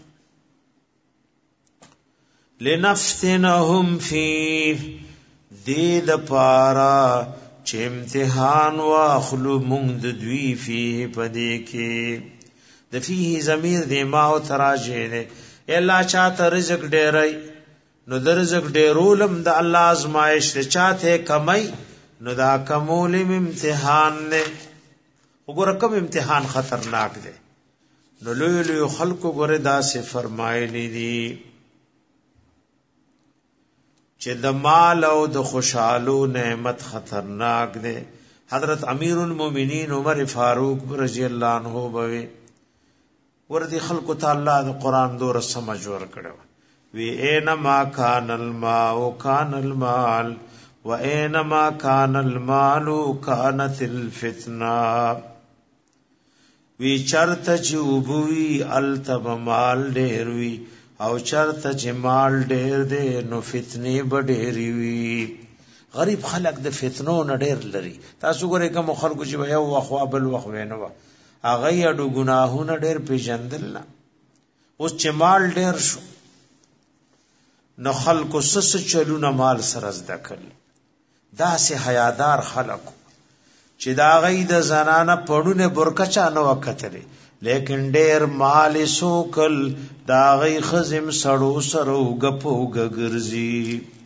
S1: لنفتنهم فیه دید پارا چه امتحان واخلو مونگ دوی فیه پدے کے دفیه زمیر دے ماو تراجے دے اللہ چاہتا رزق دے رئی نو در رزق دے رولم دا اللہ آزمائش دے چاہتے کمائی نو دا کمولم امتحان دے وګوره کوم امتحان خطرناک دی نو لوی لوی خلکو ګوره دا سه فرمایلی دي چې د مال او د خوشحالو نعمت خطرناک دی حضرت امیر المؤمنین عمر فاروق رضی الله عنه بوي ورته خلکو تعالی د قران دور سمجھ ور کړو وی اینما کان الماء کان المال و اینما کان المال کانت الفتنه وی چرته چې وبوي التب مال ډېر وی او چرته چې مال ډېر دی نو فتنې به ډېرې وي غریب خلک د فتنو نه ډېر لري تاسو ګورئ کوم خلکو چې یو وخوا بل وخ وینو هغه اډو ګناهونه ډېر پیژندل نه اوس چې مال ډېر شو نو خلکو سس چلونه مال سره زده کړل دا سه حیادار خلکو چې دا غي د زنانه پړونه برکچا نه وکټلې لیکن ډېر مال سوکل دا غي خزم سړو سره غپو غرزي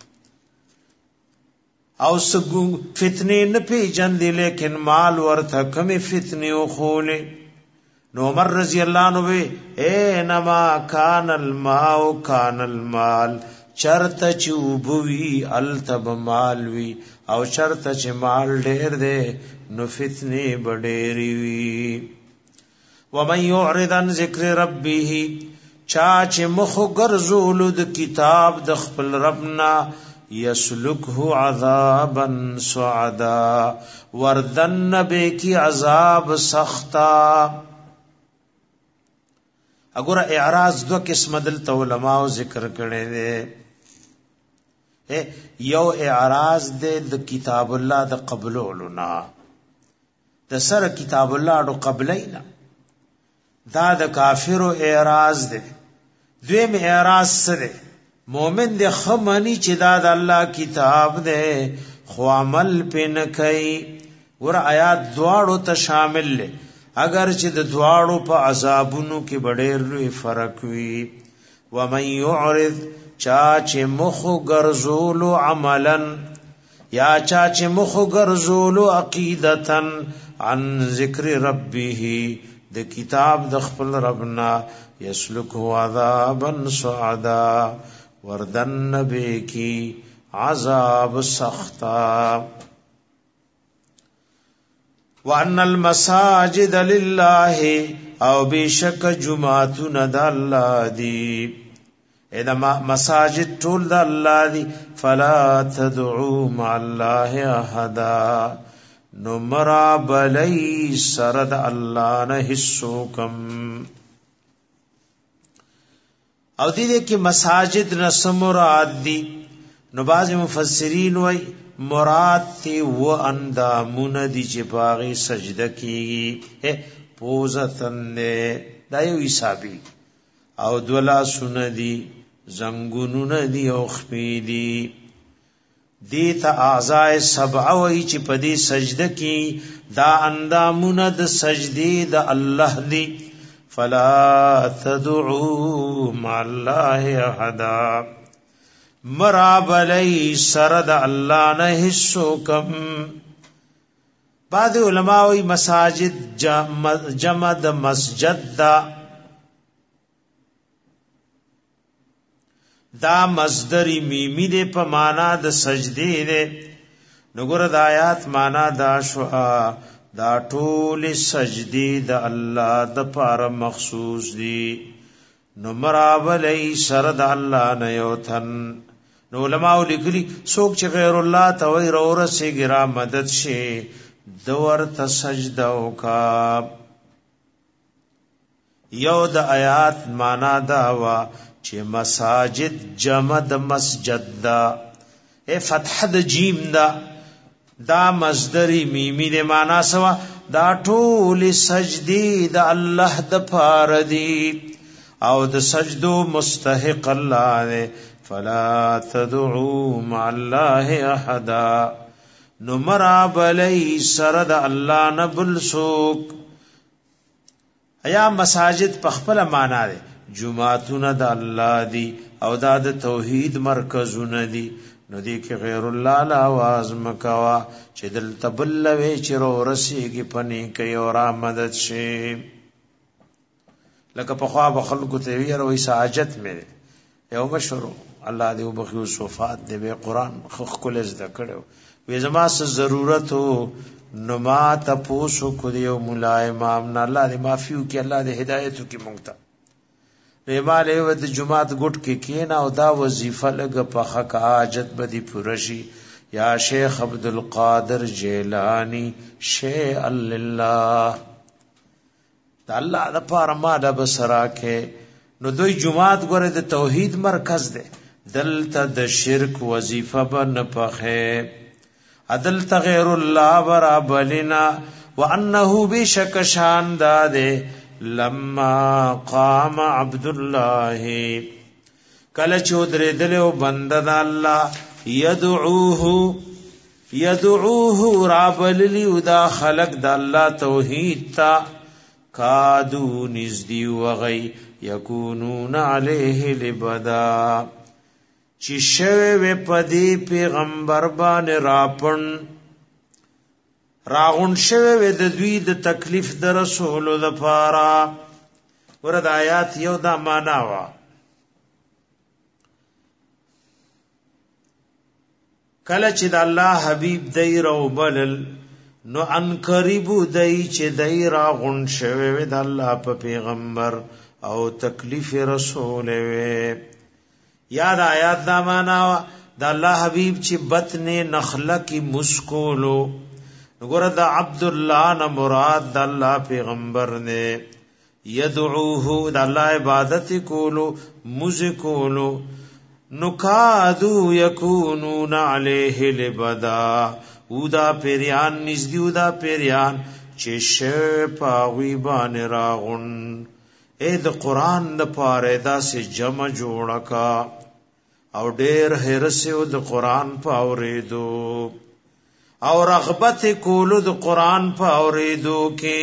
S1: او سګو فتنې نه پیجندې لیکن مال ورته کمی فتنې او خولې نو عمر رضی الله عنه انما کان الماء کان المال چرته چوبوي التب مالوي او چرته چې مال ډېر دی نو فتنه بډېری وي ومن يعرض عن ذکر ربه چا چې مخ ګرځول د کتاب د خپل ربنا يسلكه عذابا صعدا وردن به کی عذاب سختا اگر اعراض دو قسم دلته علماء ذکر کړي دي یو اعراض د کتاب الله د قبولولنا د سر کتاب الله د قبلینا دا د کافرو اعراض ده دویم اعراض سره مومن د خمنی چې دا د الله کتاب ده خو عمل پن کوي ور آیات دواړو ته شامل له اگر چې د دواړو په عذابونو کې ډېر لوی فرق وي ومن يعرض چا چې مخ ګرځول عملا یا چا چې مخ ګرځول عقیدتن عن ذکر ربه د کتاب د خپل ربنا یسلکه عذابا صعدا وردن به کی عذاب سختا وان المساجد لله او بشک جمعتون د الله دی اذا مساجد ټول د الله دی فلا تدعوا مع الله احد نمرا بلی سرد الله نه حسوکم او دې کې مساجد نه مراد دي نو باز مفسرین وای مراد تی و اندامون دی چې باغی سجده کیږي پوزتن نه دا یو حسابي او دولا سن دی زنګونون دی او خپې دی دیتا اعضاء سبع وی چی پدی سجده کی دا اندامون د سجدی دا اللہ دی فلا تدعو مع اللہ احدا مراب علی سرد اللہ نحسو کم. بعض علماء وی مساجد جمع د مسجد دا مصدر میمی دے پا مانا د سجدی دے. نگر دا آیات مانا دا شعا دا ټول سجدی دا اللہ دا پار مخصوص دی. نو مرابلی سرد اللہ نیوتن. نو علماء لکلی سوک چه غیر اللہ توی رو رسی گرا مدد شے دور تسجدو کا. یو دا آیات مانا داوا چه مساجد جمع د مسجد دا فتح د جیم دا مصدری میمی د معنا سوا دا ټول سجدی د الله د پاره دی او د سجدو مستحق الله دی. فلا تدعوا مع الله احدا نمراب علی سرد الله نبل سوک. ایا مساجد پخپل معنا دی جمعتون د الله دی او دا د توحید مرکزونه دی. نو دی کې غیر الله لا आवाज مکوا چې دل تبلوي چې ورسیږي پني کوي او را مدد شي. لکه په خوا به خلکو ته وی او ساجت مې یو مشهور الله دی وبخیو صفات دی به قران خخ کول زده کړو وې زما څه ضرورت نو ما تاسو کو دی او مولا امام نه الله دی معفو کې الله دی هدایت کې مونږ ته ریماله و د جمعات ګټ کې کینا او دا وظیفه لګ په حق حاجت بدی پرشي. یا شیخ عبد القادر جیلانی شیء لله د الله د پاره ما د بسرا کې. نو دوی جمعات ګره د توحید مرکز ده دلته د شرک وظیفه بن پخه عدل غیر الله برابلنا وانه بشک شان داده. لما قام عبد الله کله چودره دلو بنده د الله يدعوه رابل لیودا خلق د الله توحید تا کادو نزدی وغی یکونون علیه لبدا چی شوه پدی پیغمبر بان راپن راغون شوه و د دوی د تکلیف د رسول د پارا. ورد آیات یو دا معنا وا کله چې د الله حبیب دی رو بلل نو ان قریب دی چې دی راغون شوه و د الله په پیغمبر او تکلیف رسول و. یاد آیات دا معنا وا د الله حبیب چې بطن نخله کی مسکولو نګور د عبد الله نه مراد د الله پیغمبر نے يدعوه د الله عبادت کولو مزکولو نکادو یکونون علیه لبدا ودا پیریان نزدی ودا پیریان چې شپاوی باندې راغون. اې د قران د پاره داسې جمع جوړکا او ډېر هرسه د قران په اوریدو او رغبت کولو د قران په اوریدو کې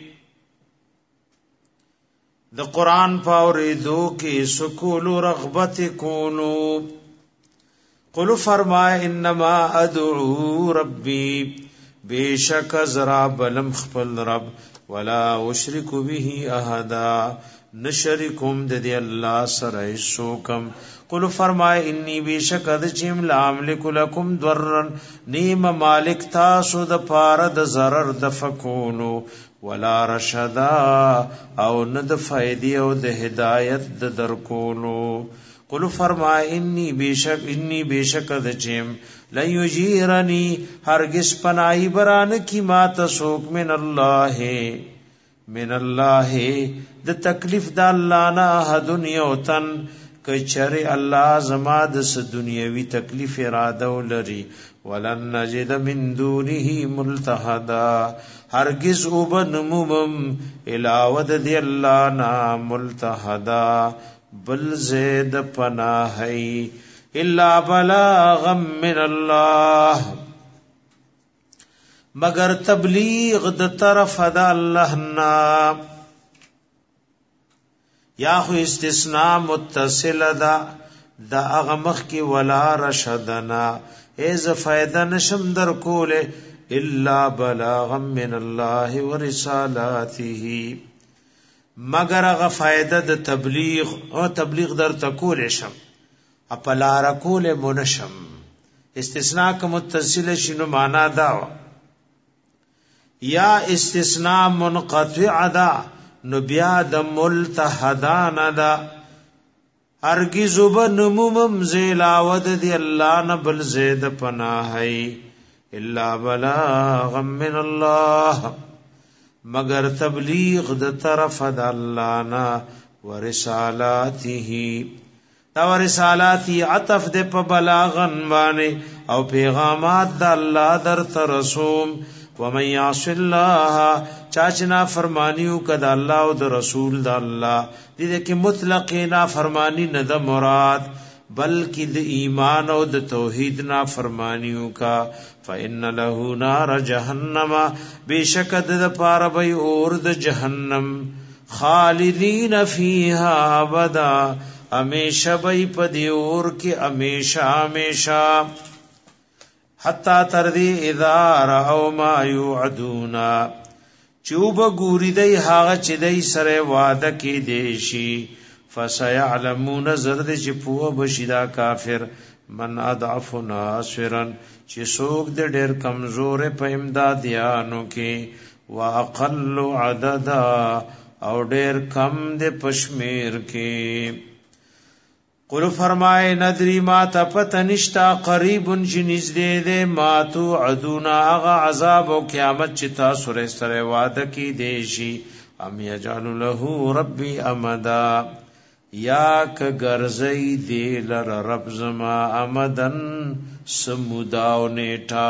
S1: د قران په اوریدو کې سکولو رغبت کولو. قل فرمای انما ادعو ربی بیشک زرا بلم خپل رب ولا اشرک به احدا نشرکم د دی الله سره شوکم. قل فرمای انی بیشک د چیم لا املک لکم ضرن نیم مالک تاسو د پاره د ضرر د فکونو ولا رشدا او ند فائدې او د هدایت د درکولو. قل فرمای انی بیشک د چیم لا یجیرنی هرگز پناهی بران کی ما تسوک من الله د تکلیف د الله نه دنیا او تن کچره الله زما د دنیوي تکلیف اراده ولري ولن نجد من دونه ملتحدا هرگز وبنمم الاود دی الله نا ملتحدا بل زید پناهی الا بلاغا من الله مگر تبلیغ د طرف د الله نا. یا خو استثناء متصل دا هغه مخ کی ولا رشدنا ایز فائدہ نشم در کوله الا بلاغا من الله ورسالاته مگر هغه فائدہ د تبلیغ او تبلیغ در تکول شم اپلا رکول منشم. استثناء کا متصل شنو معنا دا یا استثناء منقطع دا نو بیا د ملتحدان دا ارگز بنمومم زیلاود دی اللہ نبل زید پناہی الا بلاغا من اللہ مگر تبلیغ د طرف د اللہ نا ورسالاته دا ورسالاتی عطف د په بلاغن باندې او پیغامات د اللہ در ترسوم. ومن یعص الله چاچنا فرمانیو کدا الله او د رسول د الله دې کې مطلق نا فرمانی نه د مراد بلکې د ایمان او د توحید نا فرمانیو کا فإن له نار جهنم بشکد د پاره به اور د جهنم خالدین فیها ابدا همیشه به په دی اور کې همیشه همیشه حتا تر دی اذا راو ما یعدون چوب ګوری دی هغه چې دی سره وعده کې دیشي فسيعلمون زرد چې پوه بشیدا کافر من اضعف ناصرا چې څوک د ډېر کمزور په امدادیانو کې واقل عددا او ډېر کم د پشمیر کې. قل فرمائے ندری ما تپتنشتا قریبن جنیز دے دے ما تو عدونا اغا عذاب و قیامت چتا سر سر وعد کی دیشی ام یجعل له ربی امدا یا کگرزی دیلر رب زما امدن سموداو نیٹا.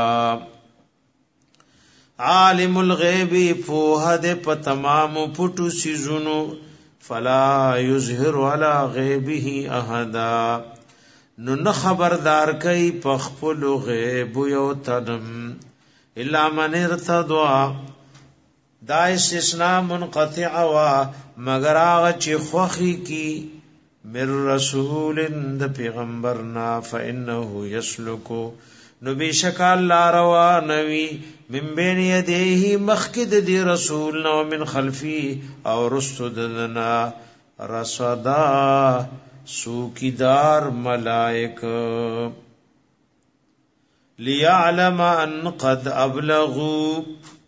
S1: عالم الغیبی پوہ دے پا تمام پٹو سیزنو فلا یظهر علی غیبه احدا نو نه خبردار کوي په خپل غیب یو تنم الا من ارتضى دا استثناء منقطع وا مگر هغه چې خوخي کی مر رسول د پیغمبرنا فانه يسلك نو بشک الله روا نوی من بین یدیه مخکد دی رسول نو من خلفی او رسدنا رصدا سوکیدار ملائک لیعلم ان قد ابلغوا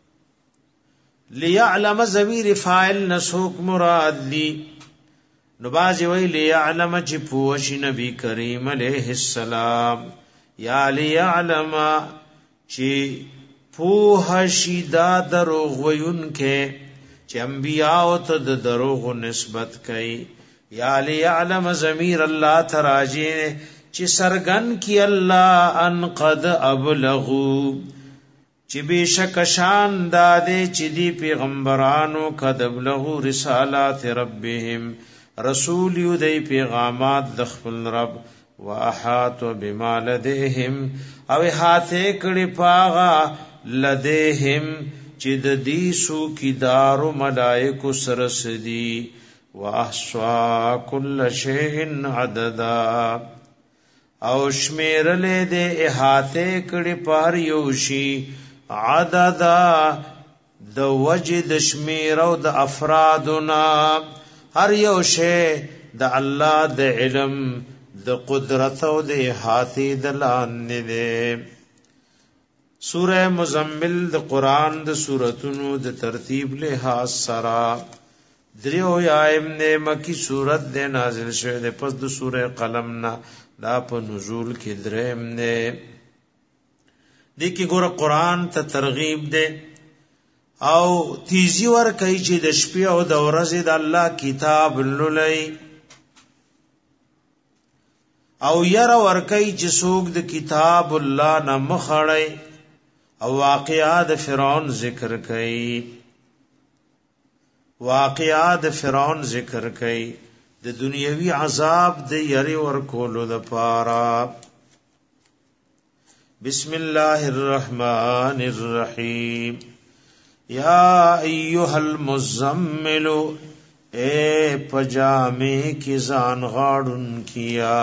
S1: لیعلم ضمیر فاعل نسوک مراد لی نو بازی وی لیعلم چی پوشی نبی کریم علیہ السلام یا لیعلم چی پوہ شیدہ دروغ ویون کے چی انبیاء تا دروغ نسبت کئی یا لیعلم ضمیر اللہ تراجین چی سرگن کی اللہ ان قد ابلغو چی بے شک شان دادے چی دی پیغمبرانو قد ابلغو رسالات ربهم رسول یو دی پیغامات دخل رب واحات بما لديهم او احاطه کړي پاغا لديهم چې د دې سو کی دارو ملائکه سرسدي واحصا كل شيء عددا او شمیرلې د احاطه کړي پار یوشي عددا د وجد شمیر او د افرادنا هر یو شی د الله د علم د قدرت او د احاطه د لان نه. سوره مزمل د قران د سوراتونو د ترتیب له سرا دریو یایم نه مکی سورت د نازل شوه د پس د سوره قلم نه دا په نزول کې دریم نه د کی ګور قران ته ترغیب ده او تیزی ور کوي چې د شپې او د ورځې د الله کتاب لولای او ير ورکی چې څوک د کتاب الله نه مخړی او واقعات فرعون ذکر کړي واقعات فرعون ذکر کړي د دنیوي عذاب د یری ورکولو لپاره. بسم الله الرحمن الرحیم. یا ایها المزمل، اے پجامے کی ځان غاړون کیا.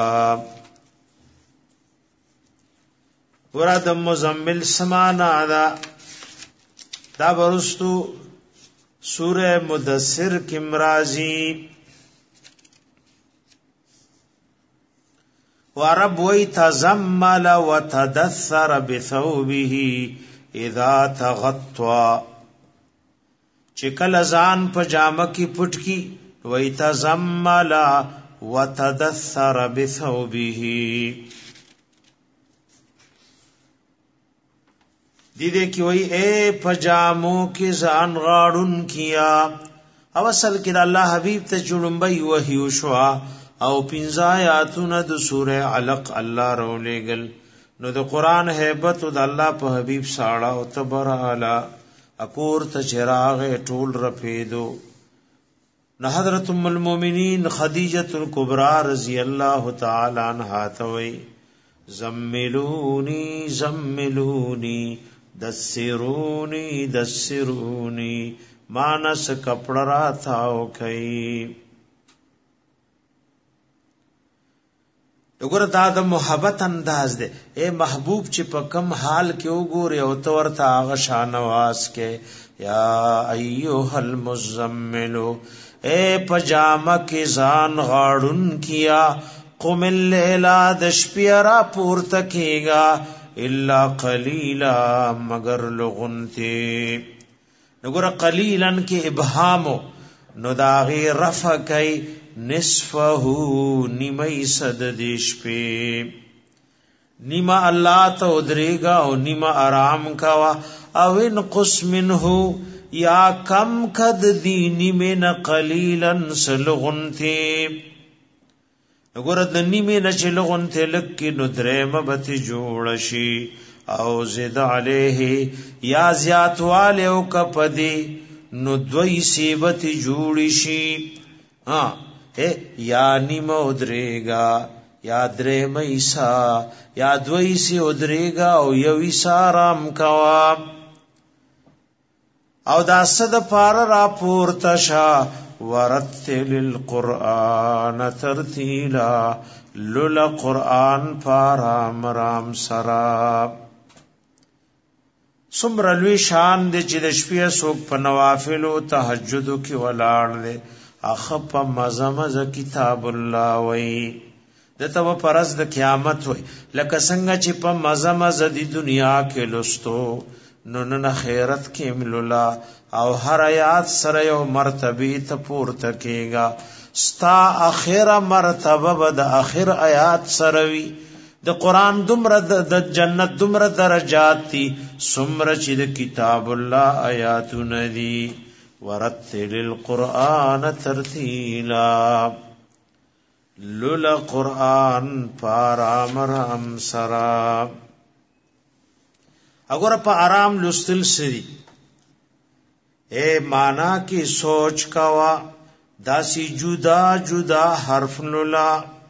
S1: ورته مزمل سمانا دا برستو سورہ مدثر کی مرازی. وعرب وی تزمل وتدثر بثوبه اذا تغطى، چکل ځان په جامه کې پټ کی وی تزمل وتدثر بثوبه. دیدے کی وی اے پجامو کی ځان غاړون کیا. او اصل کې د الله حبیب ته جوړمبي وحی وشوا او پنځه آیاتونه د سوره علق الله رولېګل. نو د قران hebat د الله په حبیب ساړه او تبرالا اکور ته چراغ ټول رپیدو. نو حضرت ام المؤمنین خدیجه الکبرى رضی الله تعالی عنها توي زملونی زملونی دسرونی دسرونی مانس کپڑا را تھاو کئی. وګوره دا د محبت انداز دی. اے محبوب چې په کم حال کې وګوري او تو ورته هغه شانواز کې یا ایها المزمل، اے پجامه کې ځان غاړون کیا. قم الليل، د شپې را پورته کېږه، الا قلیلا، مگر لغنتی. وګوره قلیلن کې ابهامو نو داغي رفع کوي نصفه نیمه صد دیش پی. نیمه الله ته ودریگا او نیمه آرام کوا. او انقص منه، یا کم کد دی نیمه ن قلیلا سلغنتی. وګوره د نیمه ن چلغنتی لکه نو درېم به جوړ شي. او زد علیه، یا زیاتواله او کپدی نو دوی سیبت جوړ شي. یا نیمه ادریگا، یا درېم ایسا، یا دوی سی ادریگا او یو ایسا رام کوا. او دا صد پار را پورتشا ورتل القرآن ترتیلا، لول قرآن پارام رام سراب. سمرلوی شان دے چې د شپې څوک په نوافلو تهجدو کې ولاړ دے اخپ مزمز کتاب الله وی دته و پرز د قیامت وی لکه څنګه چې په مزمز د دنیا کې لستو نو نه خیرت کې مللا او هر آیات سره یو مرتبه ته پورته کېگا. ستا اخره مرتبه به د اخر آیات سره وی. د قران دومره د جنت دومره درجات دي سمره چې د کتاب الله آیاتونه دي. ورتل القرآن ترتیلا، لول قرآن پارام رام سرا. اگر پا آرام لستل سری اے مانا کی سوچ کوا داسی جدا جدا حرف لولا.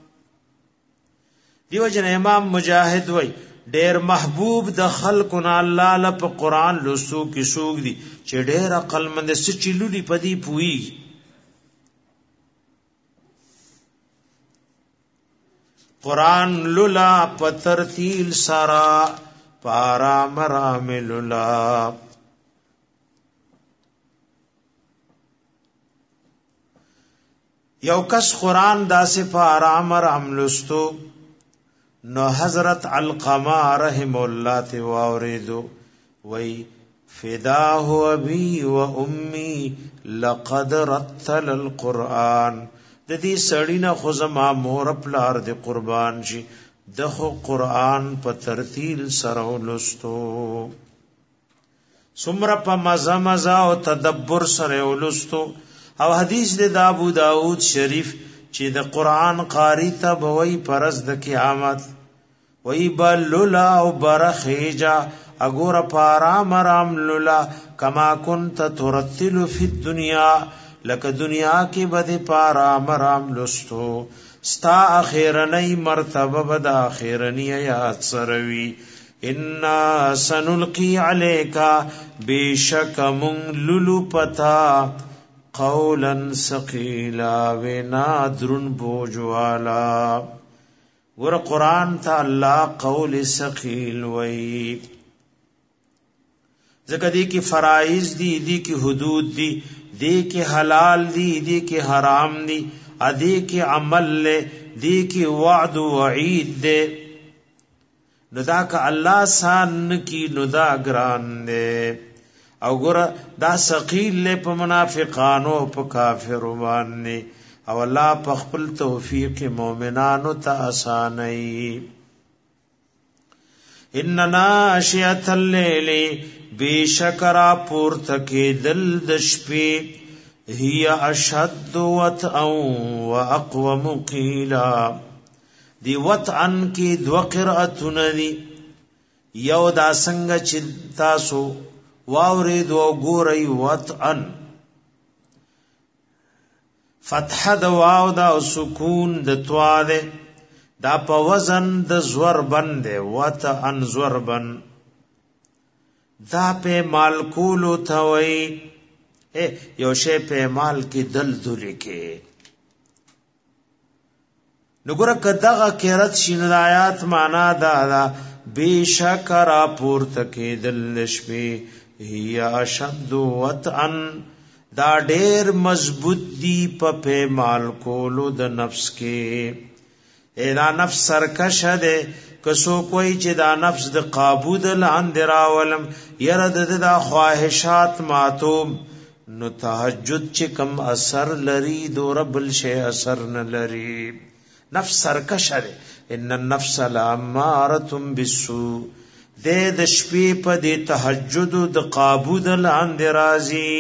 S1: دیو جن امام مجاہد وی ډیر محبوب د خلقنا الله لپ قرآن لسو کی سوق دی چې ډیر عقل مند سچلولی پدی پوئی. قرآن لولا پترتیل سارا پارا مرام لولا. یو کس قرآن داسې پارا مرام لستو نو حضرت علقمہ رحم اللہ تی واوریدو وی فداه ابی و امی لقد رتل القرآن. د دې سړی نه خو زما مور پلار د قربان شي دغه قرآن په ترتیل سره ولستو. سمره په مزه مزه او تدبر سره ولستو. او حدیث د ابو داود شریف چې د قرآن قاری ته بوي پرز د قیامت وی بلولا او برخیجا اگور پارا مرام لولا کما کنت ترتل فی الدنیا لکه دنیا کې بده پارا مرام لستو ستا اخیرنی مرتبه بد اخیرنی آیات سروي ان سنلقي عليك بشک من للو پتا قولا ثقيلا ونادرن بوجوالا ور قران ته الله قول ثقيل وای زکه دی کی فرائض دی کی حدود دی کی حلال دی کی حرام دی ادی کی عمل لے دی کی وعد و وعید دے ندا کا اللہ سان کی ندا گران دے او ګور دا ثقيل له په منافقانو په کافرو باندې او الله په خپل توفیق مؤمنانو ته اساني ان ناشئه الليل بشکرا پورتکه دل د شپې هي اشد وطئا واقوم قيلا دی وطئن کی دو قراتن دی یو دا څنګه چې تاسو واورید و ګورئ وطئن فتح د واو دا سکون د توا ده دا په وزن د زور بند وطئن زوربن دا په مال کولو ثوي یو شی په مال کې دل دل کې نګور کداغه کېرت شین آیات معنا دا بشکرا پورته کې دل شپې هي اشد وطئن دا ډېر مضبوط دی په مال کولو د نفس کې دا نفس سرکش ده کسو کوئی چې دا نفس د قابو د لاندې راولم یره د خواهشات ماتوم نو تهجد چې کم اثر لري دو رب الشی اثر نه لري نفس سرکش ده ان النفس لاماره بالسوء د شپې په د تهجد د قابو د لاندې راځي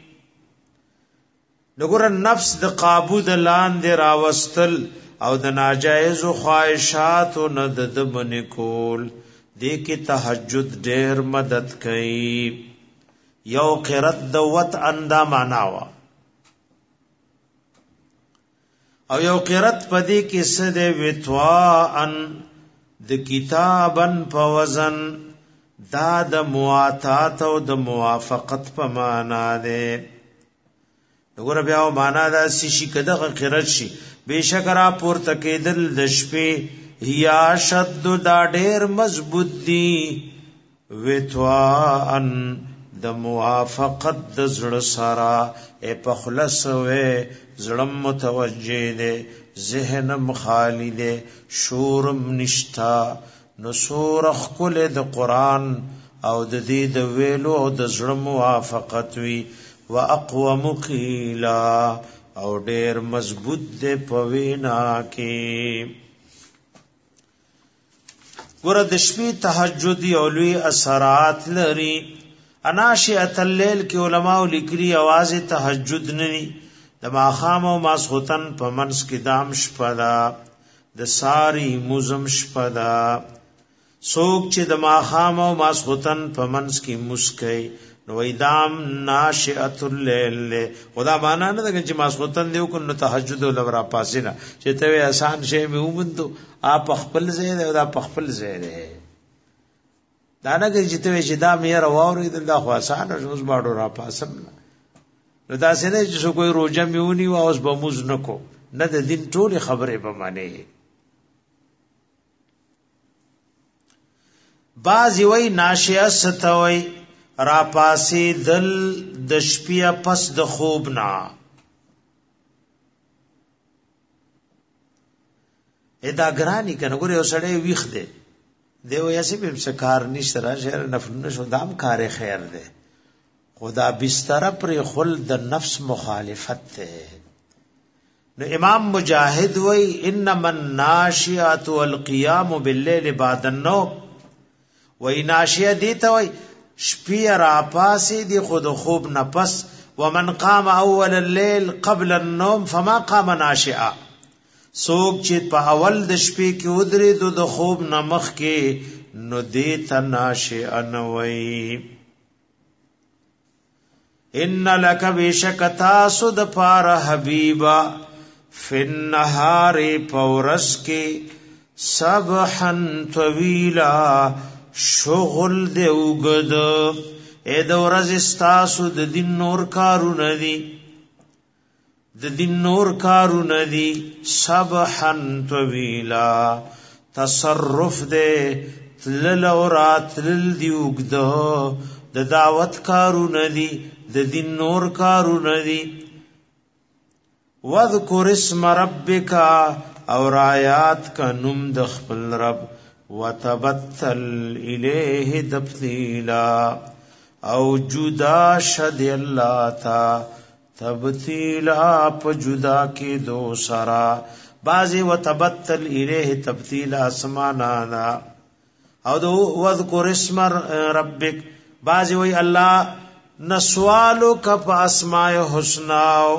S1: نګور نفس د قابو د لاندې راوستل او د ناجایز خواهشات او نه د من کول دې کې تهجد ډېر مدد کوي یو قرت د وت اندا معنا وا او یو قرت پدې کې سد وتوا ان د کتابن په وزن دا د مواتات او د موافقت په معنا ده وګوره بیا معنا دا شي کده قرت شي بشکرا پورته کېدل د شپې یا شد دا ډېر مضبوط دی وتوا ان د موافقت د زړه سره په خلاص وې زړم متوجه دي ذهنم خالی دي شورم نشتا نصور خپل د قران او د دې د ویلو او د زړه موافقت وی واقوم قیلا او ډیر مضبوط دے پوینا کې ګور د شپې تهجد او لوی اثرات لري اناشئه الليل کې علماء لیکلي आवाज تهجد نه د ماخام او ماسختن په منس کې دام شپدا د ساری مزم شپدا سوک چې د ماخام او ماسختن په منس کې مسکي نو ایدام ناشئه الليل خدا معنا نه ده چې ماسختن دیو کو نو تهجد ولورا پاسینا چې ته آسان شی مې ومنتو اپ خپل زید او دا خپل زید دا نه چې ته چې دا مې راووري دا خو آسان اوس باډو را پاسم نو دا څنګه چې کوئی روزه میونی او اوس بموز نکو نه د دین ټول خبره به معنی بعضی وای ناشئه ستوي را پاسی دل د شپیا پس د خوب نا ادا ګرانی کنه ګوره یو سړی ویخ دی دیو یاسې به سکار نشره شهر نفل نشو دام کار خیر دی خدا بستر پر خل د نفس مخالفت ته نو امام مجاهد وای انما الناشئه والقيام بالليل بعد النوم وای ناشئه دی ته وای شپی را پاسی دی خود خوب نفس ومن قام اول الليل قبل النوم فما قام ناشئا سوک چې په اول د شپې کې ودرې د خوب نمخ کې نو دې ته ناشئا نه وای ان لک بشکتا سود پار حبیبا فی النهار پورس کی سبحا طویلا شغل دے اوگد اے دورز استاسو د دین نور کارو ندی د دین نور کارو ندی سبحا طویلا تصرف دے تلل اورات تلل دی اوگد د دعوت کارو ندی د دین نور کارو ندی وذکر اسم ربک اور آیات کا نم د خپل رب وتبتل الیه تبتیلا او جدا شد اللہ تا تبتیلا پ جدا کی دو سرا بازی وتبتل الیه تبتیلا اسمانا دا او دو وذکر اسم ربک بازی وی اللہ نسوالو کپ اسماء حسناو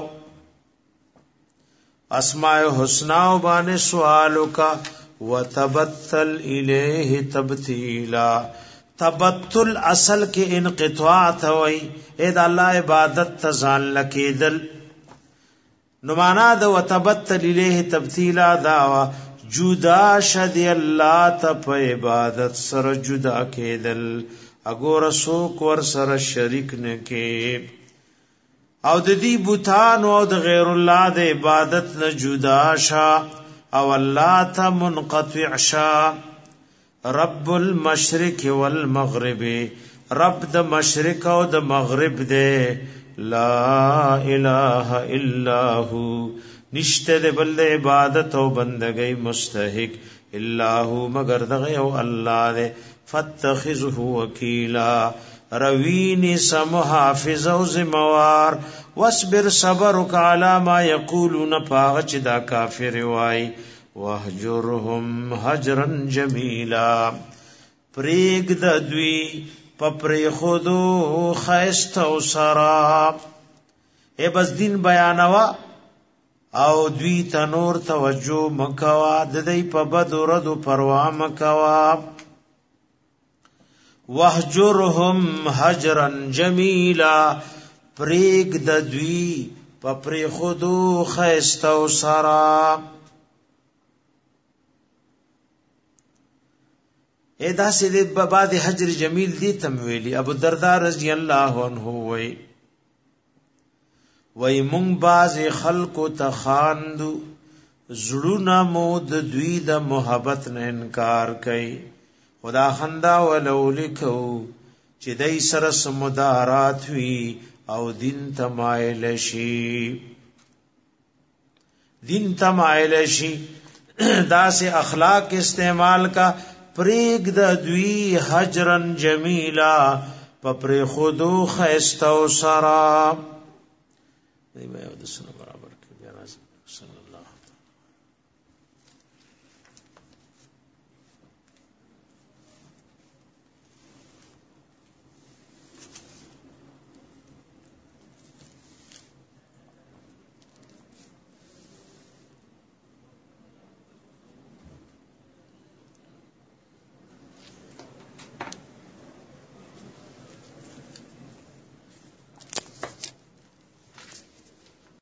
S1: اسماء حسناو بانے سوالو کا وتبتل الیہ تبتیلا تبتل اصل کے انقطاع تھوئی اید اللہ عبادت تزان لکیدل نمانا دا وتبتل الیہ تبتیلا داوا جدا شدی اللہ تپ عبادت سر جدا کیدل اگو رسوک ور سر شرک نکے او د دې بوتان او د غیر الله د عبادت نه جدا شا او الله ته منقطع شا رب المشرق والمغرب رب د مشرق او د مغرب دے لا اله الا هو نشته د بل عبادت او بندګۍ مستحق الا هو مگر دغه او الله دے فاتخذه وکیلا روینی سم حافظ او زموار واصبر صبرک علی ما یقولون پاغچ دا کافر وای وهجرهم هجرا جمیلا پریگ د دوی پپری خودو خیست او سراب اے بس دین بیانوا او دوی تنور توجه مکوا د دې په بد ورځو پروا مکوا وحجرهم حجرا جمیلا پریگ د دوی پپری خودو خیست او سرا ادا سے د بعد حجر جمیل دی تمویلی ابو الدرداء رضی اللہ عنہ وی مونږ باز خلق تخاندو زړونه مو د دوی د محبت نه انکار کئ خدا خندا ولو لیکو چې دای سره سمدارات وی او دین تمایل شي دا سے اخلاق استعمال کا پریگ د دوی حجرن جمیلا پپری خودو خیستو سرا دی میں او دسنو برابر کی بیانا صلی اللہ